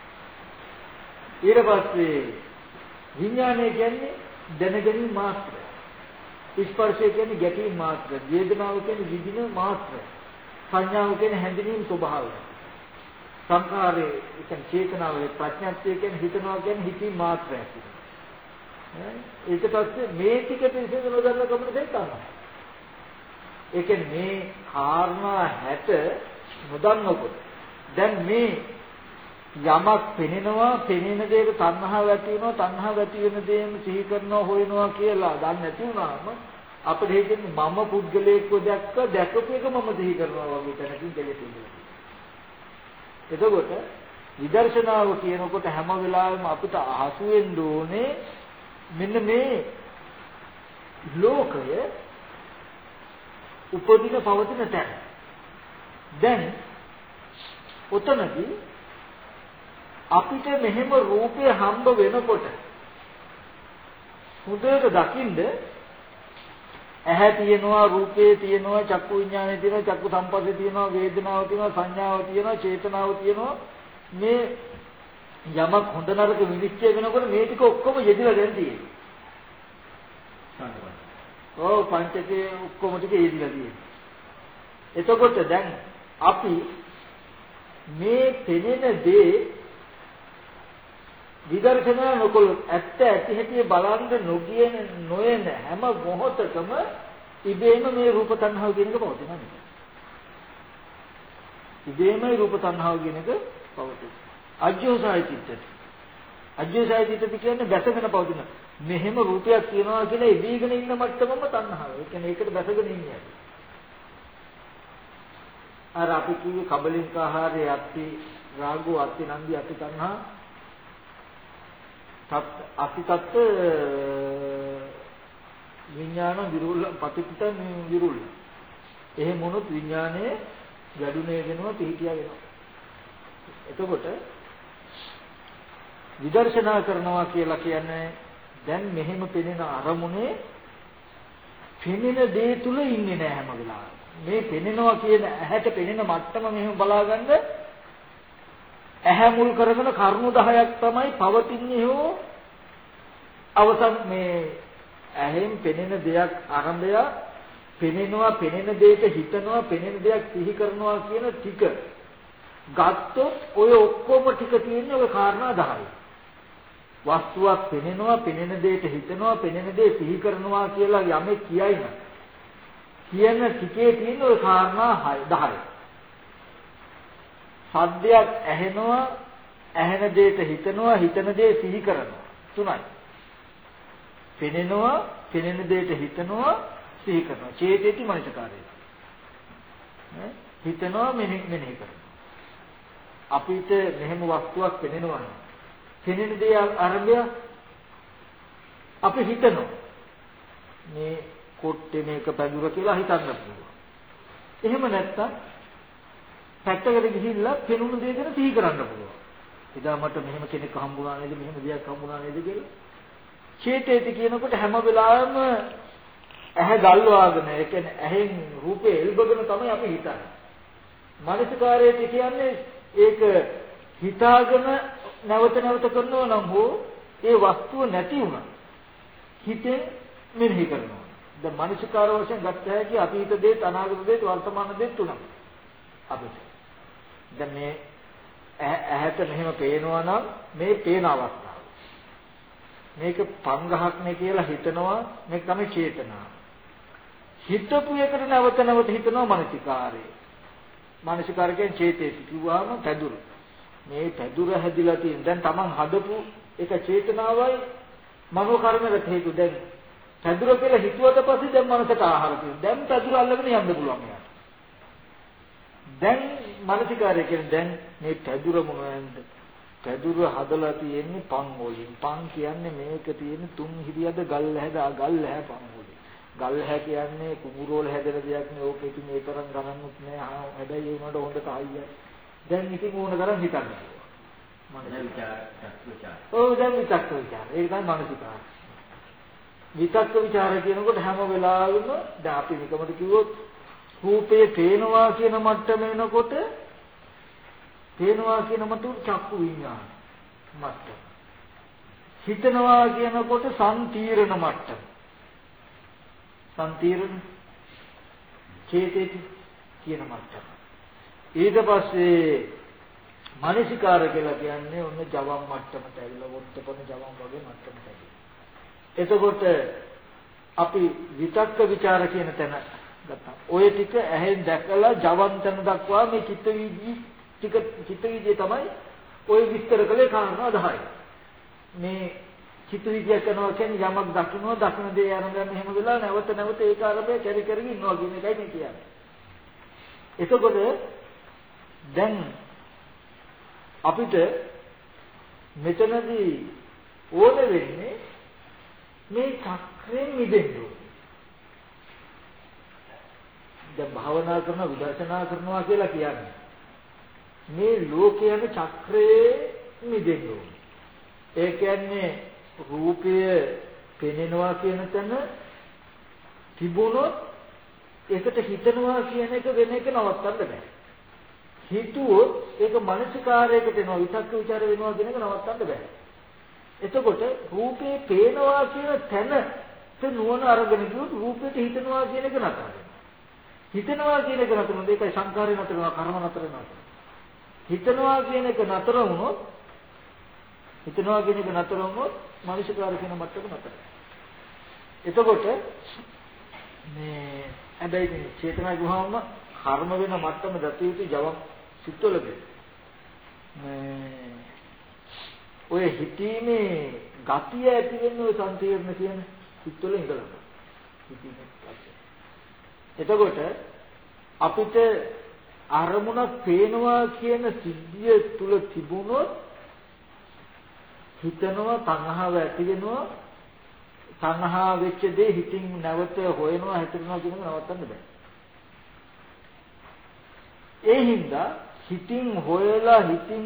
ඊට පස්සේ විඥානය කියන්නේ දැනගැනීම මාත්‍රය. ස්පර්ශය කියන්නේ ගැටීම මාත්‍රය. වේදනාව කියන්නේ විඳින මාත්‍රය. සංඥාව කියන්නේ හැඳිනීම ස්වභාවය. සංඛාරයේ කියන්නේ චේතනාවේ ප්‍රඥාත්ය කියන්නේ හිතනවා කියන්නේ හිතීම මාත්‍රයක්. ඊට පස්සේ මේ ටික පිළිසඳ නොදන්න කමන දෙයක් තමයි. ඒ කියන්නේ මේ කාරණා 60 නොදන්නකොට දැන් මේ යමක් පෙනෙනවා, පෙනෙන දේට තණ්හාව ඇති වෙනවා, තණ්හාව ඇති වෙන දේම සිහි කරනවා, හොයනවා කියලා දන්නේ නැති වුණාම අපිට හිතෙන්නේ මම පුද්ගලයෙක්ව දැකපු එක මම සිහි කරනවා වගේ තැනකින් දෙලෙන්නේ. එතකොට විදර්ශනාව කියනකොට හැම වෙලාවෙම අපිට අහසු වෙන්න ඕනේ මෙන්න මේ ලෝකය උපදින පවතින තැන. දැන් උතනදී අපිට මෙහෙම රූපය හම්බ වෙනකොට හොඳට දකින්න ඇහැ තියෙනවා, රූපේ තියෙනවා, චක්කු විඥානය තියෙනවා, චක්කු සම්පස්සේ තියෙනවා, වේදනාව තියෙනවා, සංඥාව තියෙනවා, චේතනාව තියෙනවා. මේ යමක් හොඳ නරක විනිශ්චය වෙනකොට මේ ටික ඔක්කොම යෙදিলা දැන් තියෙනවා. ඔව් පංචකේ ඔක්කොම ටික යෙදিলা තියෙනවා. එතකොට දැන් අපි මේ පෙනෙන දේ විදර්ශනා නොකළොත් ඇත්ත ඇති හැටි බලන්න නොයන හැම මොහොතකම ඉබේම මේ රූප තණ්හාව කියන එක පවතිනවා නේද? ඉබේම රූප තණ්හාව කියන එක පවතින. අජ්ජෝසාය චිත්තති. අජ්ජෝසාය චිත්තති කියන්නේ බැසගෙන පවතින. මෙහෙම රූපයක් තියනවා කියලා ඉබේගෙන ඉන්න මට්ටමම තණ්හාව. ඒ කියන්නේ ඒකට බැසගෙන ඉන්නේ. අර අපි කිව්වේ කබලින්ක ආහාරයේ අත්ති රාගෝ අත්ති නන්දි අත්ති තණ්හා අතිතත් විඥාන විරුල්ල පතිකුත විරුල්ල. එහෙම වුණොත් විඥානයේ ගැඩුනේ වෙනවා පිහිටියා වෙනවා. එතකොට විදර්ශනා කරනවා කියලා කියන්නේ දැන් මෙහෙම පෙනෙන අරමුණේ පෙනෙන දේ තුල ඉන්නේ නැහැ හැම වෙලාවෙම. මේ පෙනෙනවා කියන ඇහැට පෙනෙන මට්ටම මෙහෙම බලාගන්න ඇහැ මුල් කරගෙන කරුණු 10ක් තමයි පවතින්නේ හෝ අවසන් මේ ඇහෙන් පෙනෙන දෙයක් ආරම්භය පෙනෙනවා, පෙනෙන දෙයට හිතනවා, පෙනෙන දෙයක් සිහි කරනවා කියන ටික ගත්තොත් ඔය ඔක්කොම ටික තියෙන්නේ ඔය කාරණා 10යි. වස්තුවක් පෙනෙනවා, පෙනෙන දෙයට හිතනවා, පෙනෙන දේ සිහි කරනවා කියලා යමෙක් කියයි නම් කියන ටිකේ තියෙන ඔය කාරණා 10යි. සද්දයක් ඇහෙනවා, ඇහෙන දෙයට හිතනවා, හිතන දේ සිහි කරනවා. 3යි. පෙනෙනවා, පෙනෙන දෙයට හිතනවා, සිහි කරනවා. චේතේති මනසකාරය. හිතනවා මෙනෙහි කරනවා. අපිට මෙහෙම වස්තුවක් පෙනෙනවා නම් පෙනෙන දේ ආරම්භය අපි හිතනවා. මේ කොට්ටේ මේක පැදුර කියලා හිතන්න පුළුවන්. එහෙම නැත්තම් පැත්තකට ගිහිල්ලා පෙනුණු දේ ගැන සිහි කරන්න පුළුවන්. එදා මට මෙහෙම කෙනෙක් හම්බුණා නේද, මෙහෙම දෙයක් හම්බුණා නේද කියලා. චේතේති කියනකොට හැම වෙලාවෙම ඇහැ ගල්වාගෙන, ඒ කියන්නේ ඇහෙන් රූපේ එල්බගෙන තමයි අපි හිතන්නේ. මානසිකාරයේදී කියන්නේ ඒක හිතාගෙන නැවත නැවත කරනවා නම් හෝ ඒ වස්තුව නැති වුණා. හිතෙන් මෙනෙහි කරනවා. දැන් මානසිකාර වශයෙන් ගත්ත හැකි අතීත දේත්, අනාගත දේත්, වර්තමාන දේත් තුනක්. අපිට දැන් මේ ඇහැට මෙහෙම පේනවා නම් මේ පේන අවස්ථාව. මේක පංගහක් නේ කියලා හිතනවා, මේක තමයි චේතනාව. හිතපු එකට නැවත නැවත හිතනවා මානසිකාරය. මානසිකාරය කියන්නේ චේතේති කිව්වම පැදුර. මේ පැදුර හැදිලා තියෙන දැන් Taman හදපු එක චේතනාවයි මනෝ කර්මකට හේතු. දැන් පැදුර කියලා හිතුවට පස්සේ දැන් මනසට ආහාර තියෙනවා. දැන් පැදුර අල්ලගෙන යන්න පුළුවන් එයාට. දැන් මානසිකාරය කියන්නේ දැන් මේ පැදුර මොනවද? පැදුර හදලා තියෙන්නේ පන් වලින්. පන් කියන්නේ මේක තියෙන්නේ 3 හිරියද ගල් ඇහැද ගල් ඇහැ පන් වලින්. ගල් ඇහැ කියන්නේ කුඹුර වල හැදෙන දෙයක් නේ. ඕක ඉතින් ඒ තරම් ගණන්ුත් නෑ. හැබැයි ඒ උනට හොඳට අයියයි. දැන් ඉතින් ඕන තරම් හිතන්න. ඔව් දැන් විතක්ක විචාර. ඒක තමයි මානසිකාරය. විතක්ක විචාර කියනකොට හැම වෙලාවෙම දැන් අපි නිකමද කිව්වොත් රූපේ පේනවා කියන මට්ටම එනකොට පේනවා කියන මට්ටම චක්කු විඤ්ඤාණ මට්ටම. හිතනවා කියනකොට සම්තීරණ මට්ටම. සම්තීරණ චේතේති කියන මට්ටම. ඊට පස්සේ මානසිකාර කියලා කියන්නේ ඔන්න ජවම් මට්ටමට ඇවිල්ලා වොත්තපන ජවම් වගේ මට්ටමට ඇවිල්ලා. එතකොට අපි විතක්ක ਵਿਚාර කියන තැන ගත්තා. ඔය ටික ඇහෙන් දැකලා ජවන් තැන දක්වා මේ චිත්ත වීදි ටික චිත්ත වීදියේ තමයි ඔය විස්තර කළේ කාරණා 10යි. මේ චිත්ත වීදිය කරනවා කියන්නේ යමක් දකින්නවා දකින්න දේ අරගෙන එහෙම වෙලා නැවත නැවත ඒක අරබේ කැරි කරගෙන ඉන්නවා කියන එකයි මේ කියන්නේ. එතකොට දැන් අපිට මෙතනදී ඕන වෙන්නේ මේ චක්‍රයෙන් මිදෙන්න ඕනේ. දැන් භාවනා කරන විදර්ශනා කරනවා කියලා කියන්නේ මේ ලෝකයේම චක්‍රයේ මිදෙන්න ඕනේ. ඒ කියන්නේ රූපය පෙනෙනවා කියන තැන තිබුණොත් ඒකට හිතනවා කියන එක වෙන එක නවත්තන්න බෑ. හිතුවොත් ඒක මානසිකාරයකට එනවා විතක්ක ਵਿਚාර වෙනවා කියන එක නවත්තන්න බෑ. එතකොට රූපේ පේනවා කියන තැනට නුවණ අරගෙන ගියොත් රූපෙට හිතනවා කියන එක නතර වෙනවා. හිතනවා කියන එක නතර වුණොත් ඒකයි සංකාරය නතර වෙනවා කර්ම නතර වෙනවා. හිතනවා කියන එක නතර වුණොත් හිතනවා කියන එක නතර වුණොත් මානසිකාර කියන මට්ටම නතර වෙනවා. එතකොට මේ හැබැයි මේ චේතනා ගුහාවම කර්ම වෙන මට්ටම දත යුතු ජවම් සිත්වලදී මේ ඔය හිතීමේ ගතිය ඇති වෙන්නේ ඔය සංතීර්ණ කියන සිත්වල ඉඳලා. එතකොට අපිට අරමුණක් පේනවා කියන සිද්ධිය තුල තිබුණොත් හිතනවා තණ්හාව ඇති වෙනවා. තණ්හා වෙච්ච දේ හිතින් නැවත හොයනවා හිතනවා කියන එක නවත්තන්න බෑ. ඒ හින්දා හිතින් හොයලා හිතින්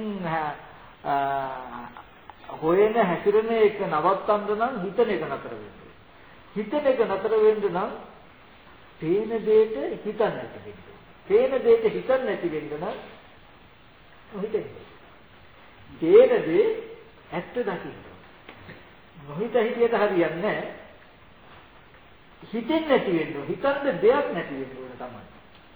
හොයන හැසිරෙන එක නවත්තන්න නම් හිතන එක නතර වෙන්න. හිතන එක නතර වෙන්න නම් පේන දෙයට හිතන්න නැති වෙන්න. පේන දෙයට හිතන්න නැති වෙන්න නම් හිතන්න. පේන දේ ඇත්ත දකින්න. නොහිත හිතියට හරියන්නේ නැහැ. හිතෙන්නේ නැති වෙන්න. හිතන්න දෙයක් නැති වෙන්න ඕන තමයි.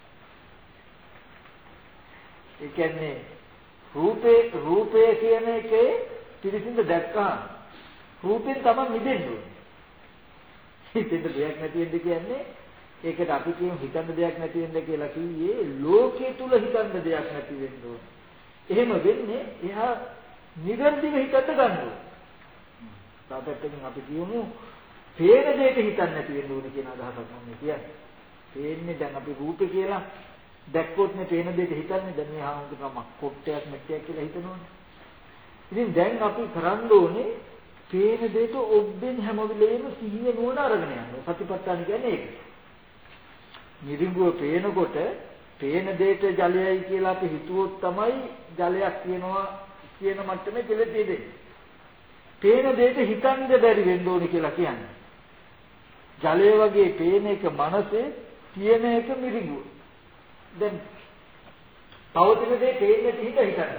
ඒ කියන්නේ රූපය කියන එකේ පිළිසින්ද දැක්කා රූපෙන් තමයි මිදෙන්න ඕනේ. හිතෙන්න දෙයක් නැති වෙන්න කියන්නේ ඒකට අපි කියමු හිතන්න දෙයක් නැති වෙන්න කියලා කිව්වේ ලෝකයේ තුල හිතන්න දෙයක් නැති වෙන්න ඕනේ. එහෙම වෙන්නේ එහා නිවැරදිව හිතන්න ගන්න ඕනේ. තාපැත්තකින් අපි කියමු පේන දෙයක හිතන්න නැති වෙන්න ඕනේ කියන අදහසක් මම කියන්නේ. පේන්නේ දැන් අපි රූපේ කියලා දැක්කොත් මේ පේන දෙයට හිතන්නේ දැන් මේ හාමුදුරුවෝ කොට්ටයක් මෙට්ටයක් කියලා හිතනෝනේ. ඉතින් දැන් අපි කරන්න ඕනේ පේන දෙයට ඔබෙන් හැම වෙලේම සිහිය නුවණ අරගෙන යන්න. සතිපට්ඨාන කියන්නේ ඒක. නිරිඟුව පේනකොට පේන දෙයට ජලයයි කියලා අපි හිතුවොත් තමයි ජලයක් කියනවා කියන මට්ටමේ කෙලෙස් දෙන්නේ. පේන දෙයට හිතන්න බැරි වෙන්න ඕනේ කියලා කියන්නේ. ජලය වගේ පේන එක මනසේ තියෙන එක මිරිඟුව. දැන් පවතින දේ පේන්නේ හිත හිතන්න.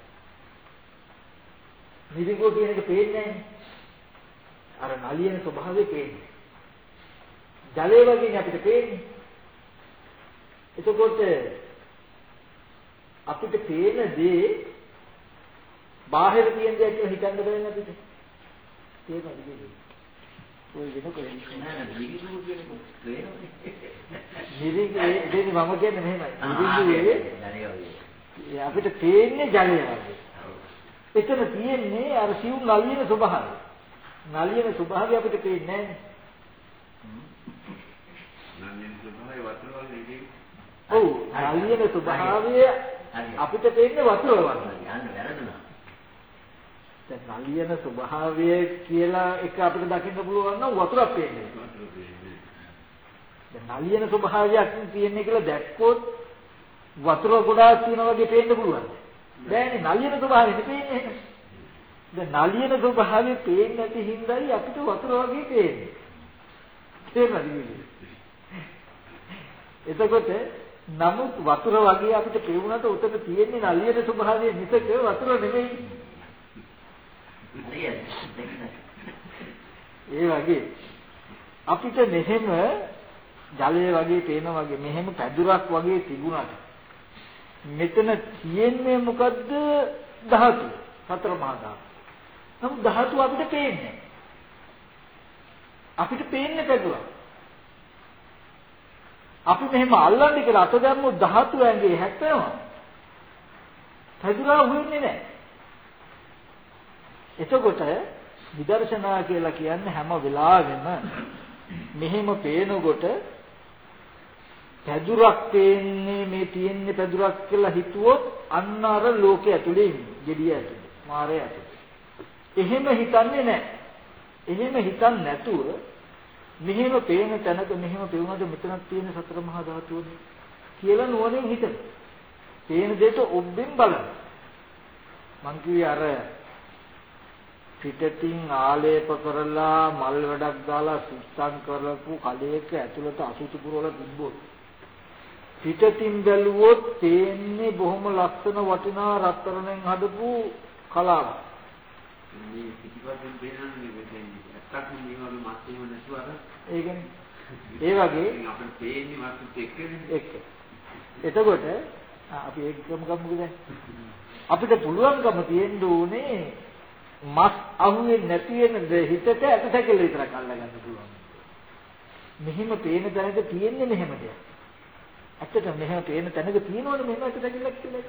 මිරිඟුව කියන එක පේන්නේ නැහැ. අර නලියන ස්වභාවය පේන්නේ. ජලය වගේ අපිට පේන්නේ. එතකොට අපිට පේන දේ බාහිර තියෙන දේ කියලා හිතන්න බැහැ අපිට. තේරෙනවද කියන්නේ? ඔය වෙන කෙනෙක් නෑ මිරිඟුව කියන්නේ මිරිඟුවේ දෙන්නේ මම කියන්නේ මෙහෙමයි. මිරිඟුවේ අපිට පේන්නේ ජලය වගේ. එතන තියෙන්නේ අර සිව් නලියන ස්වභාවය. නලියන ස්වභාවය අපිට පේන්නේ නැහැ. ඔව් නලියන ස්වභාවය අපිට පේන්නේ වතුර වගේ. යන්න වැරදුනා. දැන් නලියන ස්වභාවය කියලා එක අපිට දකින්න පුළුවන් නම් වතුරක් පේන්නේ. දැන් නලියන ස්වභාවයක් තියෙන්නේ කියලා දැක්කොත් වතුර ගොඩාක් තියෙනවා වගේ පේන්න පුළුවන්. බෑනේ නලියන ස්වභාවය නෙපේන්නේ. දැන් නලියන ස්වභාවය පේන්නේ නැති හින්දායි අපිට වතුර වගේ පේන්නේ. තේරුණාද? එතකොට නමුත් වතුර වගේ අපිට පේුණාට උතන තියෙන්නේ නලියන ස්වභාවය මිසක වතුර නෙමෙයි. ඒ වගේ අපිට මෙහෙම ජලය වගේ පේනවා වගේ මෙහෙම පැදුරක් වගේ තිබුණාට මෙතන තියෙන්නේ මොකද්ද? ධාතු. සතර මහා ධාතු. නමුත් ධාතු අපිට පේන්නේ නැහැ. අපිට පේන්නේ පැදුරක්. අපි මෙහෙම අල්ලන්නේ කියලා අත දැම්මොත් ධාතු ඇඟේ හැප්පෙනවා. පැදුරා හුන්නේ නැහැ. එතකොට විදර්ශනා කියලා කියන්නේ හැම වෙලාවෙම මෙහෙම පේනකොට පැදුරක් පේන්නේ මේ තියෙන්නේ පැදුරක් කියලා හිතුවොත් අන්න අර ලෝකයේ ඇතුලේ ඉන්නේ. gediya ඇතුලේ, මාරය ඇතුලේ. එහෙම හිතන්නේ නැහැ. එහෙම හිතන්නේ නැතුව මෙහෙම පේන තැනක මෙහෙම පෙවුනද මෙතනක් තියෙන සතර මහා ධාතුවනේ කියලා නුවණින් හිතන. පේන දෙයට ඔබෙන් බලන. මං කිව්වේ අර පිටතින් ආලේප කරලා මල් වැඩක් දාලා සුත්තම් කරපු කලයක ඇතුළත අසුචි පුරවල තිබ්බොත් පිටතින් බැලුවොත් තේන්නේ බොහොම ලස්සන වටිනා රත්තරන්ෙන් හදපු කලාවක්. මේ පිටිපස්සෙන් බේරන්නේ වෙන්නේ ඇත්තක් නෙමෙයි මාත් එහෙම නැතුව අර ඒ කියන්නේ ඒ වගේ අපිට පේන්නේ මාත් එක්ක. එතකොට අපි ඒකම ගමුද? අපිට පුළුවන්කම තියෙන්න ඕනේ මස් අහුවෙන්නේ නැති වෙන හිතට ඇටසැකිල්ල විතරක් අල්ලගන්න පුළුවන්. මෙහෙම පේන තැනක තියෙන්නේ මෙහෙම දෙයක්. ඇත්තට මෙහෙම පේන තැනක තියෙනවනේ මෙහෙම ඇටසැකිල්ලක් කියලා.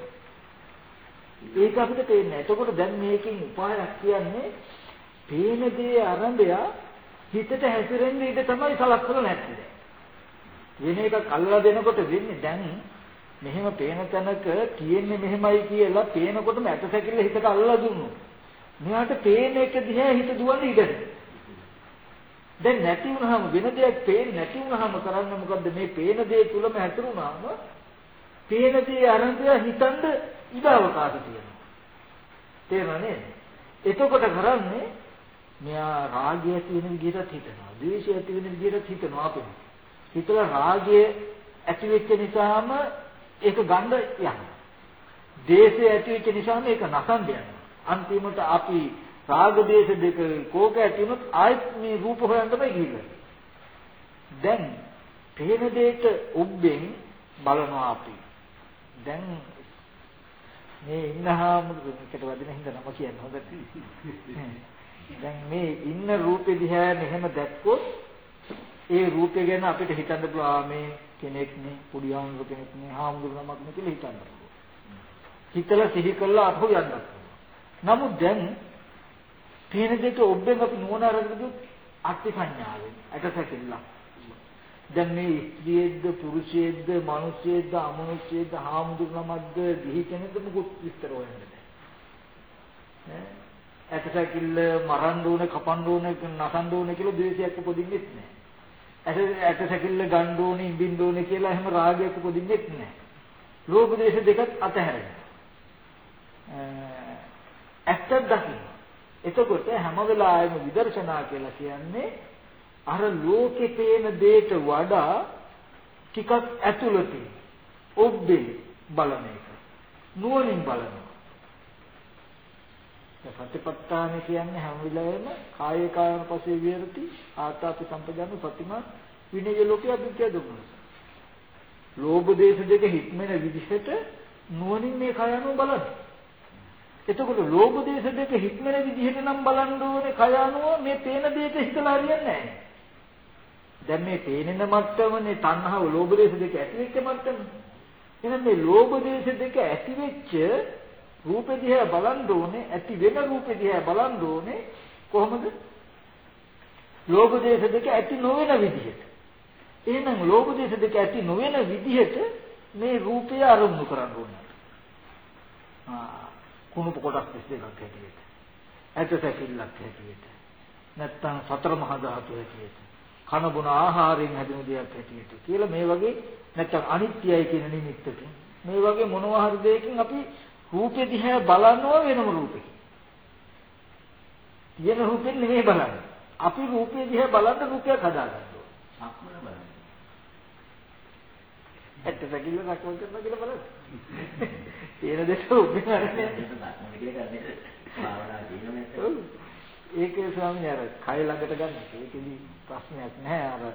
ඒක අපිට පේන්නේ නැහැ. එතකොට දැන් මේකෙන් උපායක් කියන්නේ පේන දේ අරඹය හිතට හැසිරෙන්න ඉඩ තමයි සලස්වල නැත්තේ. වෙන එකක් අල්ලලා දෙනකොට වෙන්නේ දැන් මෙහෙම පේන තැනක තියෙන්නේ මෙහෙමයි කියලා පේනකොටම ඇටසැකිල්ල හිතට අල්ලලා දුන්නොත් මෙයාට පේන එක දිහා හිත දුවන්නේ ඉඩ. දැන් නැති වුනහම වෙන දෙයක් පේන්නේ නැති වුනහම කරන්නේ මොකද්ද? මේ පේන දේ තුලම හැසිරුණාම පේන දේ අරඹය හිතන්න ඉඩ අවකාශ තියෙනවා. තේරුණා නේද? එතකොට කරන්නේ මෙයා රාගය ඇති වෙන විදිහට හිතනවා. ද්වේෂය ඇති වෙන විදිහට හිතනවා අපේ. හිතලා රාගය ඇති වෙච්ච නිසාම ඒක ගන්න යනවා. ද්වේෂය ඇති වෙච්ච නිසාම ඒක නසන්න යනවා. අන්තිමට අපි රාග ද්වේෂ දෙක කෝක ඇති වුණොත් ආයෙත් මේ රූප හොයන්න තමයි ගිහිල්ලා. දැන් පේන දෙයට ඔබෙන් බලනවා අපි. දැන් මේ ඉන්නහාමුදුරට වදින හින්දා නම කියන්න හොඳට. දැන් මේ ඉන්න රූපෙ දිහා මෙහෙම දැක්කොත් ඒ රූපය ගැන අපිට හිතන්න පුළුවන් මේ කෙනෙක් නේ, පොඩි ආමුදුර කෙනෙක් නේ, ආමුදුර නමක් නේ කියලා හිතන්න පුළුවන්. හිතලා සිහි කළා අහු යන්න පුළුවන්. නමුත් දැන් පේන දෙයට ඔබෙන් අපි නුවණ අරගෙන අට්ටි සංඥාවෙන් ඇටසැකිල්ල. දැන් මේ ස්ත්‍රියෙක්ද පුරුෂයෙක්ද මිනිසෙක්ද අමනුෂ්‍යයෙක්ද ආමුදුර නමක්ද දිහි කෙනෙක්ද මොකුත් විස්තර හොයන්නේ නැහැ. ඇටසැකිල්ල මරන්න ඕනේ, කපන්න ඕනේ, නසන්න ඕනේ කියලා ද්වේෂයක් උපදින්නෙත් නැහැ. ඇටසැකිල්ල ගන්න ඕනේ, ඉඳින්න ඕනේ කියලා එහෙම රාගයක් උපදින්නෙත් නැහැ. ලෝභ දේශ දෙකත් අතහැරෙනවා. ඇත්ත දකින්න. එතකොට හැම වෙලාවෙම විදර්ශනා කියලා කියන්නේ අර ලෝකේ පේන දෙයට වඩා ටිකක් ඇතුළතින් ඔබ්බේ බලන එක. නුවණින් බලනවා. සතිපට්ඨාන කියන්නේ හැම වෙලාවෙම කායේ කායන පස්සේ විහෙරති ආතාපි සම්පජාන සතිමා විනය ලෝකයේ අභික්‍යා දුන්නා. ලෝභ දේශ දෙක හික්මෙන විදිහට නුවණින් මේ කය අනුව බලන්න. එතකොට ලෝභ දේශ දෙක හික්මෙන විදිහට නම් බලන්න ඕනේ කය අනුව මේ පේන දෙයට හිතලා හරියන්නේ නැහැ. දැන් මේ පේනෙන මට්ටමනේ තණ්හාව ලෝභ දේශ දෙක ඇති වෙච්ච මට්ටම. එහෙනම් මේ ලෝභ දේශ දෙක ඇති වෙච්ච රූපෙ දිහා බලන්න ඕනේ, ඇති වෙන රූපෙ දිහා බලන්න ඕනේ කොහොමද? ලෝභ දේශ දෙක ඇති නොවන විදිහට. එහෙනම් ලෝභ දේශ දෙක ඇති නොවන විදිහට මේ රූපය අරමුණු කරන්න ඕනේ. කුණුප කොටස් 32ක් හැටියට. ඇට සැකිල්ලක් හැටියට. නැත්තම් සතර මහා ධාතු හැටියට. කන බොන ආහාරයෙන් හැදෙන දෙයක් හැටියට කියලා මේ වගේ නැත්තම් අනිත්‍යයි කියන නිමිත්තකින් මේ වගේ මොනවා හරි දෙයකින් අපි රූපෙ දිහා බලනවා වෙනම රූපෙකින්. තියෙන රූපෙන් නෙමෙයි බලන්නේ. අපි රූපෙ දිහා බලන්න රූපයක් හදාගන්නවා. සක්මන බලන්න. ඇත්ත සැකිල්ල සක්මන් කරනවා කියලා බලන්න. තේන දෙක උඹේ කරන්නේ. සක්මන කියලා කරන්නේ භාවනා දිනමෙත්. ඒකේ ස්වාමීන් වහන්සේ කය ළඟට ගන්න. ඒකෙදි ප්‍රශ්නයක් නැහැ. අර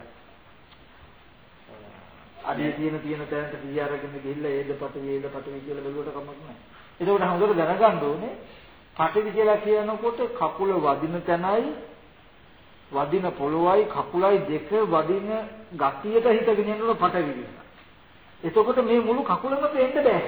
අඩිය තියෙන තැනට පිය අරගෙන ගිහිල්ලා ඒදපට වේදපට කියලා බැලුවට කමක් නැහැ. ඒකෝට හොඳට දැනගන්න ඕනේ. පටවි කියලා කියනකොට කකුල වදින තැනයි වදින පොළොවයි කකුලයි දෙක වදින ගතියට හිතගෙන යනකොට පටවි වෙනවා. එතකොට මේ මුළු කකුලම පේන්න බෑ.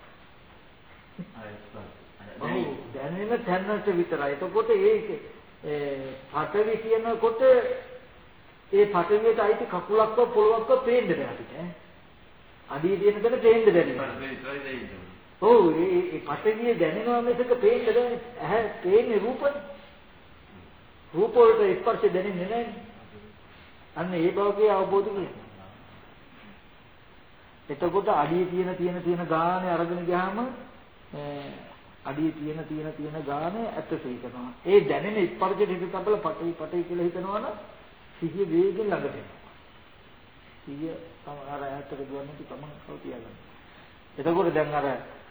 දැනෙන තැනට විතරයි. එතකොට ඒ පටවි කියනකොට ඒ පටවියට අයිති කකුලක්ව පොළොවක්ව පේන්න බෑ අපිට. අඩිය තියෙන තැන පේන්න බැරි. ඔව් ඒ පටවිය දැනෙනවා මිසක පේන්න බෑනේ. ඇහැ පේන්නේ රූපනේ. රූප වලට ස්පර්ශ දැනෙන්නේ නැහැ. අන්න ඒ බවගේ අවබෝධ වෙනවා. එතකොට අඩිය තියෙන ගානේ අරගෙන ගියාම අඩිය තියෙන ගානේ ඇත්ත සිහි කරනවා. ඒ දැනෙන ස්පර්ශයට හිත තබල පටවි කියලා හිතනවනම් සිහිය වේගෙන් ළඟට එනවා. සිහිය අර ඈතට ගියොත් තමන් කව තියාගන්න. එතකොට දැන් අර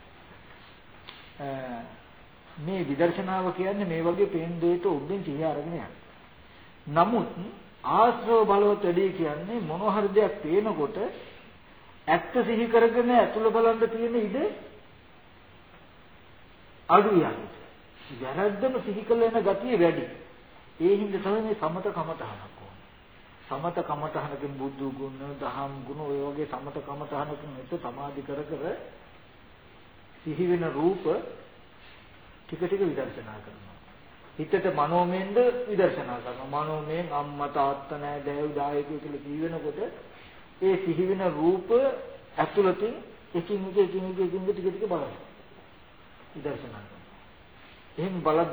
මේ විදර්ශනාව කියන්නේ මේ වගේ පේන දෙයට උඩින් සිහිය අරගෙන යනවා. නමුත් ආශ්‍රව බලවත් වැඩි කියන්නේ මොන හරි දෙයක් පේනකොට ඇත්ත සිහි කරගෙන ඇතුළ බලන්න තියෙන ඉඩ අඩු යන්නේ. වැරද්දම සිහි කළ යන ගතිය වැඩි. ඒ හින්දා තමයි මේ සමත කමතහනක් ඕනේ. සමත කමතහනකින් බුද්ධ ගුණ, දහම් ගුණ ඔය වගේ සමත කමතහනකින් හිත සමාධි කර සිහි වෙන රූප ටික ටික විදර්ශනා කරනවා. හිතට මනෝමයෙන්ද විදර්ශනා කරනවා. මනෝමයෙන් අම්මා තාත්තා නෑ දෑව් දායකයෝ කියලා සිහි වෙනකොට ඒ සිහි වෙන රූප ඇතුළතින් එකින් එක ටික ටික බලනවා. විදර්ශනා කරනවා. එහෙන්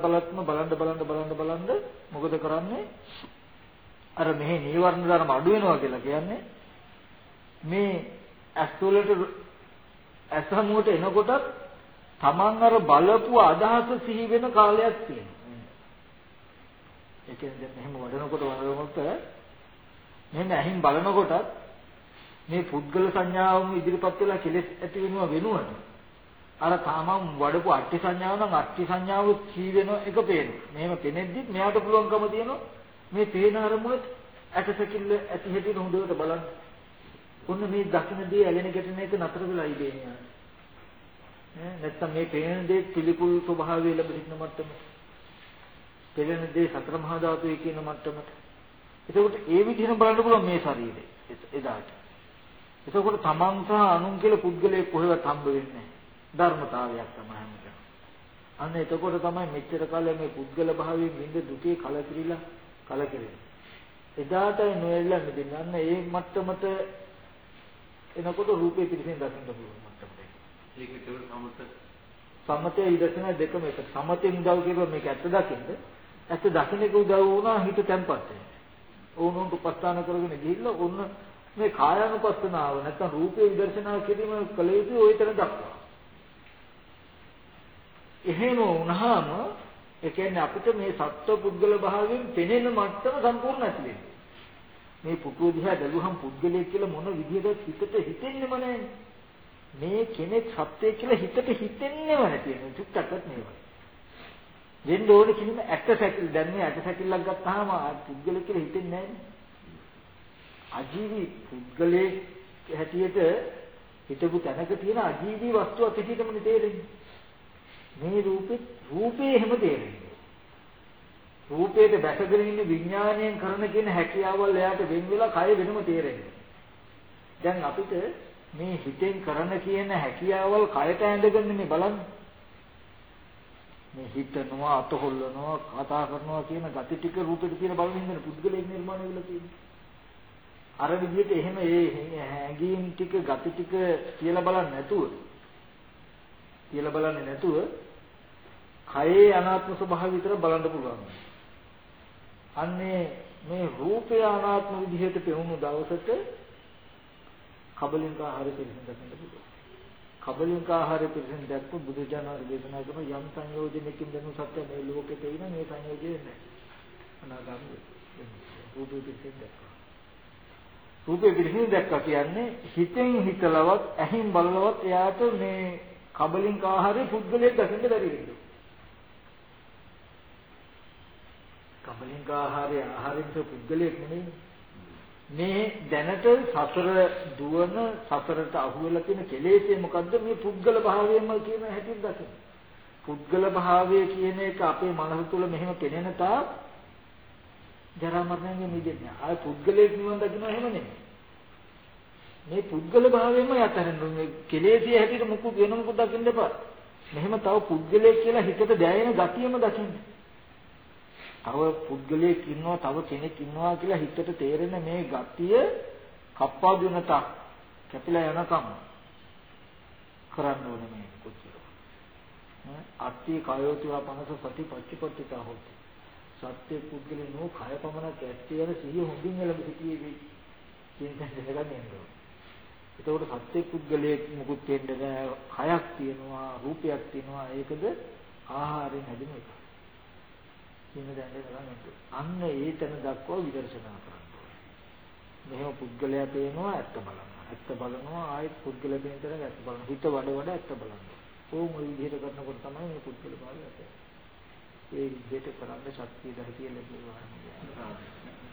බලන්න මොකද කරන්නේ? අර මෙහි නීවරණ ධර්ම අඩු වෙනවා කියලා කියන්නේ මේ ඇස්වලට ඇසමුවට එනකොටත් තමන් අර බලපු අදහස සිහි වෙන කාලයක් තියෙනවා. ඒ කියන්නේ මෙහෙම වඩනකොට මෙහෙම ඇහින් බලනකොටත් මේ පුද්ගල සංඥාවම ඉදිරිපත් වෙලා කෙලෙස් ඇති වෙනවා වෙනුවට අර තමන් වඩපු අට්ටි සංඥාව නම් අට්ටි සංඥාව සිහි වෙන එක පේනවා. මෙහෙම පෙනෙද්දිත් මෙයාට පුළුවන්කම තියෙනවා මේ පේන අරමුණත් ඇටසැකිල්ල ඇති හැටි හොඳට බලන්න. ඔන්න මේ දකින්නේ ඇලෙන ගැටෙන එක නතර වෙලා ඉන්නේ. නැත්තම් මේ පේන දේ පිළිකුල් ස්වභාවය ලැබෙන්න මට්ටම. පේන දේ සතර මහා ධාතුවේ කියන මට්ටමට. එතකොට ඒ විදිහට බලන්න පුළුවන් මේ ශරීරය එදාට. එතකොට තමන් සහ අනුන් කියලා පුද්ගලයෙක් කොහෙවත් හම්බ වෙන්නේ නැහැ. ධර්මතාවයක් තමයි හැමදේම. අන්න එතකොට තමයි මෙච්චර කාලෙ මේ පුද්ගල භාවයෙන් විඳ දුකේ කලකිරෙන්නේ. එදාටයි නොයල්ලා මිදෙන්නේ. අන්න ඒ මට්ටමට එනකොට රූපේ පිළිසින් දකින්න පුළුවන් මට්ටමට. ඒක ඒක සමතේ ඉදසන දෙකම එක. සමතෙන් උදව් කියනවා මේක ඇත්ත දකින්න. ඇත්ත දකින්න එක උදව් වුණා හිත තැම්පත් වෙනවා. ඕනෝන්ට උපස්ථාන කරගෙන ගිහිල්ලා ඔන්න මේ කායानुපස්සනාව නැත්නම් රූපේ විදර්ශනා කිරීම කළ යුතු ওই තැන දක්වා. එහෙම වුණාම ඒ කියන්නේ අපිට මේ සත්ව පුද්ගල භාවයෙන් පෙනෙන මට්ටම සම්පූර්ණ ඇති වෙනවා. මේ පුතුව දිහා බැලුවහම පුද්ගලයෙක් කියලා මොන විදිහකට හිතට හිතෙන්නේම නැහැ. මේ කෙනෙක් සත්‍යයක් කියලා හිතට හිතෙන්නේම නැති වෙන චුට්ටක්වත් නෙවෙයි. දෙන්න ඕනේ කිසිම ඇට සැකිලි දැන් මේ ඇට සැකිල්ලක් ගත්තාම පුද්ගලයෙක් කියලා හිතෙන්නේ නැහැ. අජීවී පුද්ගලයේ හැටියට හිතපු තැනක තියෙන අජීවී වස්තුවක් හැටියටම තේරෙන්නේ. මේ රූපේ එහෙම තේරෙන්නේ. රූපේට දැකගෙන ඉන්න විඥාණයෙන් කරන කියන හැකියාවල් එයාට වෙන් වෙලා කය වෙනම තේරෙන්නේ. දැන් අපිට මේ හිතෙන් කරන කියන හැකියාවල් කයට ඇඳගෙන මේ බලන්න. මේ හිතනවා, අත හොල්ලනවා, කතා කරනවා කියන gati ටික රූපෙට තියෙන බලන හින්දා පුද්ගලයෙක් නිර්මාණය වෙලා තියෙන්නේ. අර විදිහට එහෙම ඒ හැඟීම් ටික gati ටික කියලා බලන්නේ නැතුව කයේ අනාත්ම ස්වභාවය විතර බලන්න පුළුවන්. අන්නේ මේ රූපය අනාත්ම විදිහට පෙනුණු දවසට කබලින්ක ආහාර පිළිසින් දකින්න පුළුවන්. කබලින්ක ආහාර පිළිසින් දැක්ක බුදුජානක දේශනා කරන යම් සංයෝජනකින් දෙනු සත්‍ය මේ ලෝකෙට එන මේ සංයෝජනේ නැහැ. අනාගාමී රූපය පිළිසින් දැක්කා. රූපය පිළිසින් දැක්කා කියන්නේ හිතෙන් හිතලවත් ඇහින් බලලවත් එයාට මේ කබලින්ක ආහාරේ පුද්ගලයෙක් දකින්න බැරි වෙනවා. කබලින්ක ආහාරයෙන් පුද්ගලයෙක් නෙමෙයි. මේ දැනට සසර දුවන සසරට අහු වෙලා තියෙන කෙලෙසේ මොකද්ද මේ පුද්ගල භාවයම කියන හැටින් දකින්න. පුද්ගල භාවය කියන එක අපේ මනස තුළ මෙහෙම පෙනෙන තාක් ජරා මරණයෙන් මිදෙන්නේ. ආය පුද්ගලයෙක් නිවන් දකින්න එහෙම නෙමෙයි. මේ පුද්ගල භාවයම යතරන මේ කෙලෙසේ හැටියට මුකුත් වෙන මුකුත් දකින්න එපා. මෙහෙම තව පුද්ගලයෙක් කියලා හිතට දැනෙන ගතියම දකින්න. තව පුද්ගලයෙක් ඉන්නවා, තව කෙනෙක් ඉන්නවා කියලා හිතට තේරෙන මේ ගතිය කප්පා දුනට කැපිලා යනකම් කරන්න ඕනේ මේ කොච්චර. අත්ති කයෝතිවා පනස සති පච්චපට්ඨිතා හොති. සත්‍ය පුද්ගලිනෝ කය පමණක් ඇත්තේ යන සිහිය හොඳින් එළඹ සිටියේවි. කියන දෙයක් නේද? ඒතකොට සත්‍ය පුද්ගලයෙක් මුකුත් වෙන්න බෑ. කයක් තියෙනවා, රූපයක් තියෙනවා. ඒකද ආහාරයෙන් හැදෙන එක. අන්න ඒ තැන දක්වා විදර්ශනා කරන්න ඕනේ. මෙහෙම පුද්ගලයා පේනවා ඇත්ත බලනවා. ඇත්ත බලනවා ආයෙත් පුද්ගලයා පේන තැන ඇත්ත බලනවා. හිත වඩ ඇත්ත බලනවා. ඕම ওই විදිහට කරනකොට තමයි මේ පුද්ගල භාවය ඇති. ඒ විදිහට කරන්න ශක්තිය ධෛර්යය ලැබෙනවා.